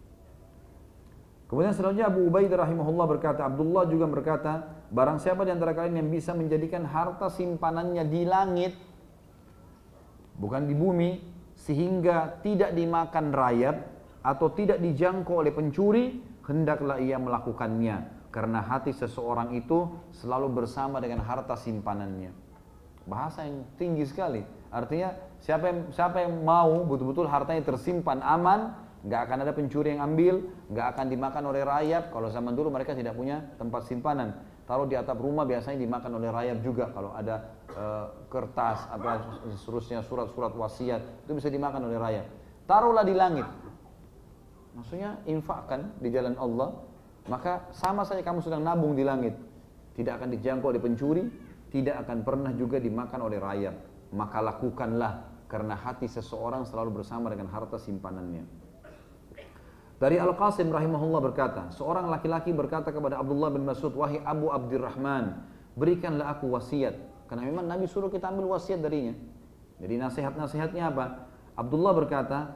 Kemudian selanjutnya Abu Ubaidah rahimahullah berkata, Abdullah juga berkata, barang siapa di antara kalian yang bisa menjadikan harta simpanannya di langit, bukan di bumi, sehingga tidak dimakan rayap atau tidak dijangkau oleh pencuri, hendaklah ia melakukannya, karena hati seseorang itu selalu bersama dengan harta simpanannya. Bahasa yang tinggi sekali. Artinya siapa yang mau betul-betul hartanya tersimpan aman, nggak akan ada pencuri yang ambil, nggak akan dimakan oleh rayap. Kalau zaman dulu mereka tidak punya tempat simpanan, taruh di atap rumah, biasanya dimakan oleh rayap juga. Kalau ada kertas, apa seterusnya, surat-surat wasiat, itu bisa dimakan oleh rayap. Taruhlah di langit. Maksudnya infakkan di jalan Allah, maka sama saja kamu sedang nabung di langit. Tidak akan dijangkau oleh pencuri, tidak akan pernah juga dimakan oleh rayap. Maka lakukanlah, karena hati seseorang selalu bersama dengan harta simpanannya. Dari Al-Qasim rahimahullah berkata, seorang laki-laki berkata kepada Abdullah bin Mas'ud, wahai Abu Abdurrahman, berikanlah aku wasiat. Karena memang Nabi suruh kita ambil wasiat darinya. Jadi nasihat-nasihatnya apa? Abdullah berkata,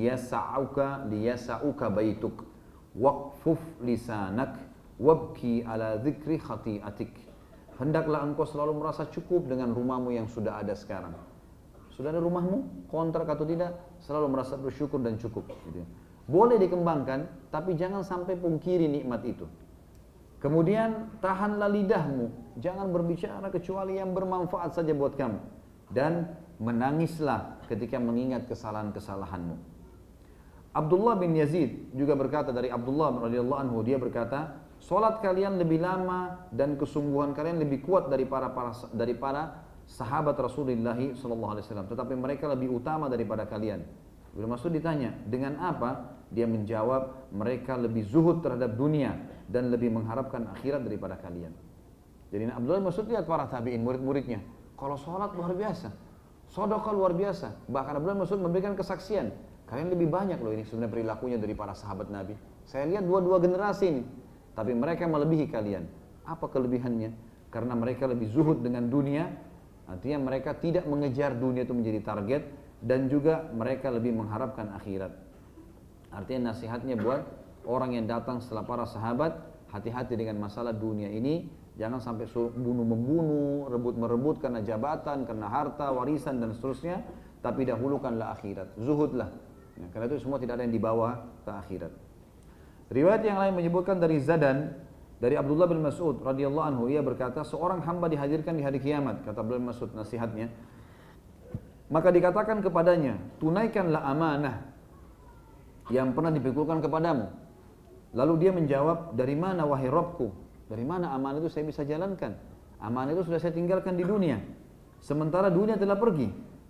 liyasa'uka baituk, waqfuf lisanak, wabki ala dzikri khati'atik. Hendaklah engkau selalu merasa cukup dengan rumahmu yang sudah ada sekarang. Sudah ada rumahmu, kontrak atau tidak, selalu merasa bersyukur dan cukup. Gitu. Boleh dikembangkan, tapi jangan sampai pungkiri nikmat itu. Kemudian tahanlah lidahmu, jangan berbicara kecuali yang bermanfaat saja buat kamu. Dan menangislah ketika mengingat kesalahan-kesalahanmu. Abdullah bin Yazid juga berkata, dari Abdullah radhiyallahu anhu, dia berkata, solat kalian lebih lama dan kesungguhan kalian lebih kuat dari para sahabat Rasulullah SAW, tetapi mereka lebih utama daripada kalian. Ibnu Mas'ud ditanya, dengan apa? Dia menjawab, mereka lebih zuhud terhadap dunia dan lebih mengharapkan akhirat daripada kalian. Jadi Abdullah bin Mas'ud lihat para tabi'in, murid-muridnya. Kalau sholat luar biasa, sedekah luar biasa. Bahkan Abdullah bin Mas'ud memberikan kesaksian, kalian lebih banyak loh ini sebenarnya perilakunya dari para sahabat Nabi. Saya lihat dua-dua generasi ini, tapi mereka melebihi kalian. Apa kelebihannya? Karena mereka lebih zuhud dengan dunia, artinya mereka tidak mengejar dunia itu menjadi target, dan juga mereka lebih mengharapkan akhirat. Artinya nasihatnya buat orang yang datang setelah para sahabat, hati-hati dengan masalah dunia ini, jangan sampai bunuh-membunuh, rebut-merebut karena jabatan, karena harta, warisan dan seterusnya, tapi dahulukanlah akhirat, zuhudlah. Ya, karena itu semua tidak ada yang dibawa ke akhirat. Riwayat yang lain menyebutkan dari Zadan, dari Abdullah bin Mas'ud radhiyallahu anhu, ia berkata, seorang hamba dihadirkan di hari kiamat, kata Abdullah bin Mas'ud nasihatnya, maka dikatakan kepadanya, tunaikanlah amanah yang pernah dipikulkan kepadamu. Lalu dia menjawab, dari mana wahai Rabbku? Dari mana amanah itu saya bisa jalankan? Amanah itu sudah saya tinggalkan di dunia, sementara dunia telah pergi.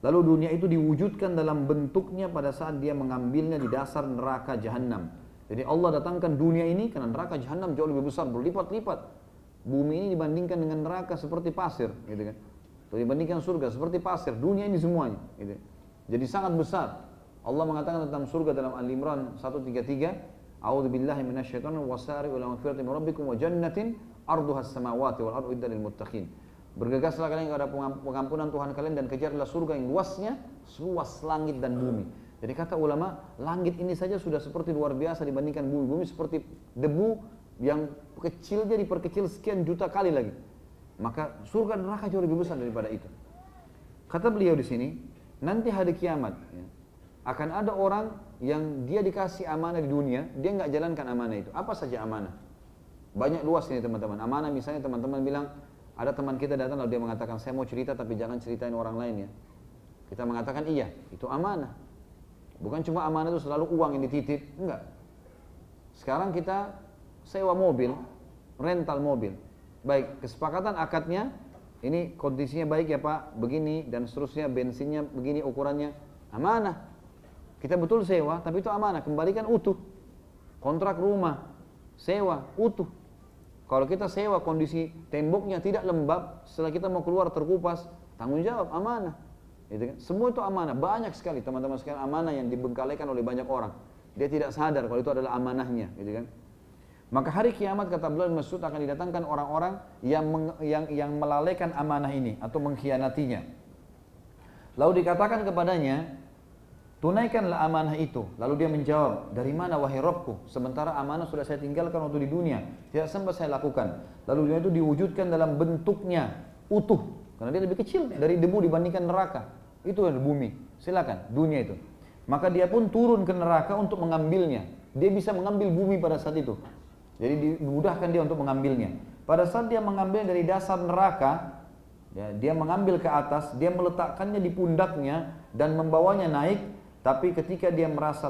Lalu dunia itu diwujudkan dalam bentuknya pada saat dia mengambilnya di dasar neraka jahanam. Jadi Allah datangkan dunia ini karena neraka jahanam jauh lebih besar, berlipat-lipat. Bumi ini dibandingkan dengan neraka seperti pasir, gitu kan. Atau dibandingkan surga seperti pasir, dunia ini semuanya, gitu. Jadi sangat besar. Allah mengatakan tentang surga dalam Al-Imran 133, A'udzubillahi minasyaitonir wasari'u ila magfiratin min rabbikum wa jannatin arduhas samawati wal ardu iddal lil muttaqin. Bergegaslah kalian kepada pengampunan Tuhan kalian dan kejarlah surga yang luasnya seluas langit dan bumi. Jadi kata ulama, langit ini saja sudah seperti luar biasa dibandingkan bumi. Bumi seperti debu yang kecilnya diperkecil sekian juta kali lagi. Maka surga dan neraka jauh lebih besar daripada itu. Kata beliau di sini, nanti hari kiamat ya, akan ada orang yang dia dikasih amanah di dunia, dia nggak jalankan amanah itu. Apa saja amanah? Banyak luas ini teman-teman. Amanah misalnya teman-teman bilang, ada teman kita datang lalu dia mengatakan, saya mau cerita tapi jangan ceritain orang lain ya. Kita mengatakan iya, itu amanah. Bukan cuma amanah itu selalu uang yang dititip, enggak. Sekarang kita sewa mobil, rental mobil. Baik, kesepakatan akadnya, ini kondisinya baik ya Pak, begini dan seterusnya, bensinnya begini ukurannya, amanah. Kita betul sewa, tapi itu amanah, kembalikan utuh. Kontrak rumah, sewa, utuh. Kalau kita sewa kondisi temboknya tidak lembab, setelah kita mau keluar terkupas, tanggung jawab, amanah. Gitu kan? Semua itu amanah, banyak sekali teman-teman sekalian amanah yang dibengkalikan oleh banyak orang. Dia tidak sadar kalau itu adalah amanahnya, gitu kan? Maka hari kiamat kata Abdullah bin Mas'ud akan didatangkan orang-orang yang melalaikan amanah ini atau mengkhianatinya. Lalu dikatakan kepadanya, tunaikanlah amanah itu. Lalu dia menjawab, dari mana wahai Rabbku? Sementara amanah sudah saya tinggalkan waktu di dunia, tidak sempat saya lakukan. Lalu dunia itu diwujudkan dalam bentuknya utuh, karena dia lebih kecil dari debu dibandingkan neraka. Itu adalah bumi. Silakan, dunia itu. Maka dia pun turun ke neraka untuk mengambilnya. Dia bisa mengambil bumi pada saat itu. Jadi dimudahkan dia untuk mengambilnya. Pada saat dia mengambilnya dari dasar neraka, ya, dia mengambil ke atas, dia meletakkannya di pundaknya dan membawanya naik. Tapi ketika dia merasa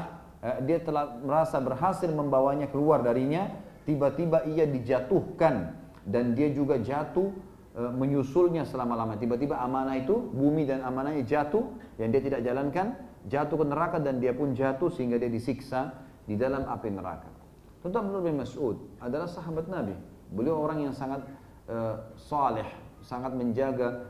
dia telah merasa berhasil membawanya keluar darinya, tiba-tiba ia dijatuhkan dan dia juga jatuh menyusulnya selama-lamanya. Tiba-tiba amanah itu, bumi dan amanahnya jatuh yang dia tidak jalankan, jatuh ke neraka dan dia pun jatuh sehingga dia disiksa di dalam api neraka. Tentu Abdullah bin Mas'ud adalah sahabat Nabi. Beliau orang yang sangat saleh, sangat menjaga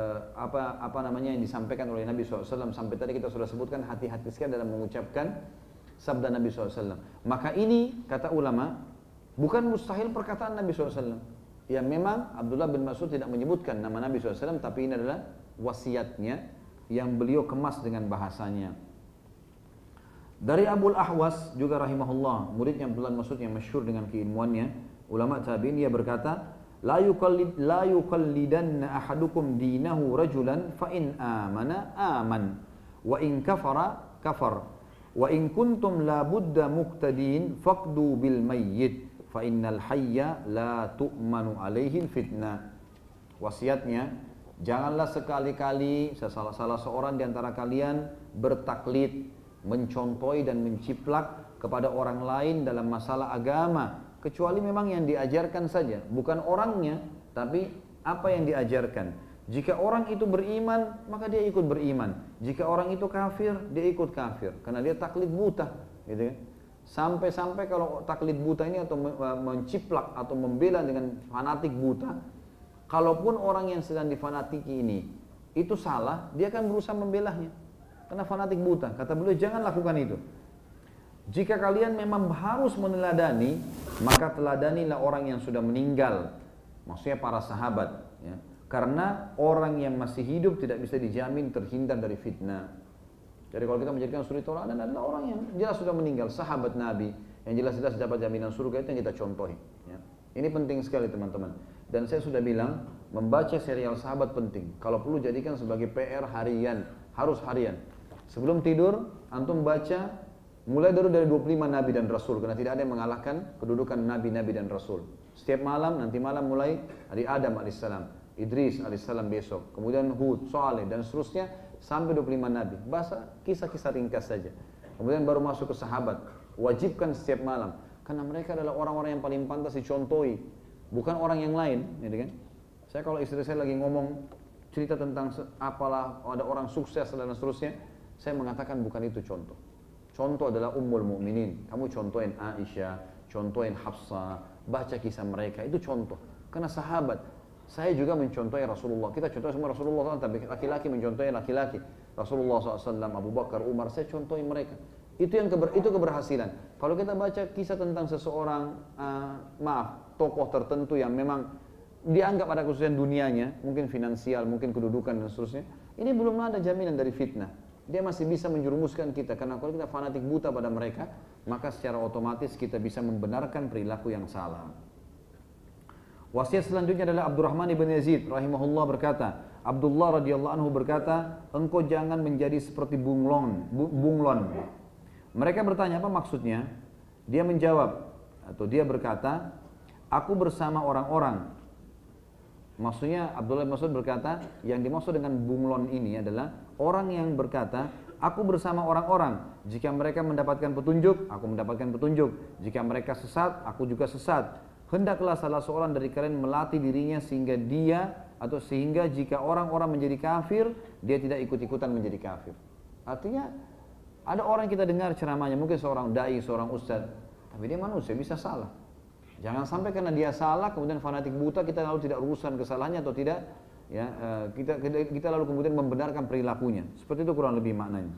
apa namanya yang disampaikan oleh Nabi SAW. Sampai tadi kita sudah sebutkan hati-hati sekali dalam mengucapkan sabda Nabi SAW. Maka ini kata ulama bukan mustahil perkataan Nabi SAW. Ya memang Abdullah bin Mas'ud tidak menyebutkan nama Nabi SAW, tapi ini adalah wasiatnya yang beliau kemas dengan bahasanya. Dari Abul Ahwas juga rahimahullah, muridnya Abdullah bin Mas'ud yang masyhur dengan keilmuannya, ulama tabi'in, dia berkata, la yuqallidanna ahadukum dinahu rajulan fa in amana aman wa in kafara kafar wa in kuntum la budda muqtadin faqdu bil mayyit fa innal hayya la tu'manu alaihi fitnah. Wasiatnya, janganlah sekali-kali salah seorang di antara kalian bertaklid, mencontohi dan menciplak kepada orang lain dalam masalah agama, kecuali memang yang diajarkan saja, bukan orangnya, tapi apa yang diajarkan. Jika orang itu beriman, maka dia ikut beriman. Jika orang itu kafir, dia ikut kafir, karena dia taklid buta, gitu kan? Sampai-sampai kalau taklid buta ini atau menciplak atau membela dengan fanatik buta, kalaupun orang yang sedang difanatiki ini itu salah, dia akan berusaha membelanya. Karena fanatik buta, kata beliau jangan lakukan itu. Jika kalian memang harus meneladani, maka teladanilah orang yang sudah meninggal, maksudnya para sahabat, ya. Karena orang yang masih hidup tidak bisa dijamin terhindar dari fitnah. Jadi kalau kita menjadikan suri tauladan adalah orang yang jelas sudah meninggal, sahabat Nabi, yang jelas-jelas dapat jaminan surga, itu yang kita contohi. Ya. Ini penting sekali teman-teman. Dan saya sudah bilang, membaca serial sahabat penting. Kalau perlu jadikan sebagai PR harian, harus harian. Sebelum tidur, antum baca mulai dari 25 Nabi dan Rasul, karena tidak ada yang mengalahkan kedudukan Nabi-Nabi dan Rasul. Setiap malam, nanti malam mulai dari Adam alaihissalam, Idris alaihissalam besok, kemudian Hud, Saleh dan seterusnya sampai 25 Nabi. Bahasa kisah-kisah ringkas saja. Kemudian baru masuk ke sahabat. Wajibkan setiap malam, karena mereka adalah orang-orang yang paling pantas dicontohi, bukan orang yang lain, gitu kan? Saya kalau istri saya lagi ngomong cerita tentang apalah ada orang sukses dan seterusnya. Saya mengatakan bukan itu contoh. Contoh adalah Ummul Mukminin. Kamu contohin Aisyah, contohin Hafsah, baca kisah mereka, itu contoh. Karena sahabat, saya juga mencontohi Rasulullah. Kita contoh semua Rasulullah, tapi laki-laki mencontohi laki-laki. Rasulullah SAW, Abu Bakar, Umar, saya contohi mereka. Itu keberhasilan. Kalau kita baca kisah tentang seseorang, tokoh tertentu yang memang dianggap ada kesusahan dunianya, mungkin finansial, mungkin kedudukan dan seterusnya, ini belum ada jaminan dari fitnah. Dia masih bisa menjerumuskan kita, karena kalau kita fanatik buta pada mereka, maka secara otomatis kita bisa membenarkan perilaku yang salah. Wasiat selanjutnya adalah Abdurrahman ibn Yazid rahimahullah berkata, Abdullah radhiyallahu anhu berkata, engkau jangan menjadi seperti bunglon. Mereka bertanya, apa maksudnya? Dia menjawab, atau dia berkata, aku bersama orang-orang. Maksudnya Abdullah bin Mas'ud berkata, yang dimaksud dengan bunglon ini adalah orang yang berkata, aku bersama orang-orang. Jika mereka mendapatkan petunjuk, aku mendapatkan petunjuk. Jika mereka sesat, aku juga sesat. Hendaklah salah seorang dari kalian melatih dirinya sehingga jika orang-orang menjadi kafir, dia tidak ikut-ikutan menjadi kafir. Artinya ada orang yang kita dengar ceramahnya, mungkin seorang dai, seorang ustadz, tapi dia manusia, bisa salah. Jangan sampai karena dia salah kemudian fanatik buta, kita lalu tidak urusan kesalahannya atau tidak, ya, kita lalu kemudian membenarkan perilakunya. Seperti itu kurang lebih maknanya.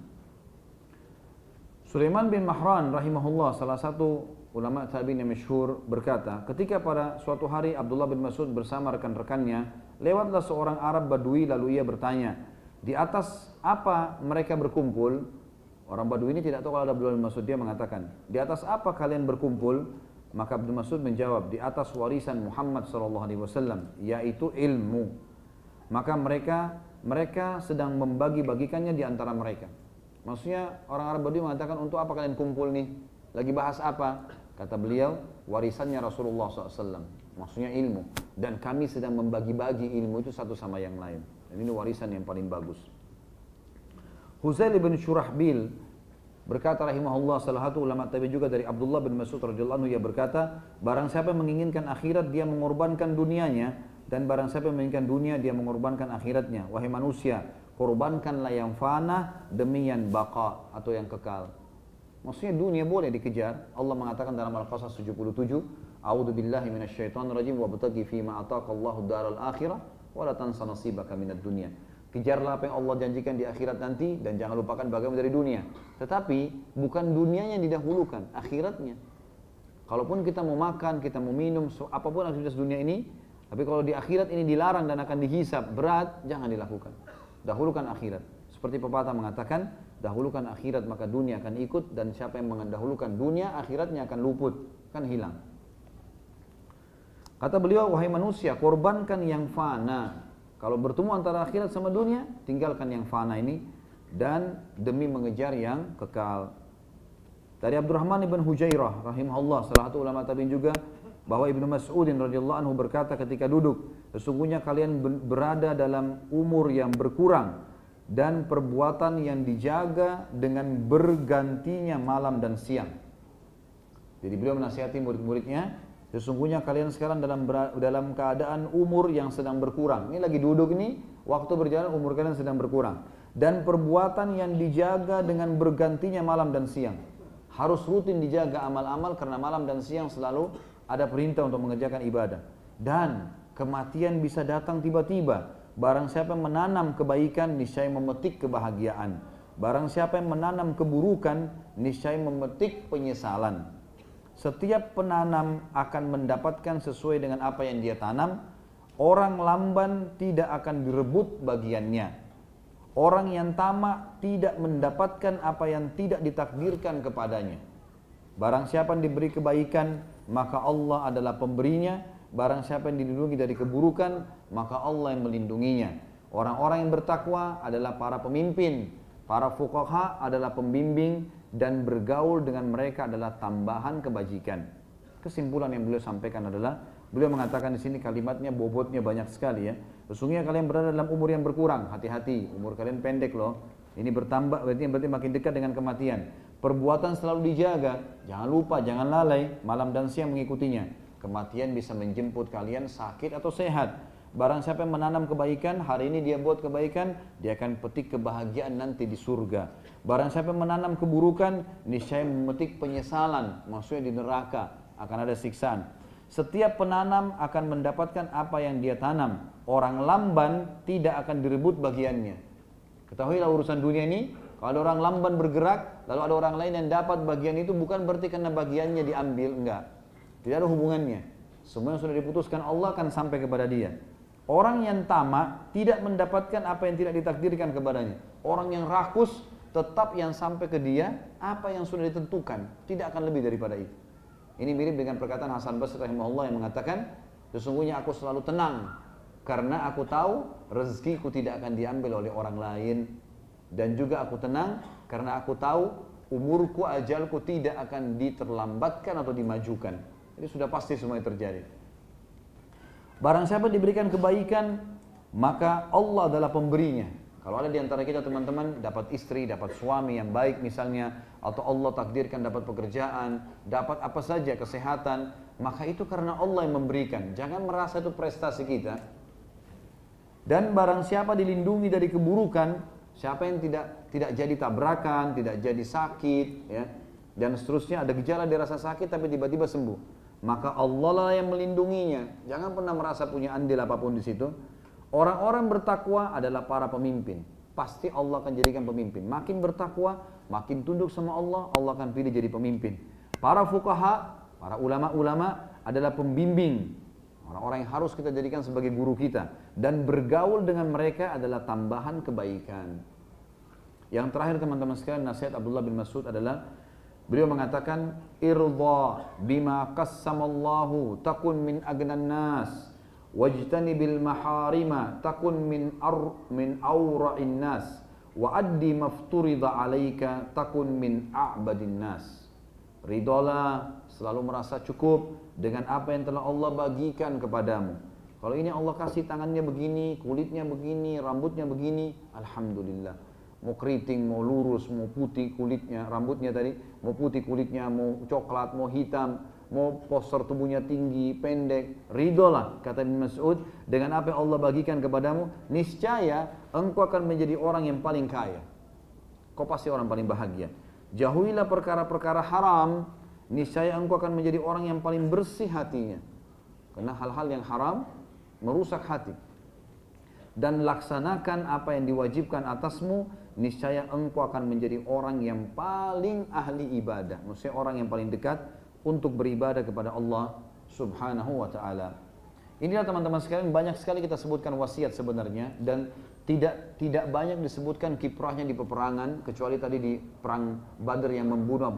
Sulaiman bin Mahran rahimahullah, salah satu ulama tabi'in yang masyhur, berkata, ketika pada suatu hari Abdullah bin Mas'ud bersama rekan-rekannya, lewatlah seorang Arab Badui, lalu ia bertanya, di atas apa mereka berkumpul? Orang Badui ini tidak tahu kalau ada Abdullah bin Mas'ud, dia mengatakan, di atas apa kalian berkumpul? Maka Abdul Mas'ud menjawab, di atas warisan Muhammad SAW, yaitu ilmu. Maka mereka sedang membagi-bagikannya di antara mereka. Maksudnya orang Arab Badui mengatakan, untuk apa kalian kumpul nih? Lagi bahas apa? Kata beliau, warisannya Rasulullah SAW. Maksudnya ilmu. Dan kami sedang membagi-bagi ilmu itu satu sama yang lain. Dan ini warisan yang paling bagus. Huzail bin Shurahbil berkata rahimahullah, salah satu ulama tabi'in juga dari Abdullah bin Mas'ud radhiyallahu anhu, ia berkata, barang siapa yang menginginkan akhirat, dia mengorbankan dunianya, dan barang siapa yang menginginkan dunia, dia mengorbankan akhiratnya. Wahai manusia, korbankanlah yang fana demi yang baqa, atau yang kekal. Maksudnya dunia boleh dikejar. Allah mengatakan dalam Al-Qasas 77, A'udzu billahi minasyaitonir rajim wabtaghi fima ataqallahu daral akhirah wa la tansa nasibaka minad dunya. Kejarlah apa yang Allah janjikan di akhirat nanti dan jangan lupakan bagaimana dari dunia. Tetapi bukan dunianya yang didahulukan, akhiratnya. Kalaupun kita mau makan, kita mau minum, apapun aktivitas dunia ini, tapi kalau di akhirat ini dilarang dan akan dihisab berat, jangan dilakukan. Dahulukan akhirat. Seperti pepatah mengatakan, dahulukan akhirat maka dunia akan ikut, dan siapa yang mendahulukan dunia, akhiratnya akan luput, kan hilang. Kata beliau, wahai manusia, korbankan yang fana. Kalau bertemu antara akhirat sama dunia, tinggalkan yang fana ini dan demi mengejar yang kekal. Dari Abdurrahman ibn Hujairah rahimahullah, salah satu ulama tabi'in juga, bahwa Ibnu Mas'udin radhiyallahu anhu berkata ketika duduk, sesungguhnya kalian berada dalam umur yang berkurang dan perbuatan yang dijaga dengan bergantinya malam dan siang. Jadi beliau menasihati murid-muridnya, sesungguhnya kalian sekarang dalam keadaan umur yang sedang berkurang. Ini lagi duduk ini, waktu berjalan umur kalian sedang berkurang. Dan perbuatan yang dijaga dengan bergantinya malam dan siang. Harus rutin dijaga amal-amal karena malam dan siang selalu ada perintah untuk mengerjakan ibadah. Dan kematian bisa datang tiba-tiba. Barang siapa yang menanam kebaikan, niscaya memetik kebahagiaan. Barang siapa yang menanam keburukan, niscaya memetik penyesalan. Setiap penanam akan mendapatkan sesuai dengan apa yang dia tanam. Orang lamban tidak akan direbut bagiannya. Orang yang tamak tidak mendapatkan apa yang tidak ditakdirkan kepadanya. Barang siapa yang diberi kebaikan, maka Allah adalah pemberinya. Barang siapa yang dilindungi dari keburukan, maka Allah yang melindunginya. Orang-orang yang bertakwa adalah para pemimpin. Para fuqaha adalah pembimbing, dan bergaul dengan mereka adalah tambahan kebajikan. Kesimpulan yang beliau sampaikan adalah, beliau mengatakan di sini kalimatnya bobotnya banyak sekali ya. Sesungguhnya kalian berada dalam umur yang berkurang, hati-hati, umur kalian pendek loh. Ini bertambah berarti makin dekat dengan kematian. Perbuatan selalu dijaga, jangan lupa, jangan lalai, malam dan siang mengikutinya. Kematian bisa menjemput kalian sakit atau sehat. Barang siapa yang menanam kebaikan, hari ini dia buat kebaikan, dia akan petik kebahagiaan nanti di surga. Barang siapa yang menanam keburukan, niscaya memetik penyesalan, maksudnya di neraka akan ada siksaan. Setiap penanam akan mendapatkan apa yang dia tanam. Orang lamban tidak akan direbut bagiannya. Ketahuilah urusan dunia ini, kalau ada orang lamban bergerak, lalu ada orang lain yang dapat bagian itu, bukan berarti karena bagiannya diambil, enggak. Tidak ada hubungannya. Semua yang sudah diputuskan Allah akan sampai kepada dia. Orang yang tamak tidak mendapatkan apa yang tidak ditakdirkan kepadanya. Orang yang rakus tetap yang sampai ke dia apa yang sudah ditentukan, tidak akan lebih daripada itu. Ini mirip dengan perkataan Hasan Basri rahimahullah yang mengatakan, sesungguhnya aku selalu tenang karena aku tahu rezekiku tidak akan diambil oleh orang lain, dan juga aku tenang karena aku tahu umurku, ajalku tidak akan diterlambatkan atau dimajukan. Jadi sudah pasti semua yang terjadi. Barang siapa diberikan kebaikan, maka Allah adalah pemberinya. Kalau ada di antara kita teman-teman dapat istri, dapat suami yang baik misalnya, atau Allah takdirkan dapat pekerjaan, dapat apa saja, kesehatan, maka itu karena Allah yang memberikan. Jangan merasa itu prestasi kita. Dan barang siapa dilindungi dari keburukan, siapa yang tidak jadi tabrakan, tidak jadi sakit, ya, dan seterusnya, ada gejala dia rasa sakit tapi tiba-tiba sembuh, maka Allah lah yang melindunginya. Jangan pernah merasa punya andil apapun di situ. Orang-orang bertakwa adalah para pemimpin. Pasti Allah akan jadikan pemimpin. Makin bertakwa, makin tunduk sama Allah, Allah akan pilih jadi pemimpin. Para fuqaha, para ulama-ulama adalah pembimbing. Orang-orang yang harus kita jadikan sebagai guru kita. Dan bergaul dengan mereka adalah tambahan kebaikan. Yang terakhir teman-teman sekalian, nasihat Abdullah bin Mas'ud adalah, beliau mengatakan, irda bima qassamallahu takun min agnan nas, wajtanibil maharima takun min awra'in nas, wa addi mafturida alaika takun min a'badin nas. Ridolah, selalu merasa cukup dengan apa yang telah Allah bagikan kepadamu. Kalau ini Allah kasih tangannya begini, kulitnya begini, rambutnya begini, alhamdulillah. Mau keriting, mau lurus, mau putih kulitnya, rambutnya tadi, mau putih kulitnya, mau coklat, mau hitam, mau postur tubuhnya tinggi, pendek, ridolah, kata Ibn Mas'ud, dengan apa yang Allah bagikan kepadamu, niscaya engkau akan menjadi orang yang paling kaya. Kau pasti orang paling bahagia. Jauhilah perkara-perkara haram, niscaya engkau akan menjadi orang yang paling bersih hatinya. Karena hal-hal yang haram merusak hati. Dan laksanakan apa yang diwajibkan atasmu, niscaya engkau akan menjadi orang yang paling ahli ibadah. Maksudnya orang yang paling dekat untuk beribadah kepada Allah subhanahu wa ta'ala. Inilah teman-teman sekalian, banyak sekali kita sebutkan wasiat sebenarnya, dan tidak banyak disebutkan kiprahnya di peperangan, kecuali tadi di perang Badr yang membunuh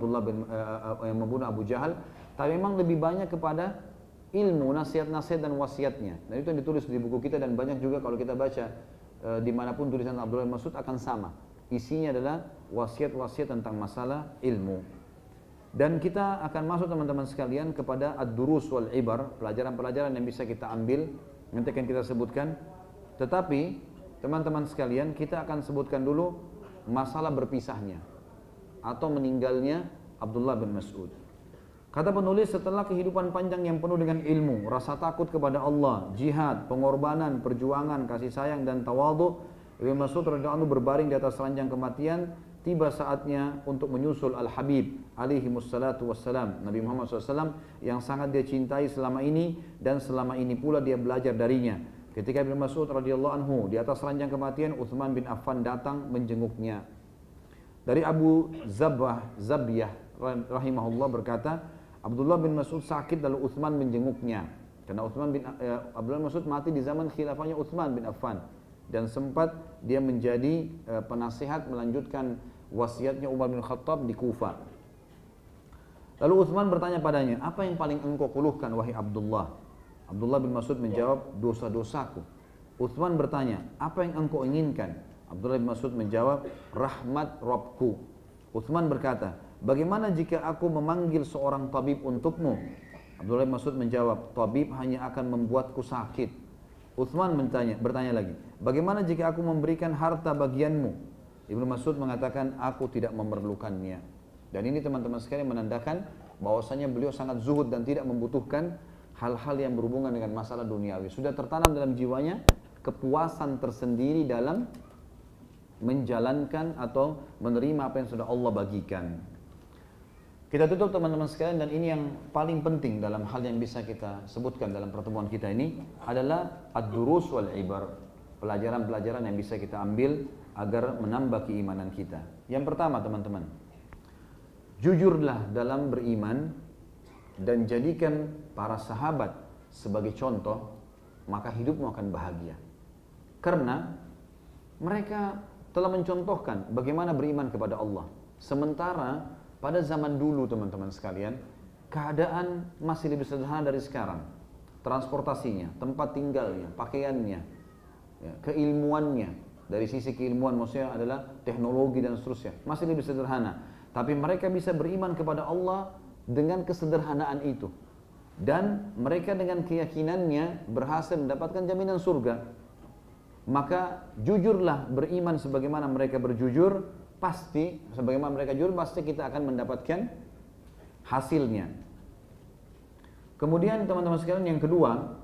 Abu Jahal. Tapi memang lebih banyak kepada ilmu, nasihat-nasihat dan wasiatnya. Dan itu yang ditulis di buku kita, dan banyak juga kalau kita baca dimanapun tulisan Abdullah bin Mas'ud akan sama. Isinya adalah wasiat-wasiat tentang masalah ilmu. Dan kita akan masuk teman-teman sekalian kepada ad-durus wal ibar, pelajaran-pelajaran yang bisa kita ambil, nanti akan kita sebutkan. Tetapi teman-teman sekalian, kita akan sebutkan dulu masalah berpisahnya atau meninggalnya Abdullah bin Mas'ud. Kata penulis, setelah kehidupan panjang yang penuh dengan ilmu, rasa takut kepada Allah, jihad, pengorbanan, perjuangan, kasih sayang dan tawadhu, Ibnu Mas'ud radhiyallahu anhu berbaring di atas ranjang kematian. Tiba saatnya untuk menyusul Al-Habib alaihi wassalatu wassalam, Nabi Muhammad SAW yang sangat dia cintai selama ini, dan selama ini pula dia belajar darinya. Ketika Ibnu Mas'ud radhiyallahu anhu di atas ranjang kematian, Utsman bin Affan datang menjenguknya. Dari Abu Zabyah rahimahullah berkata, Abdullah bin Mas'ud sakit lalu Utsman menjenguknya. Karena Abdullah bin Mas'ud mati di zaman khilafahnya Utsman bin Affan, dan sempat dia menjadi penasihat melanjutkan wasiatnya Umar bin Khattab di Kufah. Lalu Utsman bertanya padanya, apa yang paling engkau keluhkan wahai Abdullah? Abdullah bin Mas'ud menjawab, dosa-dosaku. Utsman bertanya, apa yang engkau inginkan? Abdullah bin Mas'ud menjawab, rahmat Rabbku. Utsman berkata, bagaimana jika aku memanggil seorang tabib untukmu? Abdullah bin Mas'ud menjawab, tabib hanya akan membuatku sakit. Utsman bertanya lagi, bagaimana jika aku memberikan harta bagianmu? Ibnu Mas'ud mengatakan, aku tidak memerlukannya. Dan ini teman-teman sekalian menandakan bahwasanya beliau sangat zuhud dan tidak membutuhkan hal-hal yang berhubungan dengan masalah duniawi. Sudah tertanam dalam jiwanya kepuasan tersendiri dalam menjalankan atau menerima apa yang sudah Allah bagikan. Kita tutup teman-teman sekalian, dan ini yang paling penting dalam hal yang bisa kita sebutkan dalam pertemuan kita ini adalah ad-durus wal ibar, pelajaran-pelajaran yang bisa kita ambil agar menambah keimanan kita. Yang pertama teman-teman, jujurlah dalam beriman dan jadikan para sahabat sebagai contoh, maka hidupmu akan bahagia. Karena mereka telah mencontohkan bagaimana beriman kepada Allah. Sementara pada zaman dulu teman-teman sekalian, keadaan masih lebih sederhana dari sekarang. Transportasinya, tempat tinggalnya, pakaiannya, ya, keilmuannya, dari sisi keilmuan maksudnya adalah teknologi dan seterusnya, masih lebih sederhana. Tapi mereka bisa beriman kepada Allah dengan kesederhanaan itu. Dan mereka dengan keyakinannya berhasil mendapatkan jaminan surga. Maka jujurlah beriman sebagaimana mereka berjujur, pasti sebagaimana mereka jujur pasti kita akan mendapatkan hasilnya. Kemudian teman-teman sekalian, yang kedua,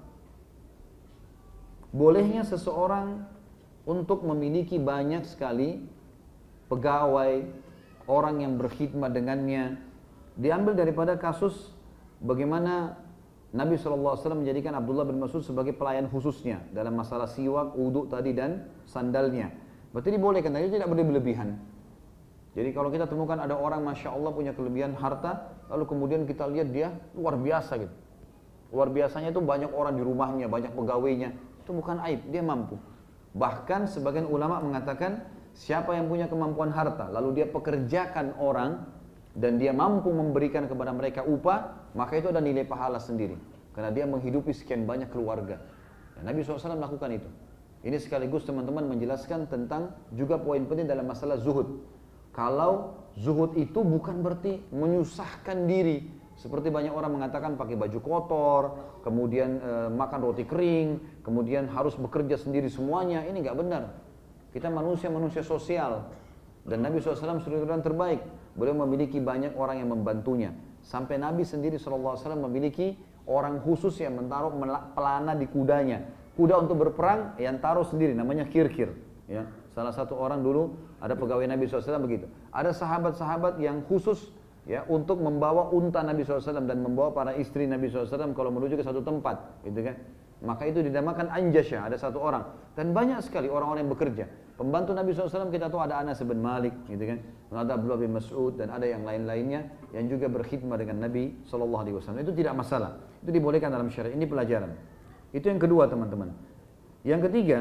bolehnya seseorang untuk memiliki banyak sekali pegawai, orang yang berkhidmat dengannya. Diambil daripada kasus bagaimana Nabi SAW menjadikan Abdullah bin Mas'ud sebagai pelayan khususnya dalam masalah siwak, wudhu tadi dan sandalnya. Berarti dibolehkan, tapi tidak boleh berlebihan. Jadi kalau kita temukan ada orang Masya Allah punya kelebihan harta, lalu kemudian kita lihat dia luar biasa gitu. Luar biasanya itu banyak orang di rumahnya, banyak pegawainya. Itu bukan aib, dia mampu. Bahkan sebagian ulama mengatakan siapa yang punya kemampuan harta, lalu dia pekerjakan orang, dan dia mampu memberikan kepada mereka upah, maka itu ada nilai pahala sendiri. Karena dia menghidupi sekian banyak keluarga. Dan Nabi SAW melakukan itu. Ini sekaligus teman-teman menjelaskan tentang juga poin penting dalam masalah zuhud. Kalau zuhud itu bukan berarti menyusahkan diri. Seperti banyak orang mengatakan pakai baju kotor, kemudian makan roti kering, kemudian harus bekerja sendiri semuanya. Ini nggak benar. Kita manusia-manusia sosial. Dan Nabi SAW sudah yang terbaik. Beliau memiliki banyak orang yang membantunya. Sampai Nabi sendiri SAW memiliki orang khusus yang menaruh pelana di kudanya. Kuda untuk berperang yang taruh sendiri, namanya kirkir. Ya, salah satu orang dulu ada pegawai Nabi SAW begitu. Ada sahabat-sahabat yang khusus ya untuk membawa unta Nabi SAW dan membawa para istri Nabi SAW kalau menuju ke satu tempat, gitu kan? Maka itu dinamakan anjasyah, ada satu orang. Dan banyak sekali orang-orang yang bekerja. Pembantu Nabi SAW kita tahu ada Anas bin Malik, gitu kan? Ada Abdullah bin Mas'ud dan ada yang lain-lainnya yang juga berkhidmat dengan Nabi SAW. Itu tidak masalah. Itu dibolehkan dalam syariat. Ini pelajaran. Itu yang kedua teman-teman. Yang ketiga,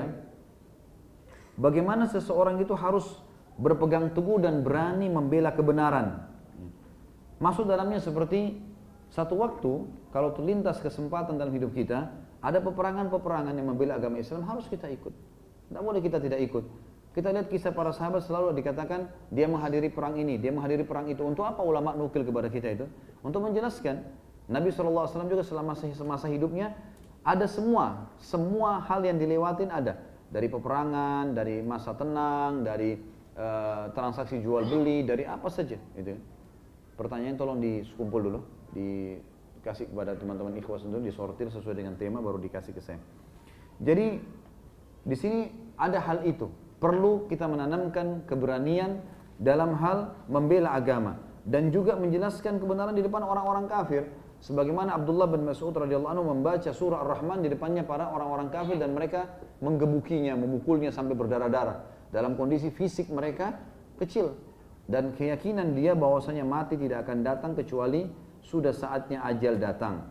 bagaimana seseorang itu harus berpegang teguh dan berani membela kebenaran. Maksud dalamnya seperti satu waktu kalau terlintas kesempatan dalam hidup kita, ada peperangan-peperangan yang membela agama Islam, harus kita ikut. Tidak boleh kita tidak ikut. Kita lihat kisah para sahabat selalu dikatakan dia menghadiri perang ini, dia menghadiri perang itu. Untuk apa ulama nukil kepada kita itu? Untuk menjelaskan. Nabi SAW juga selama semasa hidupnya ada semua hal yang dilewatin ada. Dari peperangan, dari masa tenang, dari transaksi jual beli, dari apa saja. Gitu. Pertanyaan tolong dikumpul dulu, dikasih kepada teman-teman ikhwas dulu, disortir sesuai dengan tema baru dikasih ke saya. Jadi di sini ada hal itu. Perlu kita menanamkan keberanian dalam hal membela agama dan juga menjelaskan kebenaran di depan orang-orang kafir. Sebagaimana Abdullah bin Mas'ud radhiyallahu anhu membaca surah Ar-Rahman di depannya para orang-orang kafir dan mereka menggebukinya, memukulnya sampai berdarah-darah. Dalam kondisi fisik mereka kecil dan keyakinan dia bahwasanya mati tidak akan datang kecuali sudah saatnya ajal datang.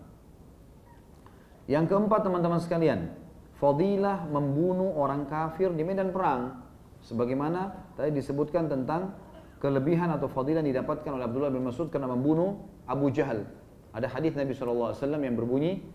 Yang keempat teman-teman sekalian, fadilah membunuh orang kafir di medan perang. Sebagaimana tadi disebutkan tentang kelebihan atau fadilah yang didapatkan oleh Abdullah bin Mas'ud karena membunuh Abu Jahal. Ada hadis Nabi SAW yang berbunyi,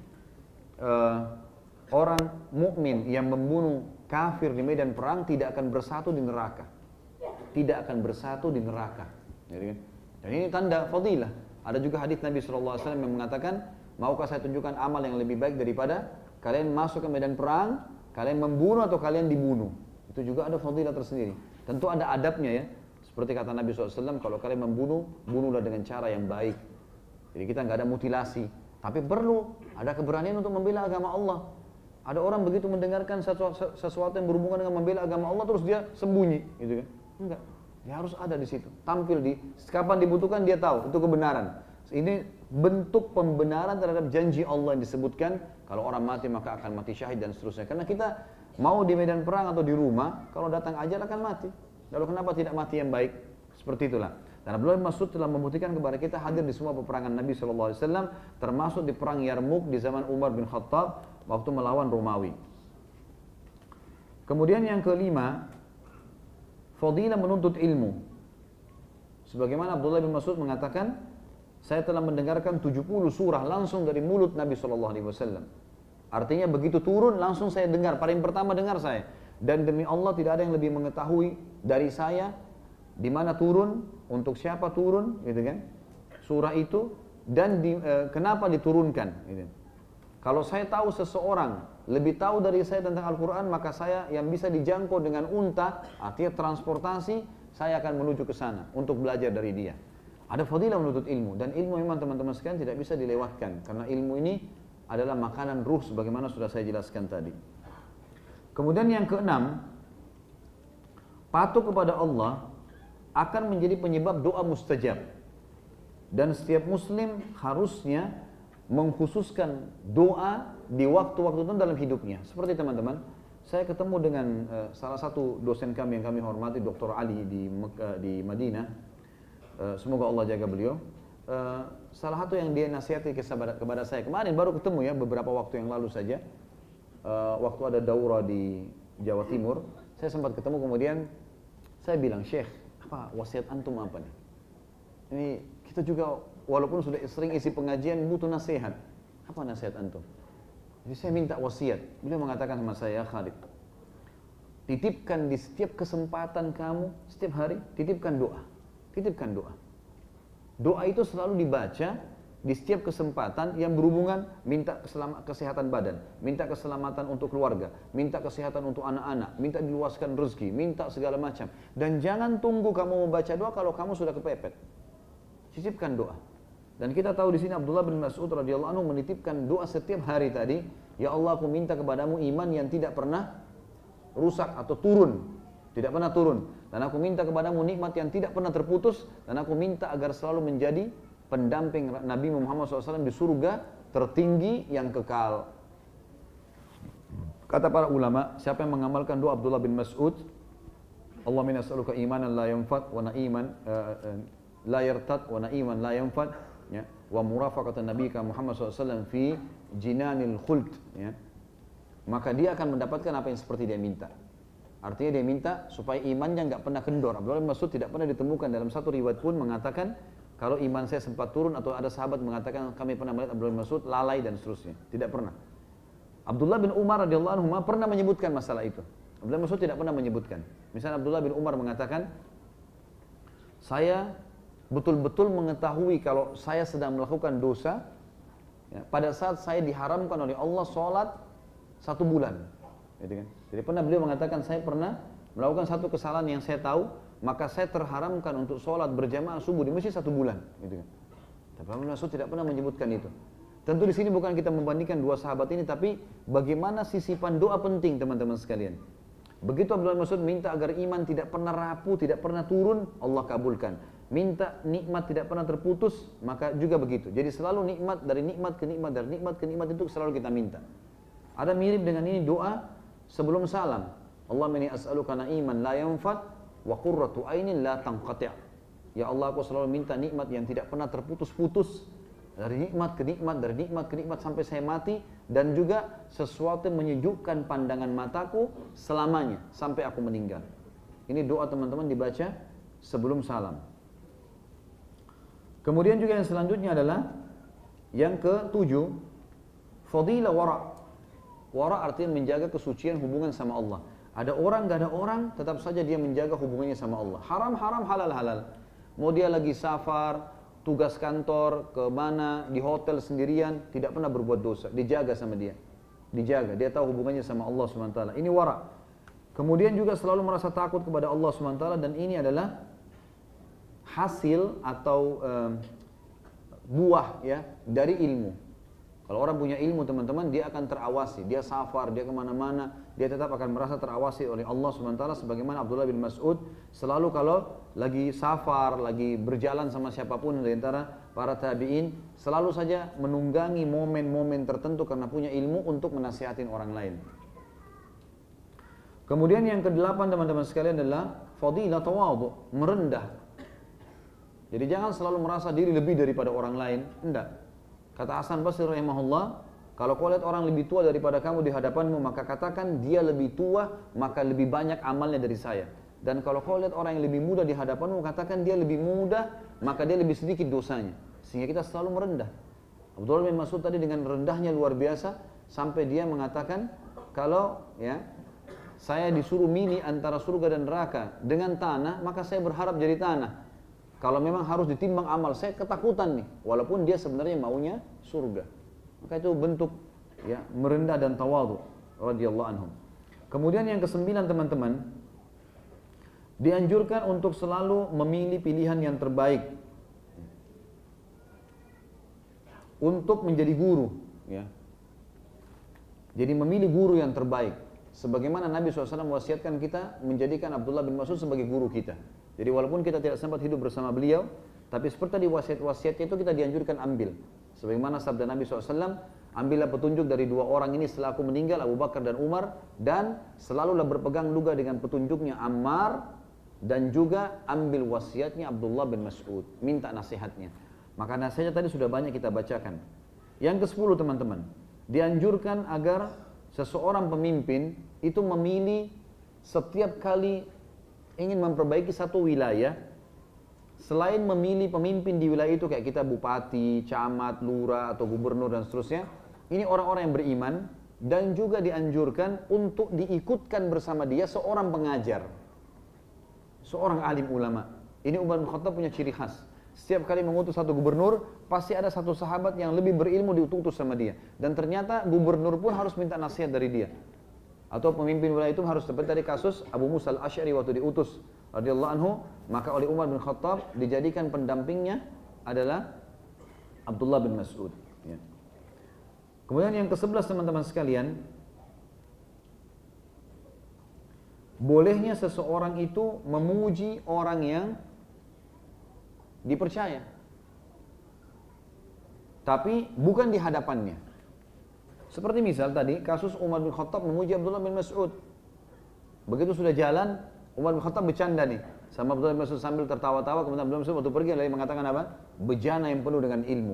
orang mukmin yang membunuh kafir di medan perang tidak akan bersatu di neraka. Tidak akan bersatu di neraka. Dan ini tanda fadilah. Ada juga hadis Nabi SAW yang mengatakan, maukah saya tunjukkan amal yang lebih baik daripada kalian masuk ke medan perang, kalian membunuh atau kalian dibunuh. Itu juga ada fadilah tersendiri. Tentu ada adabnya ya. Seperti kata Nabi SAW, kalau kalian membunuh, bunuhlah dengan cara yang baik. Jadi kita nggak ada mutilasi. Tapi perlu ada keberanian untuk membela agama Allah. Ada orang begitu mendengarkan sesuatu yang berhubungan dengan membela agama Allah terus dia sembunyi, gitu kan? Enggak. Dia harus ada di situ, tampil di kapan dibutuhkan dia tahu itu kebenaran. Ini bentuk pembenaran terhadap janji Allah yang disebutkan kalau orang mati maka akan mati syahid dan seterusnya. Karena kita mau di medan perang atau di rumah, kalau datang ajal akan mati. Lalu kenapa tidak mati yang baik? Seperti itulah. Dan Abdullah bin Mas'ud telah membuktikan kepada kita hadir di semua peperangan Nabi SAW, termasuk di perang Yarmuk di zaman Umar bin Khattab waktu melawan Romawi. Kemudian yang kelima, fadilah menuntut ilmu. Sebagaimana Abdullah bin Mas'ud mengatakan, saya telah mendengarkan 70 surah langsung dari mulut Nabi SAW. Artinya begitu turun langsung saya dengar, paling pertama dengar saya. Dan demi Allah tidak ada yang lebih mengetahui dari saya di mana turun, untuk siapa turun, gitu kan? Surah itu dan kenapa diturunkan, gitu. Kalau saya tahu seseorang lebih tahu dari saya tentang Al-Quran, maka saya yang bisa dijangkau dengan unta, artinya transportasi, saya akan menuju ke sana untuk belajar dari dia. Ada fadilah menuntut ilmu, dan ilmu memang teman-teman sekalian tidak bisa dilewatkan, karena ilmu ini adalah makanan ruh sebagaimana sudah saya jelaskan tadi. Kemudian yang keenam, patuh kepada Allah akan menjadi penyebab doa mustajab. Dan setiap muslim harusnya mengkhususkan doa di waktu-waktu itu dalam hidupnya. Seperti teman-teman, saya ketemu dengan salah satu dosen kami yang kami hormati, Dr. Ali di Madinah. Semoga Allah jaga beliau. Salah satu yang dia nasihati kepada saya, kemarin baru ketemu ya, beberapa waktu yang lalu saja. Waktu ada daurah di Jawa Timur, saya sempat ketemu, kemudian saya bilang, Syekh, apa wasiat antum apa nih? Ini kita juga walaupun sudah sering isi pengajian butuh nasihat. Apa nasihat antum? Jadi saya minta wasiat. Beliau mengatakan sama saya, Khalid, titipkan di setiap kesempatan kamu, setiap hari, titipkan doa. Titipkan doa. Doa itu selalu dibaca di setiap kesempatan yang berhubungan, minta kesehatan badan, minta keselamatan untuk keluarga, minta kesehatan untuk anak-anak, minta diluaskan rezeki, minta segala macam. Dan jangan tunggu kamu membaca doa kalau kamu sudah kepepet. Titipkan doa. Dan kita tahu di sini Abdullah bin Mas'ud radhiyallahu anhu menitipkan doa setiap hari tadi, ya Allah, aku minta kepadamu iman yang tidak pernah rusak atau turun, tidak pernah turun. Dan aku minta kepadamu nikmat yang tidak pernah terputus, dan aku minta agar selalu menjadi pendamping Nabi Muhammad SAW di surga tertinggi yang kekal. Kata para ulama, siapa yang mengamalkan doa Abdullah bin Mas'ud, Allahumma nas'aluka imanan la yanfad wa na'iman la yartad wa na'iman la yanfad, ya, wa murafaqatan nabiyika Muhammad SAW fi jinanil khuld, ya, maka dia akan mendapatkan apa yang seperti dia minta. Artinya dia minta supaya imannya nggak pernah kendor. Abdullah bin Mas'ud tidak pernah ditemukan dalam satu riwayat pun mengatakan kalau iman saya sempat turun, atau ada sahabat mengatakan kami pernah melihat Abdullah bin Mas'ud lalai dan seterusnya. Tidak pernah. Abdullah bin Umar radhiyallahu anhu pernah menyebutkan masalah itu. Abdullah bin Mas'ud tidak pernah menyebutkan. Misalnya Abdullah bin Umar mengatakan, saya betul-betul mengetahui kalau saya sedang melakukan dosa, ya, pada saat saya diharamkan oleh Allah sholat 1 bulan. Gitu kan? Jadi pernah beliau mengatakan, saya pernah melakukan satu kesalahan yang saya tahu, maka saya terharamkan untuk sholat berjamaah subuh di masjid 1 bulan, gitu kan. Tapi Abdullah bin Mas'ud tidak pernah menyebutkan itu. Tentu di sini bukan kita membandingkan dua sahabat ini, tapi bagaimana sisipan doa penting teman-teman sekalian. Begitu Abdullah bin Mas'ud minta agar iman tidak pernah rapuh, tidak pernah turun, Allah kabulkan. Minta nikmat tidak pernah terputus, maka juga begitu. Jadi selalu nikmat dari nikmat ke nikmat, dari nikmat ke nikmat itu selalu kita minta. Ada mirip dengan ini doa sebelum salam. Allahumma inni as'aluka na'iman la yanfad wa qurratu ainin la tanqati'. Ya Allah, aku selalu minta nikmat yang tidak pernah terputus-putus, dari nikmat ke nikmat, dari nikmat ke nikmat sampai saya mati, dan juga sesuatu yang menyejukkan pandangan mataku selamanya sampai aku meninggal. Ini doa teman-teman dibaca sebelum salam. Kemudian juga yang selanjutnya adalah yang ke-7, fadilah wara'. Wara' artinya menjaga kesucian hubungan sama Allah. Ada orang, gak ada orang, tetap saja dia menjaga hubungannya sama Allah. Haram, haram, halal, halal. Mau dia lagi safar, tugas kantor, ke mana, di hotel sendirian, tidak pernah berbuat dosa. Dijaga sama dia. Dijaga, dia tahu hubungannya sama Allah SWT. Ini wara'. Kemudian juga selalu merasa takut kepada Allah SWT, dan ini adalah hasil atau buah, ya, dari ilmu. Kalau orang punya ilmu teman-teman, dia akan terawasi, dia safar, dia kemana-mana, dia tetap akan merasa terawasi oleh Allah SWT. Sebagaimana Abdullah bin Mas'ud selalu kalau lagi safar, lagi berjalan sama siapapun di antara para tabi'in, selalu saja menunggangi momen-momen tertentu karena punya ilmu untuk menasihatin orang lain. Kemudian yang kedelapan teman-teman sekalian adalah fadilah tawadhu, merendah. Jadi jangan selalu merasa diri lebih daripada orang lain, enggak. Kata Hasan Basri rahimahullah, kalau kau lihat orang lebih tua daripada kamu di hadapanmu, maka katakan dia lebih tua, maka lebih banyak amalnya dari saya. Dan kalau kau lihat orang yang lebih muda di hadapanmu, katakan dia lebih muda, maka dia lebih sedikit dosanya. Sehingga kita selalu merendah. Abdullah bin Mas'ud tadi dengan rendahnya luar biasa, sampai dia mengatakan, kalau ya saya disuruh milih antara surga dan neraka dengan tanah, maka saya berharap jadi tanah. Kalau memang harus ditimbang amal, saya ketakutan nih, walaupun dia sebenarnya maunya surga. Maka itu bentuk ya merendah dan tawadhu radhiyallahu anhum. Kemudian yang kesembilan teman-teman, dianjurkan untuk selalu memilih pilihan yang terbaik untuk menjadi guru. Ya. Jadi memilih guru yang terbaik. Sebagaimana Nabi SAW wasiatkan kita menjadikan Abdullah bin Mas'ud sebagai guru kita. Jadi walaupun kita tidak sempat hidup bersama beliau, tapi seperti di wasiat-wasiatnya itu kita dianjurkan ambil. Sebagaimana sabda Nabi SAW, ambillah petunjuk dari dua orang ini setelah aku meninggal, Abu Bakar dan Umar, dan selalulah berpegang juga dengan petunjuknya Ammar, dan juga ambil wasiatnya Abdullah bin Mas'ud, minta nasihatnya. Maka nasihatnya tadi sudah banyak kita bacakan. Yang ke-10 teman-teman, dianjurkan agar seseorang pemimpin itu memilih setiap kali ingin memperbaiki satu wilayah, selain memilih pemimpin di wilayah itu kayak kita bupati, camat, lurah atau gubernur dan seterusnya, ini orang-orang yang beriman, dan juga dianjurkan untuk diikutkan bersama dia seorang pengajar, seorang alim ulama. Ini Umar bin Khattab punya ciri khas. Setiap kali mengutus satu gubernur, pasti ada satu sahabat yang lebih berilmu diutus sama dia. Dan ternyata gubernur pun harus minta nasihat dari dia. Atau pemimpin wilayah itu harus seperti dari kasus Abu Musa al-Asy'ari waktu diutus radhiyallahu anhu, maka oleh Umar bin Khattab dijadikan pendampingnya adalah Abdullah bin Mas'ud. Ya. Kemudian yang ke-11 teman-teman sekalian, bolehnya seseorang itu memuji orang yang dipercaya, tapi bukan di hadapannya. Seperti misal tadi kasus Umar bin Khattab memuji Abdullah bin Mas'ud. Begitu sudah jalan, Umar bin Khattab bercanda nih sama Abdullah bin Mas'ud sambil tertawa-tawa. Kemudian Abdullah bin Mas'ud waktu pergi lalu mengatakan apa? Bejana yang penuh dengan ilmu,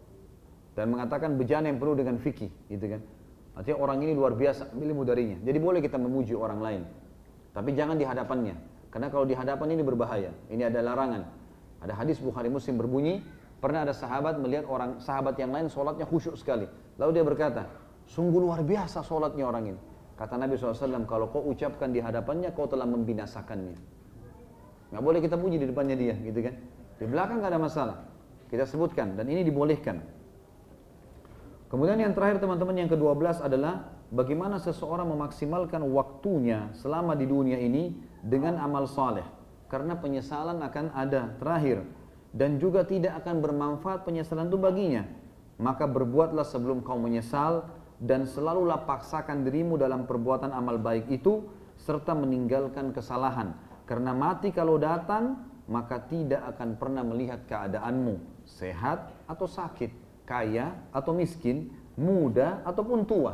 dan mengatakan bejana yang penuh dengan fikih, gitu kan? Artinya orang ini luar biasa ilmu darinya. Jadi boleh kita memuji orang lain, tapi jangan di hadapannya. Karena kalau di hadapan ini berbahaya. Ini ada larangan. Ada hadis Bukhari Muslim berbunyi, pernah ada sahabat melihat orang sahabat yang lain sholatnya khusyuk sekali. Lalu dia berkata, sungguh luar biasa sholatnya orang ini. Kata Nabi SAW, kalau kau ucapkan di hadapannya, kau telah membinasakannya. Nggak boleh kita puji di depannya dia, gitu kan? Di belakang nggak ada masalah. Kita sebutkan, dan ini dibolehkan. Kemudian yang terakhir teman-teman, yang ke-12 adalah bagaimana seseorang memaksimalkan waktunya selama di dunia ini dengan amal saleh. Karena penyesalan akan ada terakhir, dan juga tidak akan bermanfaat penyesalan itu baginya. Maka berbuatlah sebelum kau menyesal, dan selalulah paksakan dirimu dalam perbuatan amal baik itu, serta meninggalkan kesalahan. Karena mati kalau datang, maka tidak akan pernah melihat keadaanmu, sehat atau sakit, kaya atau miskin, muda ataupun tua.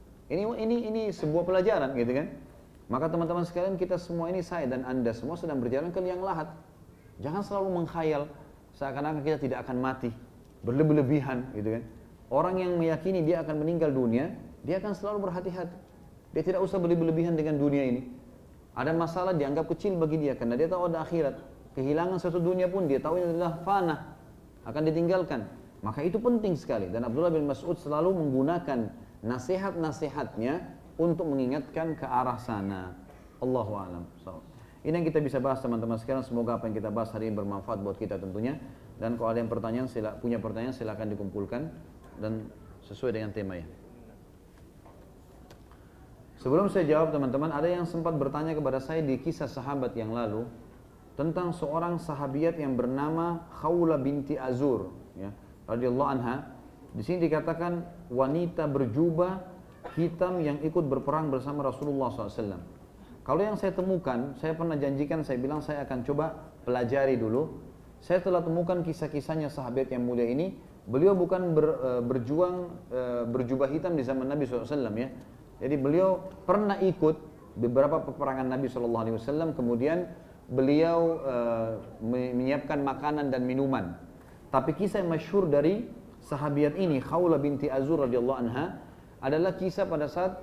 Ini sebuah pelajaran, gitu kan? Maka teman-teman sekalian, kita semua ini, saya dan anda semua sedang berjalan ke liang lahat. Jangan selalu mengkhayal seakan-akan kita tidak akan mati, berlebih-lebihan, gitu kan? Orang yang meyakini dia akan meninggal dunia, dia akan selalu berhati-hati. Dia tidak usah berlebih-lebihan dengan dunia ini. Ada masalah dianggap kecil bagi dia karena dia tahu ada akhirat. Kehilangan satu dunia pun dia tahu ini adalah fana, akan ditinggalkan. Maka itu penting sekali. Dan Abdullah bin Mas'ud selalu menggunakan nasihat-nasihatnya untuk mengingatkan ke arah sana. Allahu a'lam. Ini yang kita bisa bahas teman-teman sekalian. Semoga apa yang kita bahas hari ini bermanfaat buat kita tentunya. Dan kalau ada yang punya pertanyaan silakan dikumpulkan dan sesuai dengan tema ya. Sebelum saya jawab teman-teman, ada yang sempat bertanya kepada saya di kisah sahabat yang lalu tentang seorang sahabiat yang bernama Khawla binti Azur, ya, radhiyallahu anha. Di sini dikatakan wanita berjubah hitam yang ikut berperang bersama Rasulullah SAW. Kalau yang saya temukan, saya pernah janjikan, saya bilang saya akan coba pelajari dulu. Saya telah temukan kisah-kisahnya sahabat yang mulia ini. Beliau bukan berjuang berjubah hitam di zaman Nabi SAW ya. Jadi beliau pernah ikut beberapa peperangan Nabi SAW. Kemudian beliau menyiapkan makanan dan minuman. Tapi kisah yang masyhur dari sahabiat ini, Khawlah binti Azur radhiyallahu anha, adalah kisah pada saat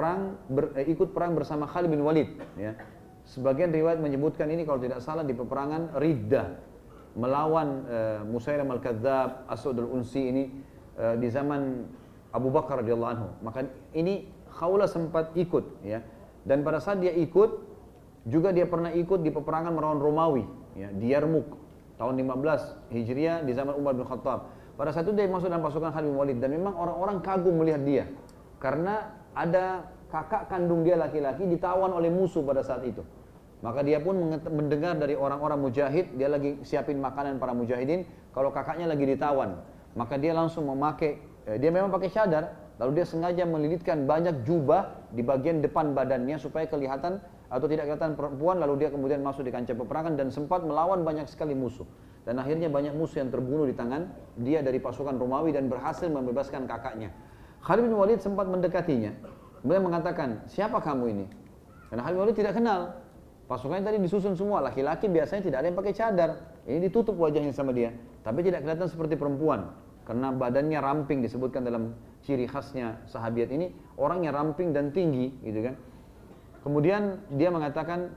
ikut perang bersama Khalid bin Walid. Ya. Sebagian riwayat menyebutkan ini kalau tidak salah di peperangan Riddah melawan Musailam al-Kadzab, As'ud al-Unsi ini di zaman Abu Bakar radhiyallahu anhu. Maka ini Khawlah sempat ikut, ya. Dan pada saat dia ikut, juga dia pernah ikut di peperangan melawan Romawi, ya, di Yarmuk tahun 15 Hijriah di zaman Umar bin Khattab. Pada saat itu dia masuk dalam pasukan Khalid bin Walid dan memang orang-orang kagum melihat dia karena ada kakak kandung dia laki-laki ditawan oleh musuh pada saat itu. Maka dia pun mendengar dari orang-orang mujahid, dia lagi siapin makanan para mujahidin, kalau kakaknya lagi ditawan. Maka dia langsung memakai, dia memang pakai cadar, lalu dia sengaja melilitkan banyak jubah di bagian depan badannya supaya kelihatan atau tidak kelihatan perempuan, lalu dia kemudian masuk di kancah peperangan dan sempat melawan banyak sekali musuh. Dan akhirnya banyak musuh yang terbunuh di tangan dia dari pasukan Romawi dan berhasil membebaskan kakaknya. Khalid bin Walid sempat mendekatinya. Beliau mengatakan, siapa kamu ini? Karena Khalid bin Walid tidak kenal. Pasukannya tadi disusun semua, laki-laki biasanya tidak ada yang pakai cadar. Ini ditutup wajahnya sama dia. Tapi tidak kelihatan seperti perempuan. Karena badannya ramping, disebutkan dalam ciri khasnya sahabiat ini, orangnya ramping dan tinggi, gitu kan. Kemudian dia mengatakan,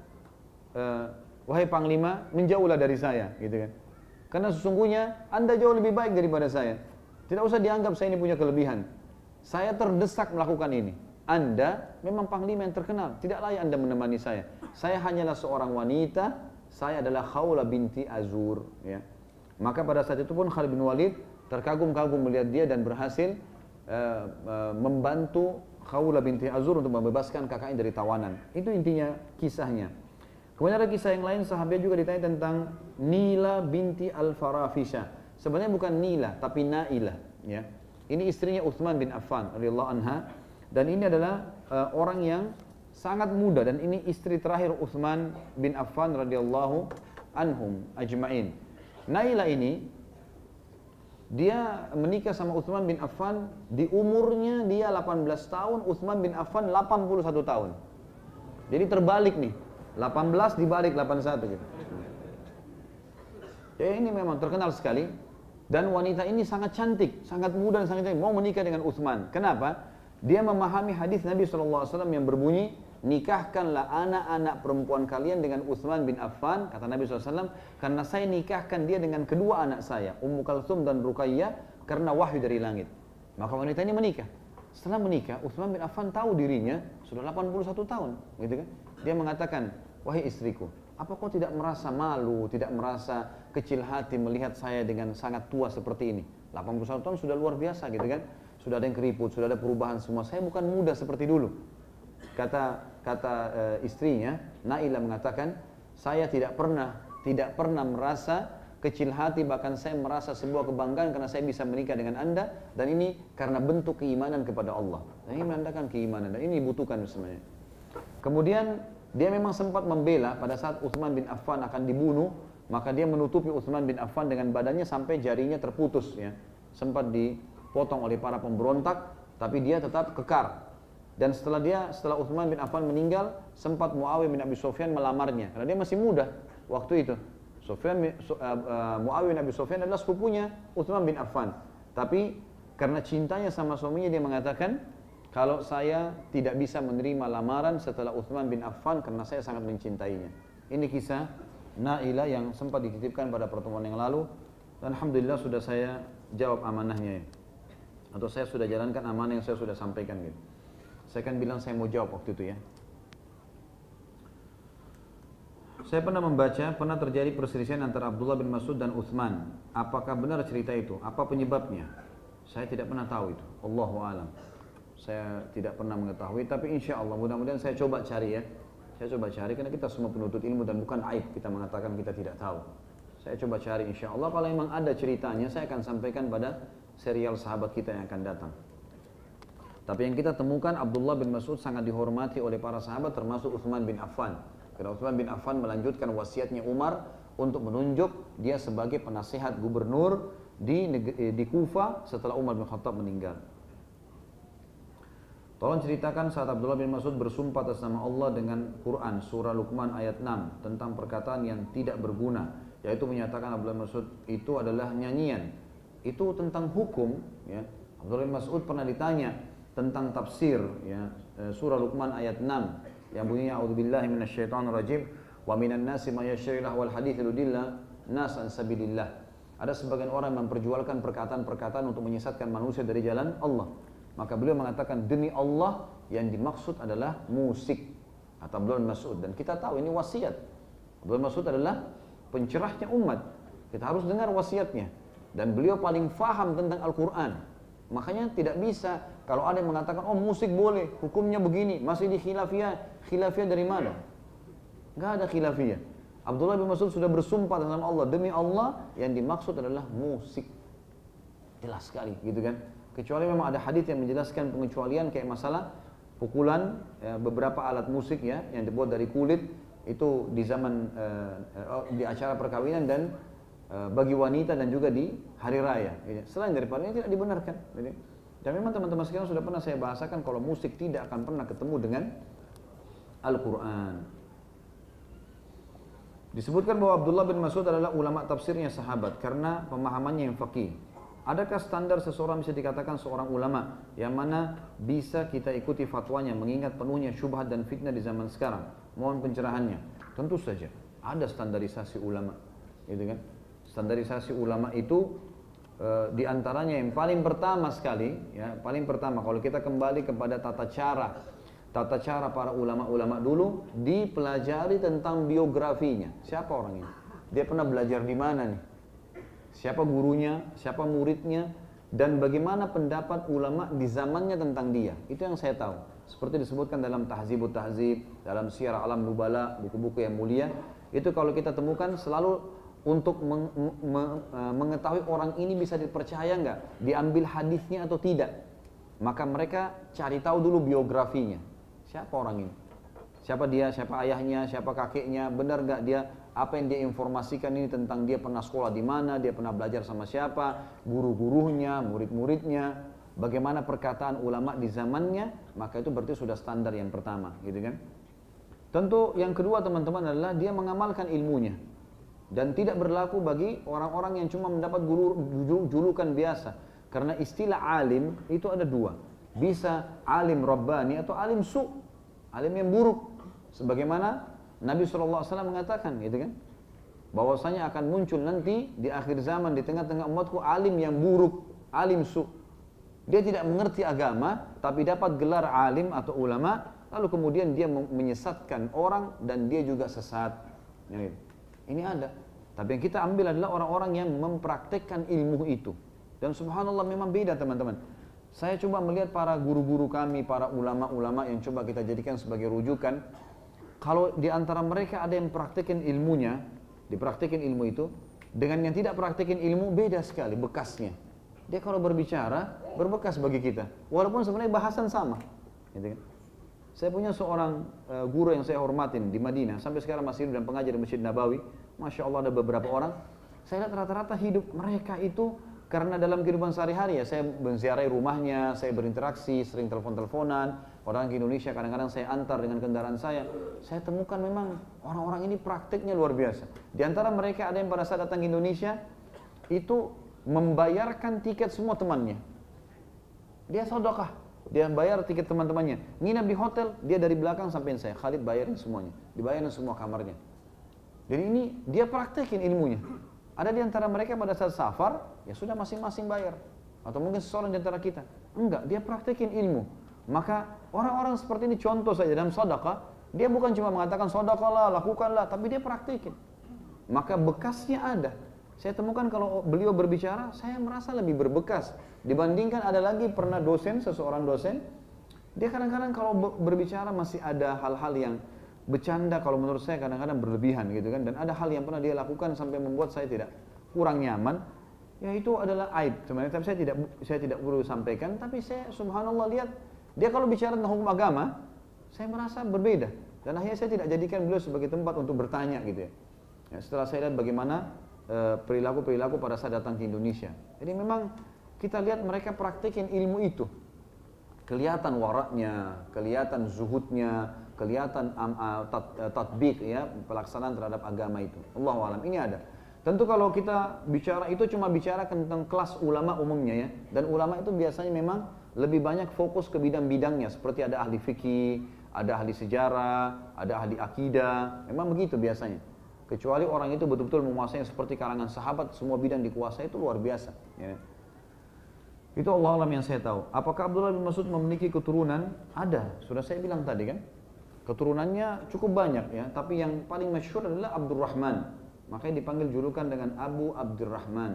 wahai Panglima, menjauhlah dari saya, gitu kan. Karena sesungguhnya Anda jauh lebih baik daripada saya. Tidak usah dianggap saya ini punya kelebihan. Saya terdesak melakukan ini. Anda memang panglima yang terkenal. Tidak layak Anda menemani saya. Saya hanyalah seorang wanita. Saya adalah Khawlah binti Azur. Ya. Maka pada saat itu pun Khalid bin Walid terkagum-kagum melihat dia dan berhasil membantu Khawlah binti Azur untuk membebaskan kakaknya dari tawanan. Itu intinya kisahnya. Kemudian ada kisah yang lain, sahabat juga ditanya tentang Nila binti Al-Farafisha. Sebenarnya bukan Nila, tapi Nailah. Ya. Ini istrinya Uthman bin Affan radhiyallahu anha. Dan ini adalah orang yang sangat muda. Dan ini istri terakhir Uthman bin Affan radhiyallahu anhum ajma'in. Nailah ini, dia menikah sama Uthman bin Affan. Di umurnya dia 18 tahun, Uthman bin Affan 81 tahun. Jadi terbalik nih. 18 dibalik 81 gitu. Ya ini memang terkenal sekali. Dan wanita ini sangat cantik, sangat muda dan sangat cantik. Mau menikah dengan Uthman. Kenapa? Dia memahami hadis Nabi SAW yang berbunyi, nikahkanlah anak-anak perempuan kalian dengan Uthman bin Affan, kata Nabi SAW, karena saya nikahkan dia dengan kedua anak saya, Ummu Kalsum dan Ruqayyah, karena wahyu dari langit. Maka wanita ini menikah. Setelah menikah, Uthman bin Affan tahu dirinya sudah 81 tahun, gitu kan? Dia mengatakan, wahai istriku, apa kau tidak merasa malu, tidak merasa kecil hati melihat saya dengan sangat tua seperti ini? 81 tahun sudah luar biasa, gitu kan? Sudah ada yang keriput, sudah ada perubahan semua. Saya bukan muda seperti dulu. Kata istrinya, Nailah mengatakan, saya tidak pernah merasa kecil hati, bahkan saya merasa sebuah kebanggaan karena saya bisa menikah dengan Anda, dan ini karena bentuk keimanan kepada Allah. Dan ini menandakan keimanan, dan ini dibutuhkan sebenarnya. Kemudian dia memang sempat membela pada saat Uthman bin Affan akan dibunuh, maka dia menutupi Uthman bin Affan dengan badannya sampai jarinya terputus, ya. Sempat dipotong oleh para pemberontak, tapi dia tetap kekar. Dan setelah Uthman bin Affan meninggal, sempat Muawiyah bin Abi Sufyan melamarnya karena dia masih muda waktu itu. Muawiyah bin Abi Sufyan adalah sepupunya Uthman bin Affan. Tapi karena cintanya sama suaminya, dia mengatakan, kalau saya tidak bisa menerima lamaran setelah Uthman bin Affan karena saya sangat mencintainya. Ini kisah Nailah yang sempat dititipkan pada pertemuan yang lalu. Dan alhamdulillah sudah saya jawab amanahnya, atau saya sudah jalankan amanah yang saya sudah sampaikan gitu. Saya kan bilang saya mau jawab waktu itu ya. Saya pernah membaca, pernah terjadi perselisihan antara Abdullah bin Mas'ud dan Uthman. Apakah benar cerita itu? Apa penyebabnya? Saya tidak pernah tahu itu. Allahu a'lam. Saya tidak pernah mengetahui, tapi insya Allah mudah-mudahan saya coba cari ya. Saya coba cari, karena kita semua penuntut ilmu dan bukan aib kita mengatakan kita tidak tahu. Saya coba cari insya Allah, kalau memang ada ceritanya saya akan sampaikan pada serial sahabat kita yang akan datang. Tapi yang kita temukan Abdullah bin Mas'ud sangat dihormati oleh para sahabat termasuk Utsman bin Affan. Karena Utsman bin Affan melanjutkan wasiatnya Umar untuk menunjuk dia sebagai penasihat gubernur di Kufa setelah Umar bin Khattab meninggal. Tolong ceritakan saat Abdullah bin Mas'ud bersumpah atas nama Allah dengan Quran surah Luqman ayat 6 tentang perkataan yang tidak berguna, yaitu menyatakan Abdullah bin Mas'ud itu adalah nyanyian. Itu tentang hukum, ya. Abdullah bin Mas'ud pernah ditanya tentang tafsir, ya, surah Luqman ayat 6 yang bunyinya a'udzubillahi minasyaitonirrajim wa minan nasi may yashtari lahwal hadits liyudilla nas an sabilillah. Ada sebagian orang yang memperjualkan perkataan-perkataan untuk menyesatkan manusia dari jalan Allah. Maka beliau mengatakan demi Allah yang dimaksud adalah musik, kata Abdullah bin Mas'ud, dan kita tahu ini wasiat. Abdullah bin Mas'ud adalah pencerahnya umat. Kita harus dengar wasiatnya, dan beliau paling faham tentang Al-Qur'an. Makanya tidak bisa kalau ada yang mengatakan oh musik boleh, hukumnya begini, masih di khilafiyah. Khilafiyah dari mana? Gak ada khilafiyah. Abdullah bin Mas'ud sudah bersumpah dengan Allah, demi Allah yang dimaksud adalah musik. Jelas sekali gitu kan. Kecuali memang ada hadis yang menjelaskan pengecualian kayak masalah pukulan, ya, beberapa alat musik, ya, yang dibuat dari kulit itu di zaman di acara perkawinan dan bagi wanita dan juga di hari raya. Selain daripada ini tidak dibenarkan. Dan memang teman-teman sekalian sudah pernah saya bahasakan kalau musik tidak akan pernah ketemu dengan Al-Quran. Disebutkan bahwa Abdullah bin Mas'ud adalah ulama tafsirnya sahabat karena pemahamannya yang faqih. Adakah standar seseorang bisa dikatakan seorang ulama yang mana bisa kita ikuti fatwanya mengingat penuhnya syubhat dan fitnah di zaman sekarang? Mohon pencerahannya. Tentu saja ada standarisasi ulama, gitu kan? Standarisasi ulama itu di antaranya yang paling pertama sekali, ya, paling pertama kalau kita kembali kepada tata cara para ulama-ulama dulu, dipelajari tentang biografinya. Siapa orang ini? Dia pernah belajar di mana nih? Siapa gurunya, siapa muridnya, dan bagaimana pendapat ulama di zamannya tentang dia. Itu yang saya tahu. Seperti disebutkan dalam Tahzibut Tahzib, dalam Syiar Alam Nubala, buku-buku yang mulia. Itu kalau kita temukan selalu untuk mengetahui orang ini bisa dipercaya nggak, diambil hadisnya atau tidak. Maka mereka cari tahu dulu biografinya. Siapa orang ini? Siapa dia, siapa ayahnya, siapa kakeknya, benar nggak dia, apa yang dia informasikan ini tentang dia pernah sekolah di mana, dia pernah belajar sama siapa, guru-gurunya, murid-muridnya, bagaimana perkataan ulama di zamannya, maka itu berarti sudah standar yang pertama, gitu kan? Tentu yang kedua teman-teman adalah dia mengamalkan ilmunya. Dan tidak berlaku bagi orang-orang yang cuma mendapat julukan biasa. Karena istilah alim itu ada dua. Bisa alim Rabbani atau alim su'. Alim yang buruk. Sebagaimana Nabi SAW mengatakan gitu kan. Bahwasanya akan muncul nanti di akhir zaman di tengah-tengah umatku alim yang buruk. Alim su'. Dia tidak mengerti agama tapi dapat gelar alim atau ulama. Lalu kemudian dia menyesatkan orang dan dia juga sesat. Ini ada. Tapi yang kita ambil adalah orang-orang yang mempraktekkan ilmu itu. Dan subhanallah memang beda teman-teman. Saya coba melihat para guru-guru kami, para ulama-ulama yang coba kita jadikan sebagai rujukan. Kalau di antara mereka ada yang praktekin ilmunya, dipraktekin ilmu itu, dengan yang tidak praktekin ilmu beda sekali bekasnya. Dia kalau berbicara, berbekas bagi kita. Walaupun sebenarnya bahasan sama. Gitu kan? Saya punya seorang guru yang saya hormatin di Madinah, sampai sekarang masih hidup dan pengajar di Masjid Nabawi. Masya Allah ada beberapa orang, saya lihat rata-rata hidup mereka itu karena dalam kehidupan sehari-hari ya, saya menziarahi rumahnya, saya berinteraksi, sering telepon-teleponan, orang ke Indonesia kadang-kadang saya antar dengan kendaraan saya temukan memang orang-orang ini prakteknya luar biasa. Di antara mereka ada yang pada saat datang ke Indonesia, itu membayarkan tiket semua temannya. Dia sedekah. Dia bayar tiket teman-temannya, nginap di hotel, dia dari belakang sampai saya, Khalid bayarin semuanya, dibayarin semua kamarnya. Jadi ini dia praktekin ilmunya. Ada di antara mereka pada saat safar, ya sudah masing-masing bayar. Atau mungkin seseorang di antara kita, enggak, dia praktekin ilmu. Maka orang-orang seperti ini contoh saja dalam sedekah, dia bukan cuma mengatakan sedekahlah, lakukanlah, tapi dia praktekin. Maka bekasnya ada. Saya temukan kalau beliau berbicara, saya merasa lebih berbekas. Dibandingkan ada lagi pernah seseorang dosen, dia kadang-kadang kalau berbicara masih ada hal-hal yang bercanda, kalau menurut saya kadang-kadang berlebihan gitu kan. Dan ada hal yang pernah dia lakukan sampai membuat saya tidak kurang nyaman. Ya itu adalah aib sebenarnya, tapi saya tidak perlu sampaikan, tapi saya subhanallah lihat dia kalau bicara tentang hukum agama, saya merasa berbeda dan akhirnya saya tidak jadikan beliau sebagai tempat untuk bertanya gitu ya. Ya, setelah saya lihat bagaimana perilaku-perilaku pada saat datang ke Indonesia. Jadi memang kita lihat mereka praktekin ilmu itu. Kelihatan waraknya, kelihatan zuhudnya, kelihatan tatbik ya, pelaksanaan terhadap agama itu. Allahu a'lam, ini ada. Tentu kalau kita bicara itu cuma bicara tentang kelas ulama umumnya ya. Dan ulama itu biasanya memang lebih banyak fokus ke bidang-bidangnya. Seperti ada ahli fikih, ada ahli sejarah, ada ahli akidah. Memang begitu biasanya. Kecuali orang itu betul-betul menguasai seperti kalangan sahabat, semua bidang dikuasai, itu luar biasa. Ya. Itu Allah alam yang saya tahu. Apakah Abdullah bin Mas'ud memiliki keturunan? Ada, sudah saya bilang tadi kan. Keturunannya cukup banyak ya. Tapi yang paling masyhur adalah Abdurrahman. Makanya dipanggil julukan dengan Abu Abdurrahman.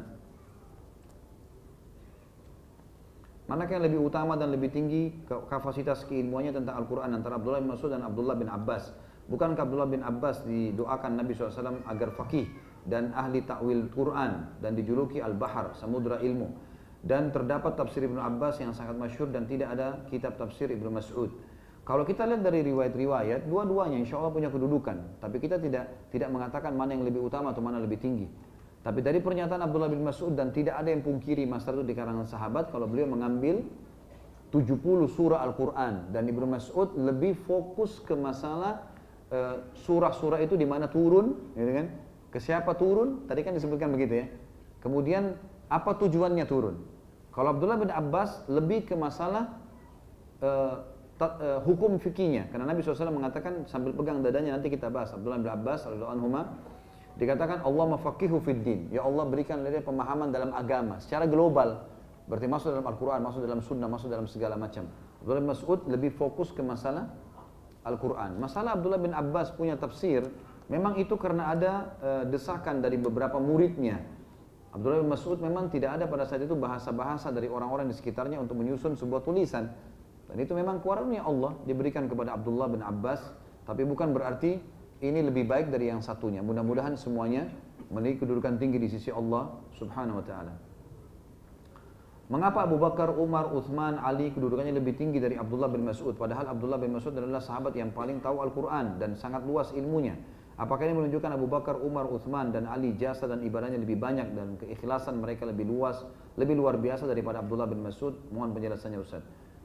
Manakah yang lebih utama dan lebih tinggi kapasitas keilmuannya tentang Al-Quran antara Abdullah bin Mas'ud dan Abdullah bin Abbas? Bukankah Abdullah bin Abbas didoakan Nabi SAW agar faqih dan ahli ta'wil Quran dan dijuluki Al-Bahar, samudra ilmu? Dan terdapat tafsir Ibnu Abbas yang sangat masyhur dan tidak ada kitab tafsir Ibnu Mas'ud. Kalau kita lihat dari riwayat-riwayat, dua-duanya insya Allah punya kedudukan. Tapi kita tidak mengatakan mana yang lebih utama atau mana lebih tinggi. Tapi dari pernyataan Abdullah bin Mas'ud dan tidak ada yang pungkiri masalah itu di kalangan sahabat, kalau beliau mengambil 70 surah Al-Quran. Dan Ibnu Mas'ud lebih fokus ke masalah surah-surah itu di mana turun, gitu kan? Ke siapa turun? Tadi kan disebutkan begitu ya. Kemudian apa tujuannya turun? Kalau Abdullah bin Abbas lebih ke masalah hukum fikihnya, karena Nabi SAW mengatakan sambil pegang dadanya, nanti kita bahas. Abdullah bin Abbas radhiyallahu anhuma dikatakan Allah mafaqihu fid din, ya Allah berikan dia pemahaman dalam agama secara global, berarti masuk dalam Al-Quran, masuk dalam sunnah, masuk dalam segala macam. Abdullah bin Mas'ud lebih fokus ke masalah Al-Quran. Masalah Abdullah bin Abbas punya tafsir, memang itu karena ada desakan dari beberapa muridnya. Abdullah bin Mas'ud memang tidak ada pada saat itu bahasa-bahasa dari orang-orang di sekitarnya untuk menyusun sebuah tulisan. Dan itu memang karunia Allah diberikan kepada Abdullah bin Abbas, tapi bukan berarti ini lebih baik dari yang satunya. Mudah-mudahan semuanya memiliki kedudukan tinggi di sisi Allah Subhanahu wa taala. Mengapa Abu Bakar, Umar, Uthman, Ali kedudukannya lebih tinggi dari Abdullah bin Mas'ud? Padahal Abdullah bin Mas'ud adalah sahabat yang paling tahu Al-Quran dan sangat luas ilmunya. Apakah ini menunjukkan Abu Bakar, Umar, Uthman, dan Ali jasa dan ibadahnya lebih banyak dan keikhlasan mereka lebih luas, lebih luar biasa daripada Abdullah bin Mas'ud? Mohon penjelasannya Ustaz.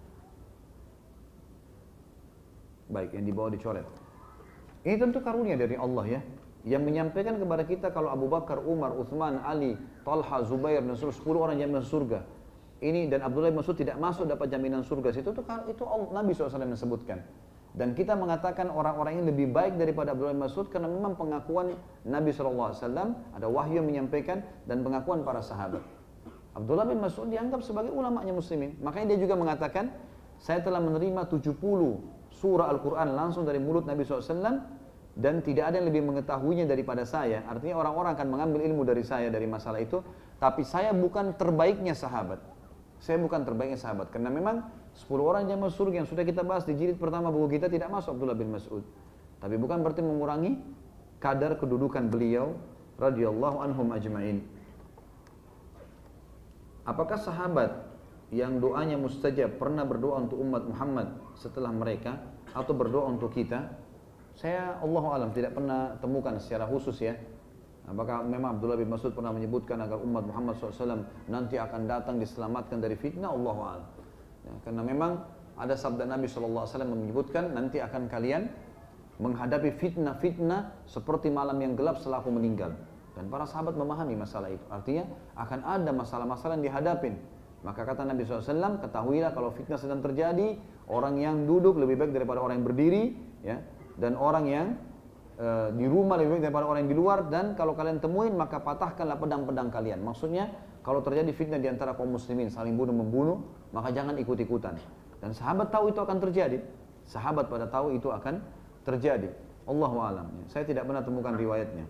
Baik, yang dibawa dicoret. Ini tentu karunia dari Allah ya, yang menyampaikan kepada kita kalau Abu Bakar, Umar, Uthman, Ali, Talha, Zubair dan seluruh 10 orang jaminan surga. Ini dan Abdullah bin Mas'ud tidak masuk dapat jaminan surga. Itu Nabi SAW yang sebutkan. Dan kita mengatakan orang-orang ini lebih baik daripada Abdullah bin Mas'ud karena memang pengakuan Nabi SAW, ada wahyu yang menyampaikan dan pengakuan para sahabat. Abdullah bin Mas'ud dianggap sebagai ulamanya muslimin. Makanya dia juga mengatakan, saya telah menerima 70 surah Al-Quran langsung dari mulut Nabi SAW dan tidak ada yang lebih mengetahuinya daripada saya. Artinya orang-orang akan mengambil ilmu dari saya dari masalah itu, tapi saya bukan terbaiknya sahabat. Saya bukan terbaiknya sahabat karena memang 10 orang jamaah surga yang sudah kita bahas di jilid pertama buku kita tidak masuk Abdullah bin Mas'ud. Tapi bukan berarti mengurangi kadar kedudukan beliau radhiyallahu anhum ajma'in. Apakah sahabat yang doanya mustajab pernah berdoa untuk umat Muhammad setelah mereka atau berdoa untuk kita? Saya Allahu alam tidak pernah temukan secara khusus ya. Apakah memang Abdullah bin Mas'ud pernah menyebutkan agar umat Muhammad SAW nanti akan datang diselamatkan dari fitnah? Allahu a'lam. Ya, karena memang ada sabda Nabi SAW menyebutkan nanti akan kalian menghadapi fitnah-fitnah seperti malam yang gelap setelah aku meninggal. Dan para sahabat memahami masalah itu. Artinya akan ada masalah-masalah yang dihadapin. Maka kata Nabi SAW, ketahuilah kalau fitnah sedang terjadi, orang yang duduk lebih baik daripada orang yang berdiri, ya, dan orang yang di rumah lebih baik daripada orang yang di luar, dan kalau kalian temuin maka patahkanlah pedang-pedang kalian. Maksudnya kalau terjadi fitnah di antara kaum muslimin saling bunuh-membunuh, maka jangan ikut-ikutan. Dan sahabat tahu itu akan terjadi. Sahabat pada tahu itu akan terjadi. Allahu a'lam. Saya tidak pernah temukan riwayatnya.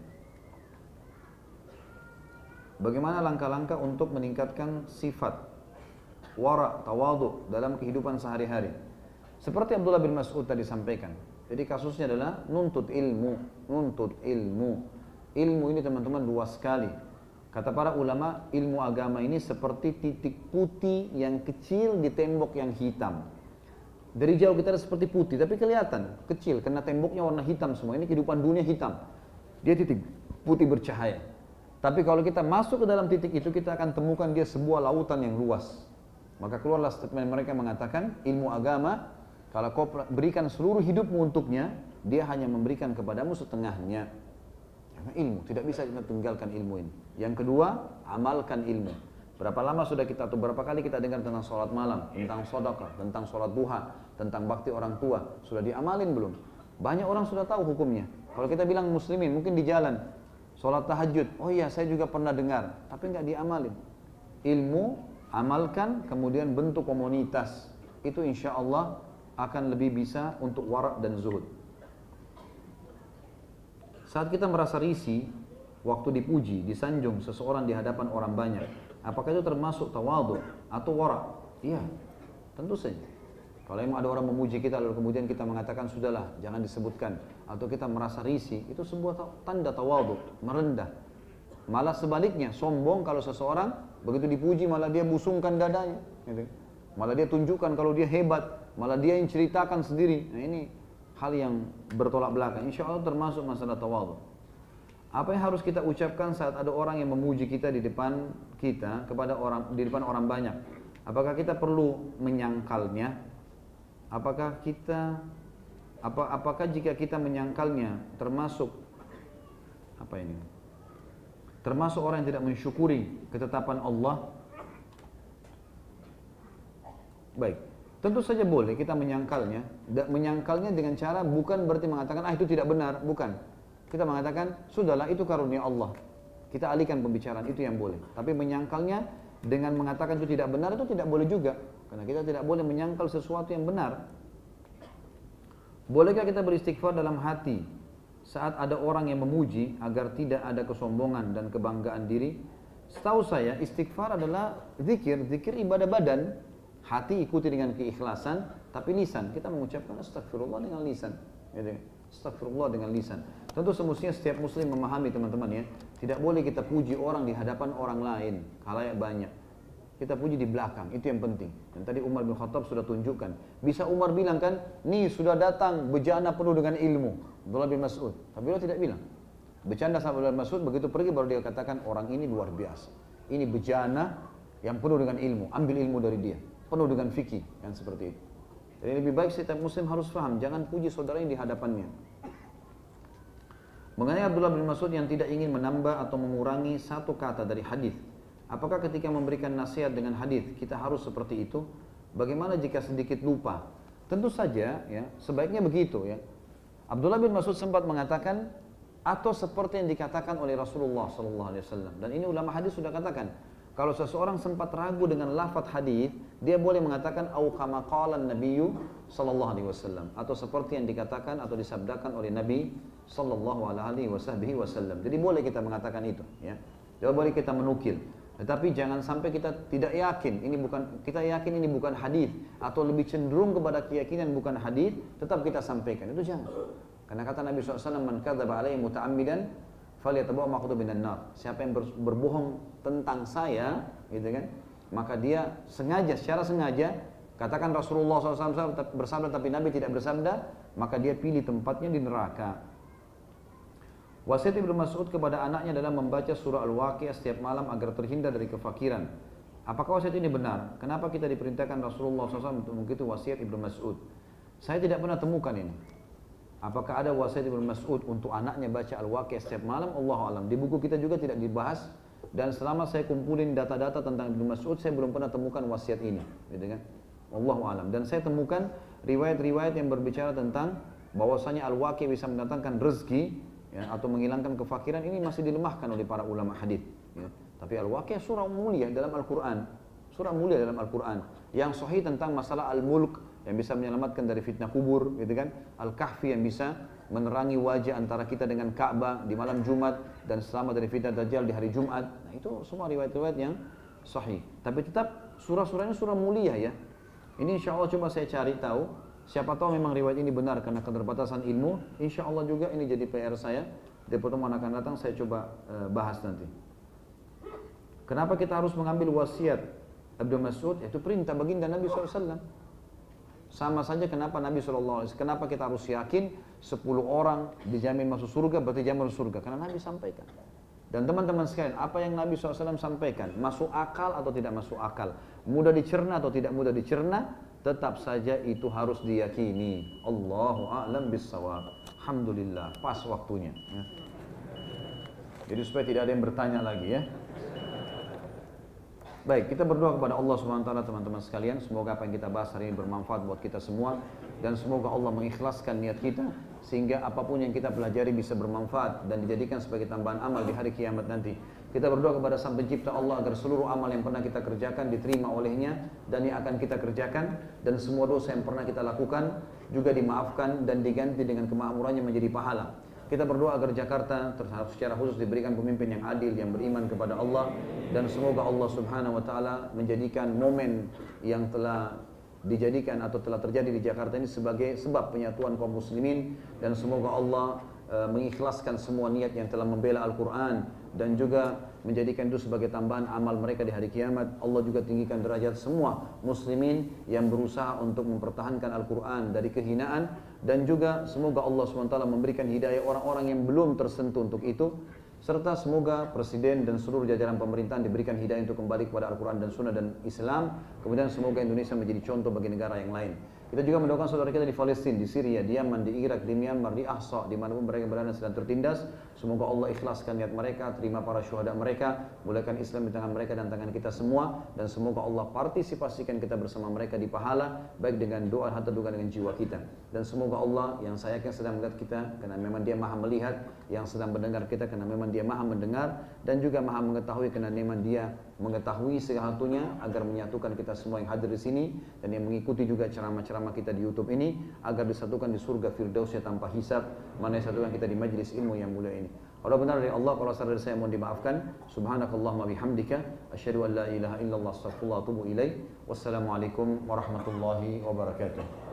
Bagaimana langkah-langkah untuk meningkatkan sifat wara, tawadhu dalam kehidupan sehari-hari? Seperti Abdullah bin Mas'ud tadi sampaikan. Jadi kasusnya adalah nuntut ilmu. Ilmu ini teman-teman luas sekali. Kata para ulama, ilmu agama ini seperti titik putih yang kecil di tembok yang hitam. Dari jauh kita lihat seperti putih, tapi kelihatan kecil karena temboknya warna hitam semua. Ini kehidupan dunia hitam. Dia titik putih bercahaya. Tapi kalau kita masuk ke dalam titik itu, kita akan temukan dia sebuah lautan yang luas. Maka keluarlah statement mereka mengatakan, ilmu agama, kalau kau berikan seluruh hidupmu untuknya, dia hanya memberikan kepadamu setengahnya. Karena ilmu, tidak bisa kita tinggalkan ilmu ini. Yang kedua, amalkan ilmu. Berapa lama sudah kita, atau berapa kali kita dengar tentang sholat malam, tentang sedekah, tentang sholat duha, tentang bakti orang tua. Sudah diamalin belum? Banyak orang sudah tahu hukumnya. Kalau kita bilang muslimin, mungkin di jalan, sholat tahajud, oh iya saya juga pernah dengar, tapi nggak diamalin. Ilmu, amalkan, kemudian bentuk komunitas. Itu insya Allah akan lebih bisa untuk warak dan zuhud. Saat kita merasa risih, waktu dipuji, disanjung seseorang di hadapan orang banyak, apakah itu termasuk tawadhu atau warak? Iya, tentu saja. Kalau emang ada orang memuji kita lalu kemudian kita mengatakan sudahlah, jangan disebutkan, atau kita merasa risih, itu sebuah tanda tawadhu, merendah. Malah sebaliknya, sombong kalau seseorang begitu dipuji malah dia busungkan dadanya, gitu. Malah dia tunjukkan kalau dia hebat, malah dia yang ceritakan sendiri. Nah ini hal yang bertolak belakang. Insya Allah termasuk masalah tawadhu. Apa yang harus kita ucapkan saat ada orang yang memuji kita di depan kita, kepada orang, di depan orang banyak? Apakah kita perlu menyangkalnya? Apakah jika kita menyangkalnya termasuk apa ini? Termasuk orang yang tidak mensyukuri ketetapan Allah? Baik, tentu saja boleh kita menyangkalnya. Menyangkalnya dengan cara bukan berarti mengatakan itu tidak benar, bukan. Kita mengatakan sudahlah itu karunia Allah. Kita alihkan pembicaraan, itu yang boleh. Tapi menyangkalnya dengan mengatakan itu tidak benar, itu tidak boleh juga. Karena kita tidak boleh menyangkal sesuatu yang benar. Bolehkah kita beristighfar dalam hati saat ada orang yang memuji agar tidak ada kesombongan dan kebanggaan diri? Setahu saya istighfar adalah zikir ibadah badan. Hati ikuti dengan keikhlasan, tapi lisan kita mengucapkan astagfirullah dengan lisan. Astagfirullah dengan lisan. Tentu semestinya setiap muslim memahami teman-teman ya, tidak boleh kita puji orang di hadapan orang lain, khalayak banyak. Kita puji di belakang, itu yang penting. Dan tadi Umar bin Khattab sudah tunjukkan. Bisa Umar bilang kan, nih sudah datang bejana penuh dengan ilmu, Abdullah bin Mas'ud. Tapi beliau tidak bilang. Bercanda sama Abdullah bin Mas'ud, begitu pergi baru dia katakan orang ini luar biasa. Ini bejana yang penuh dengan ilmu, ambil ilmu dari dia. Penuh dengan fikih, yang seperti itu. Jadi lebih baik setiap muslim harus paham, jangan puji saudaranya di hadapannya. Mengenai Abdullah bin Mas'ud yang tidak ingin menambah atau mengurangi satu kata dari hadis, apakah ketika memberikan nasihat dengan hadis kita harus seperti itu? Bagaimana jika sedikit lupa? Tentu saja ya, sebaiknya begitu ya. Abdullah bin Mas'ud sempat mengatakan atau seperti yang dikatakan oleh Rasulullah SAW. Dan ini ulama hadis sudah katakan, kalau seseorang sempat ragu dengan lafaz hadis, dia boleh mengatakan au kama qala an-nabiyyu sallallahu alaihi wasallam, atau seperti yang dikatakan atau disabdakan oleh Nabi sallallahu alaihi wasallam. Jadi boleh kita mengatakan itu ya. Jadi boleh kita menukil. Tetapi jangan sampai kita tidak yakin, kita yakin ini bukan hadis atau lebih cenderung kepada keyakinan bukan hadis, tetap kita sampaikan. Itu jangan. Karena kata Nabi SAW, man kadzaba alaihi muta'ammidan falyatabawwa maq'adahu minan nar. Siapa yang berbohong tentang saya, gitu kan, maka dia sengaja, secara sengaja, katakan Rasulullah SAW bersabda tapi Nabi tidak bersabda, maka dia pilih tempatnya di neraka. Wasiat Ibnu Mas'ud kepada anaknya adalah membaca surah Al-Waqiah setiap malam agar terhindar dari kefakiran. Apakah wasiat ini benar? Kenapa kita diperintahkan Rasulullah SAW untuk begitu wasiat Ibnu Mas'ud? Saya tidak pernah temukan ini. Apakah ada wasiat Ibnu Mas'ud untuk anaknya baca Al-Waqiah setiap malam? Allahu a'lam. Di buku kita juga tidak dibahas, dan selama saya kumpulin data-data tentang Ibnu Mas'ud, saya belum pernah temukan wasiat ini, gitu kan? Allahu a'lam. Dan saya temukan riwayat-riwayat yang berbicara tentang bahwasanya Al-Waqiah bisa mendatangkan rezeki ya, atau menghilangkan kefakiran, ini masih dilemahkan oleh para ulama hadis ya. Tapi Al-Waqiah surah mulia dalam Al-Quran, surah mulia dalam Al-Quran yang sahih tentang masalah Al-Mulk yang bisa menyelamatkan dari fitnah kubur, gitu kan? Al-Kahfi yang bisa menerangi wajah antara kita dengan Ka'bah di malam Jumat dan selamat dari fitnah Dajjal di hari Jumat. Nah, itu semua riwayat-riwayat yang sahih. Tapi tetap surah-surahnya surah mulia ya. Ini insya Allah coba saya cari tahu. Siapa tahu memang riwayat ini benar karena keterbatasan ilmu. Insya Allah juga ini jadi PR saya. Di pertemuan akan datang saya coba bahas nanti. Kenapa kita harus mengambil wasiat Ibnu Mas'ud? Itu perintah baginda Nabi SAW. Sama saja kenapa Nabi SAW, kenapa kita harus yakin 10 orang dijamin masuk surga, berarti jamin masuk surga? Karena Nabi sampaikan. Dan teman-teman sekalian, apa yang Nabi SAW sampaikan, masuk akal atau tidak masuk akal, mudah dicerna atau tidak mudah dicerna, tetap saja itu harus diyakini. Allahu a'lam bissawab. Alhamdulillah, pas waktunya. Ya. Jadi supaya tidak ada yang bertanya lagi ya. Baik, kita berdoa kepada Allah SWT teman-teman sekalian. Semoga apa yang kita bahas hari ini bermanfaat buat kita semua. Dan semoga Allah mengikhlaskan niat kita, sehingga apapun yang kita pelajari bisa bermanfaat dan dijadikan sebagai tambahan amal di hari kiamat nanti. Kita berdoa kepada Sang Pencipta Allah agar seluruh amal yang pernah kita kerjakan diterima olehnya dan yang akan kita kerjakan, dan semua dosa yang pernah kita lakukan juga dimaafkan dan diganti dengan kemakmurannya menjadi pahala. Kita berdoa agar Jakarta secara khusus diberikan pemimpin yang adil, yang beriman kepada Allah, dan semoga Allah Subhanahu wa taala menjadikan momen yang telah dijadikan atau telah terjadi di Jakarta ini sebagai sebab penyatuan kaum muslimin, dan semoga Allah mengikhlaskan semua niat yang telah membela Al-Quran dan juga menjadikan itu sebagai tambahan amal mereka di hari kiamat. Allah juga tinggikan derajat semua muslimin yang berusaha untuk mempertahankan Al-Quran dari kehinaan, dan juga semoga Allah SWT memberikan hidayah orang-orang yang belum tersentuh untuk itu, serta semoga Presiden dan seluruh jajaran pemerintahan diberikan hidayah untuk kembali kepada Al-Quran dan Sunnah dan Islam. Kemudian semoga Indonesia menjadi contoh bagi negara yang lain. Kita juga mendoakan saudara kita di Palestina, di Syria, di Yaman, di Irak, di Myanmar, di Ahsa, dimanapun mereka berada sedang tertindas. Semoga Allah ikhlaskan niat mereka, terima para syuhada mereka, mulakan Islam di tangan mereka dan tangan kita semua, dan semoga Allah partisipasikan kita bersama mereka di pahala, baik dengan doa atau juga dengan jiwa kita. Dan semoga Allah yang saya yakin sedang melihat kita, karena memang Dia maha melihat, yang sedang mendengar kita, karena memang Dia maha mendengar, dan juga maha mengetahui, karena memang Dia mengetahui segala satunya, agar menyatukan kita semua yang hadir di sini dan yang mengikuti juga ceramah-ceramah kita di YouTube ini, agar disatukan di surga Firdausnya tanpa hisab, mana disatukan kita di majlis ilmu yang mulia ini. Kalau benar dari Allah, kalau salah dari saya mohon dimaafkan. Subhanakallahumma bihamdika, asyhadu an la ilaha illallah, astaghfirullah wa atubu ilaih. Wassalamualaikum warahmatullahi wabarakatuh.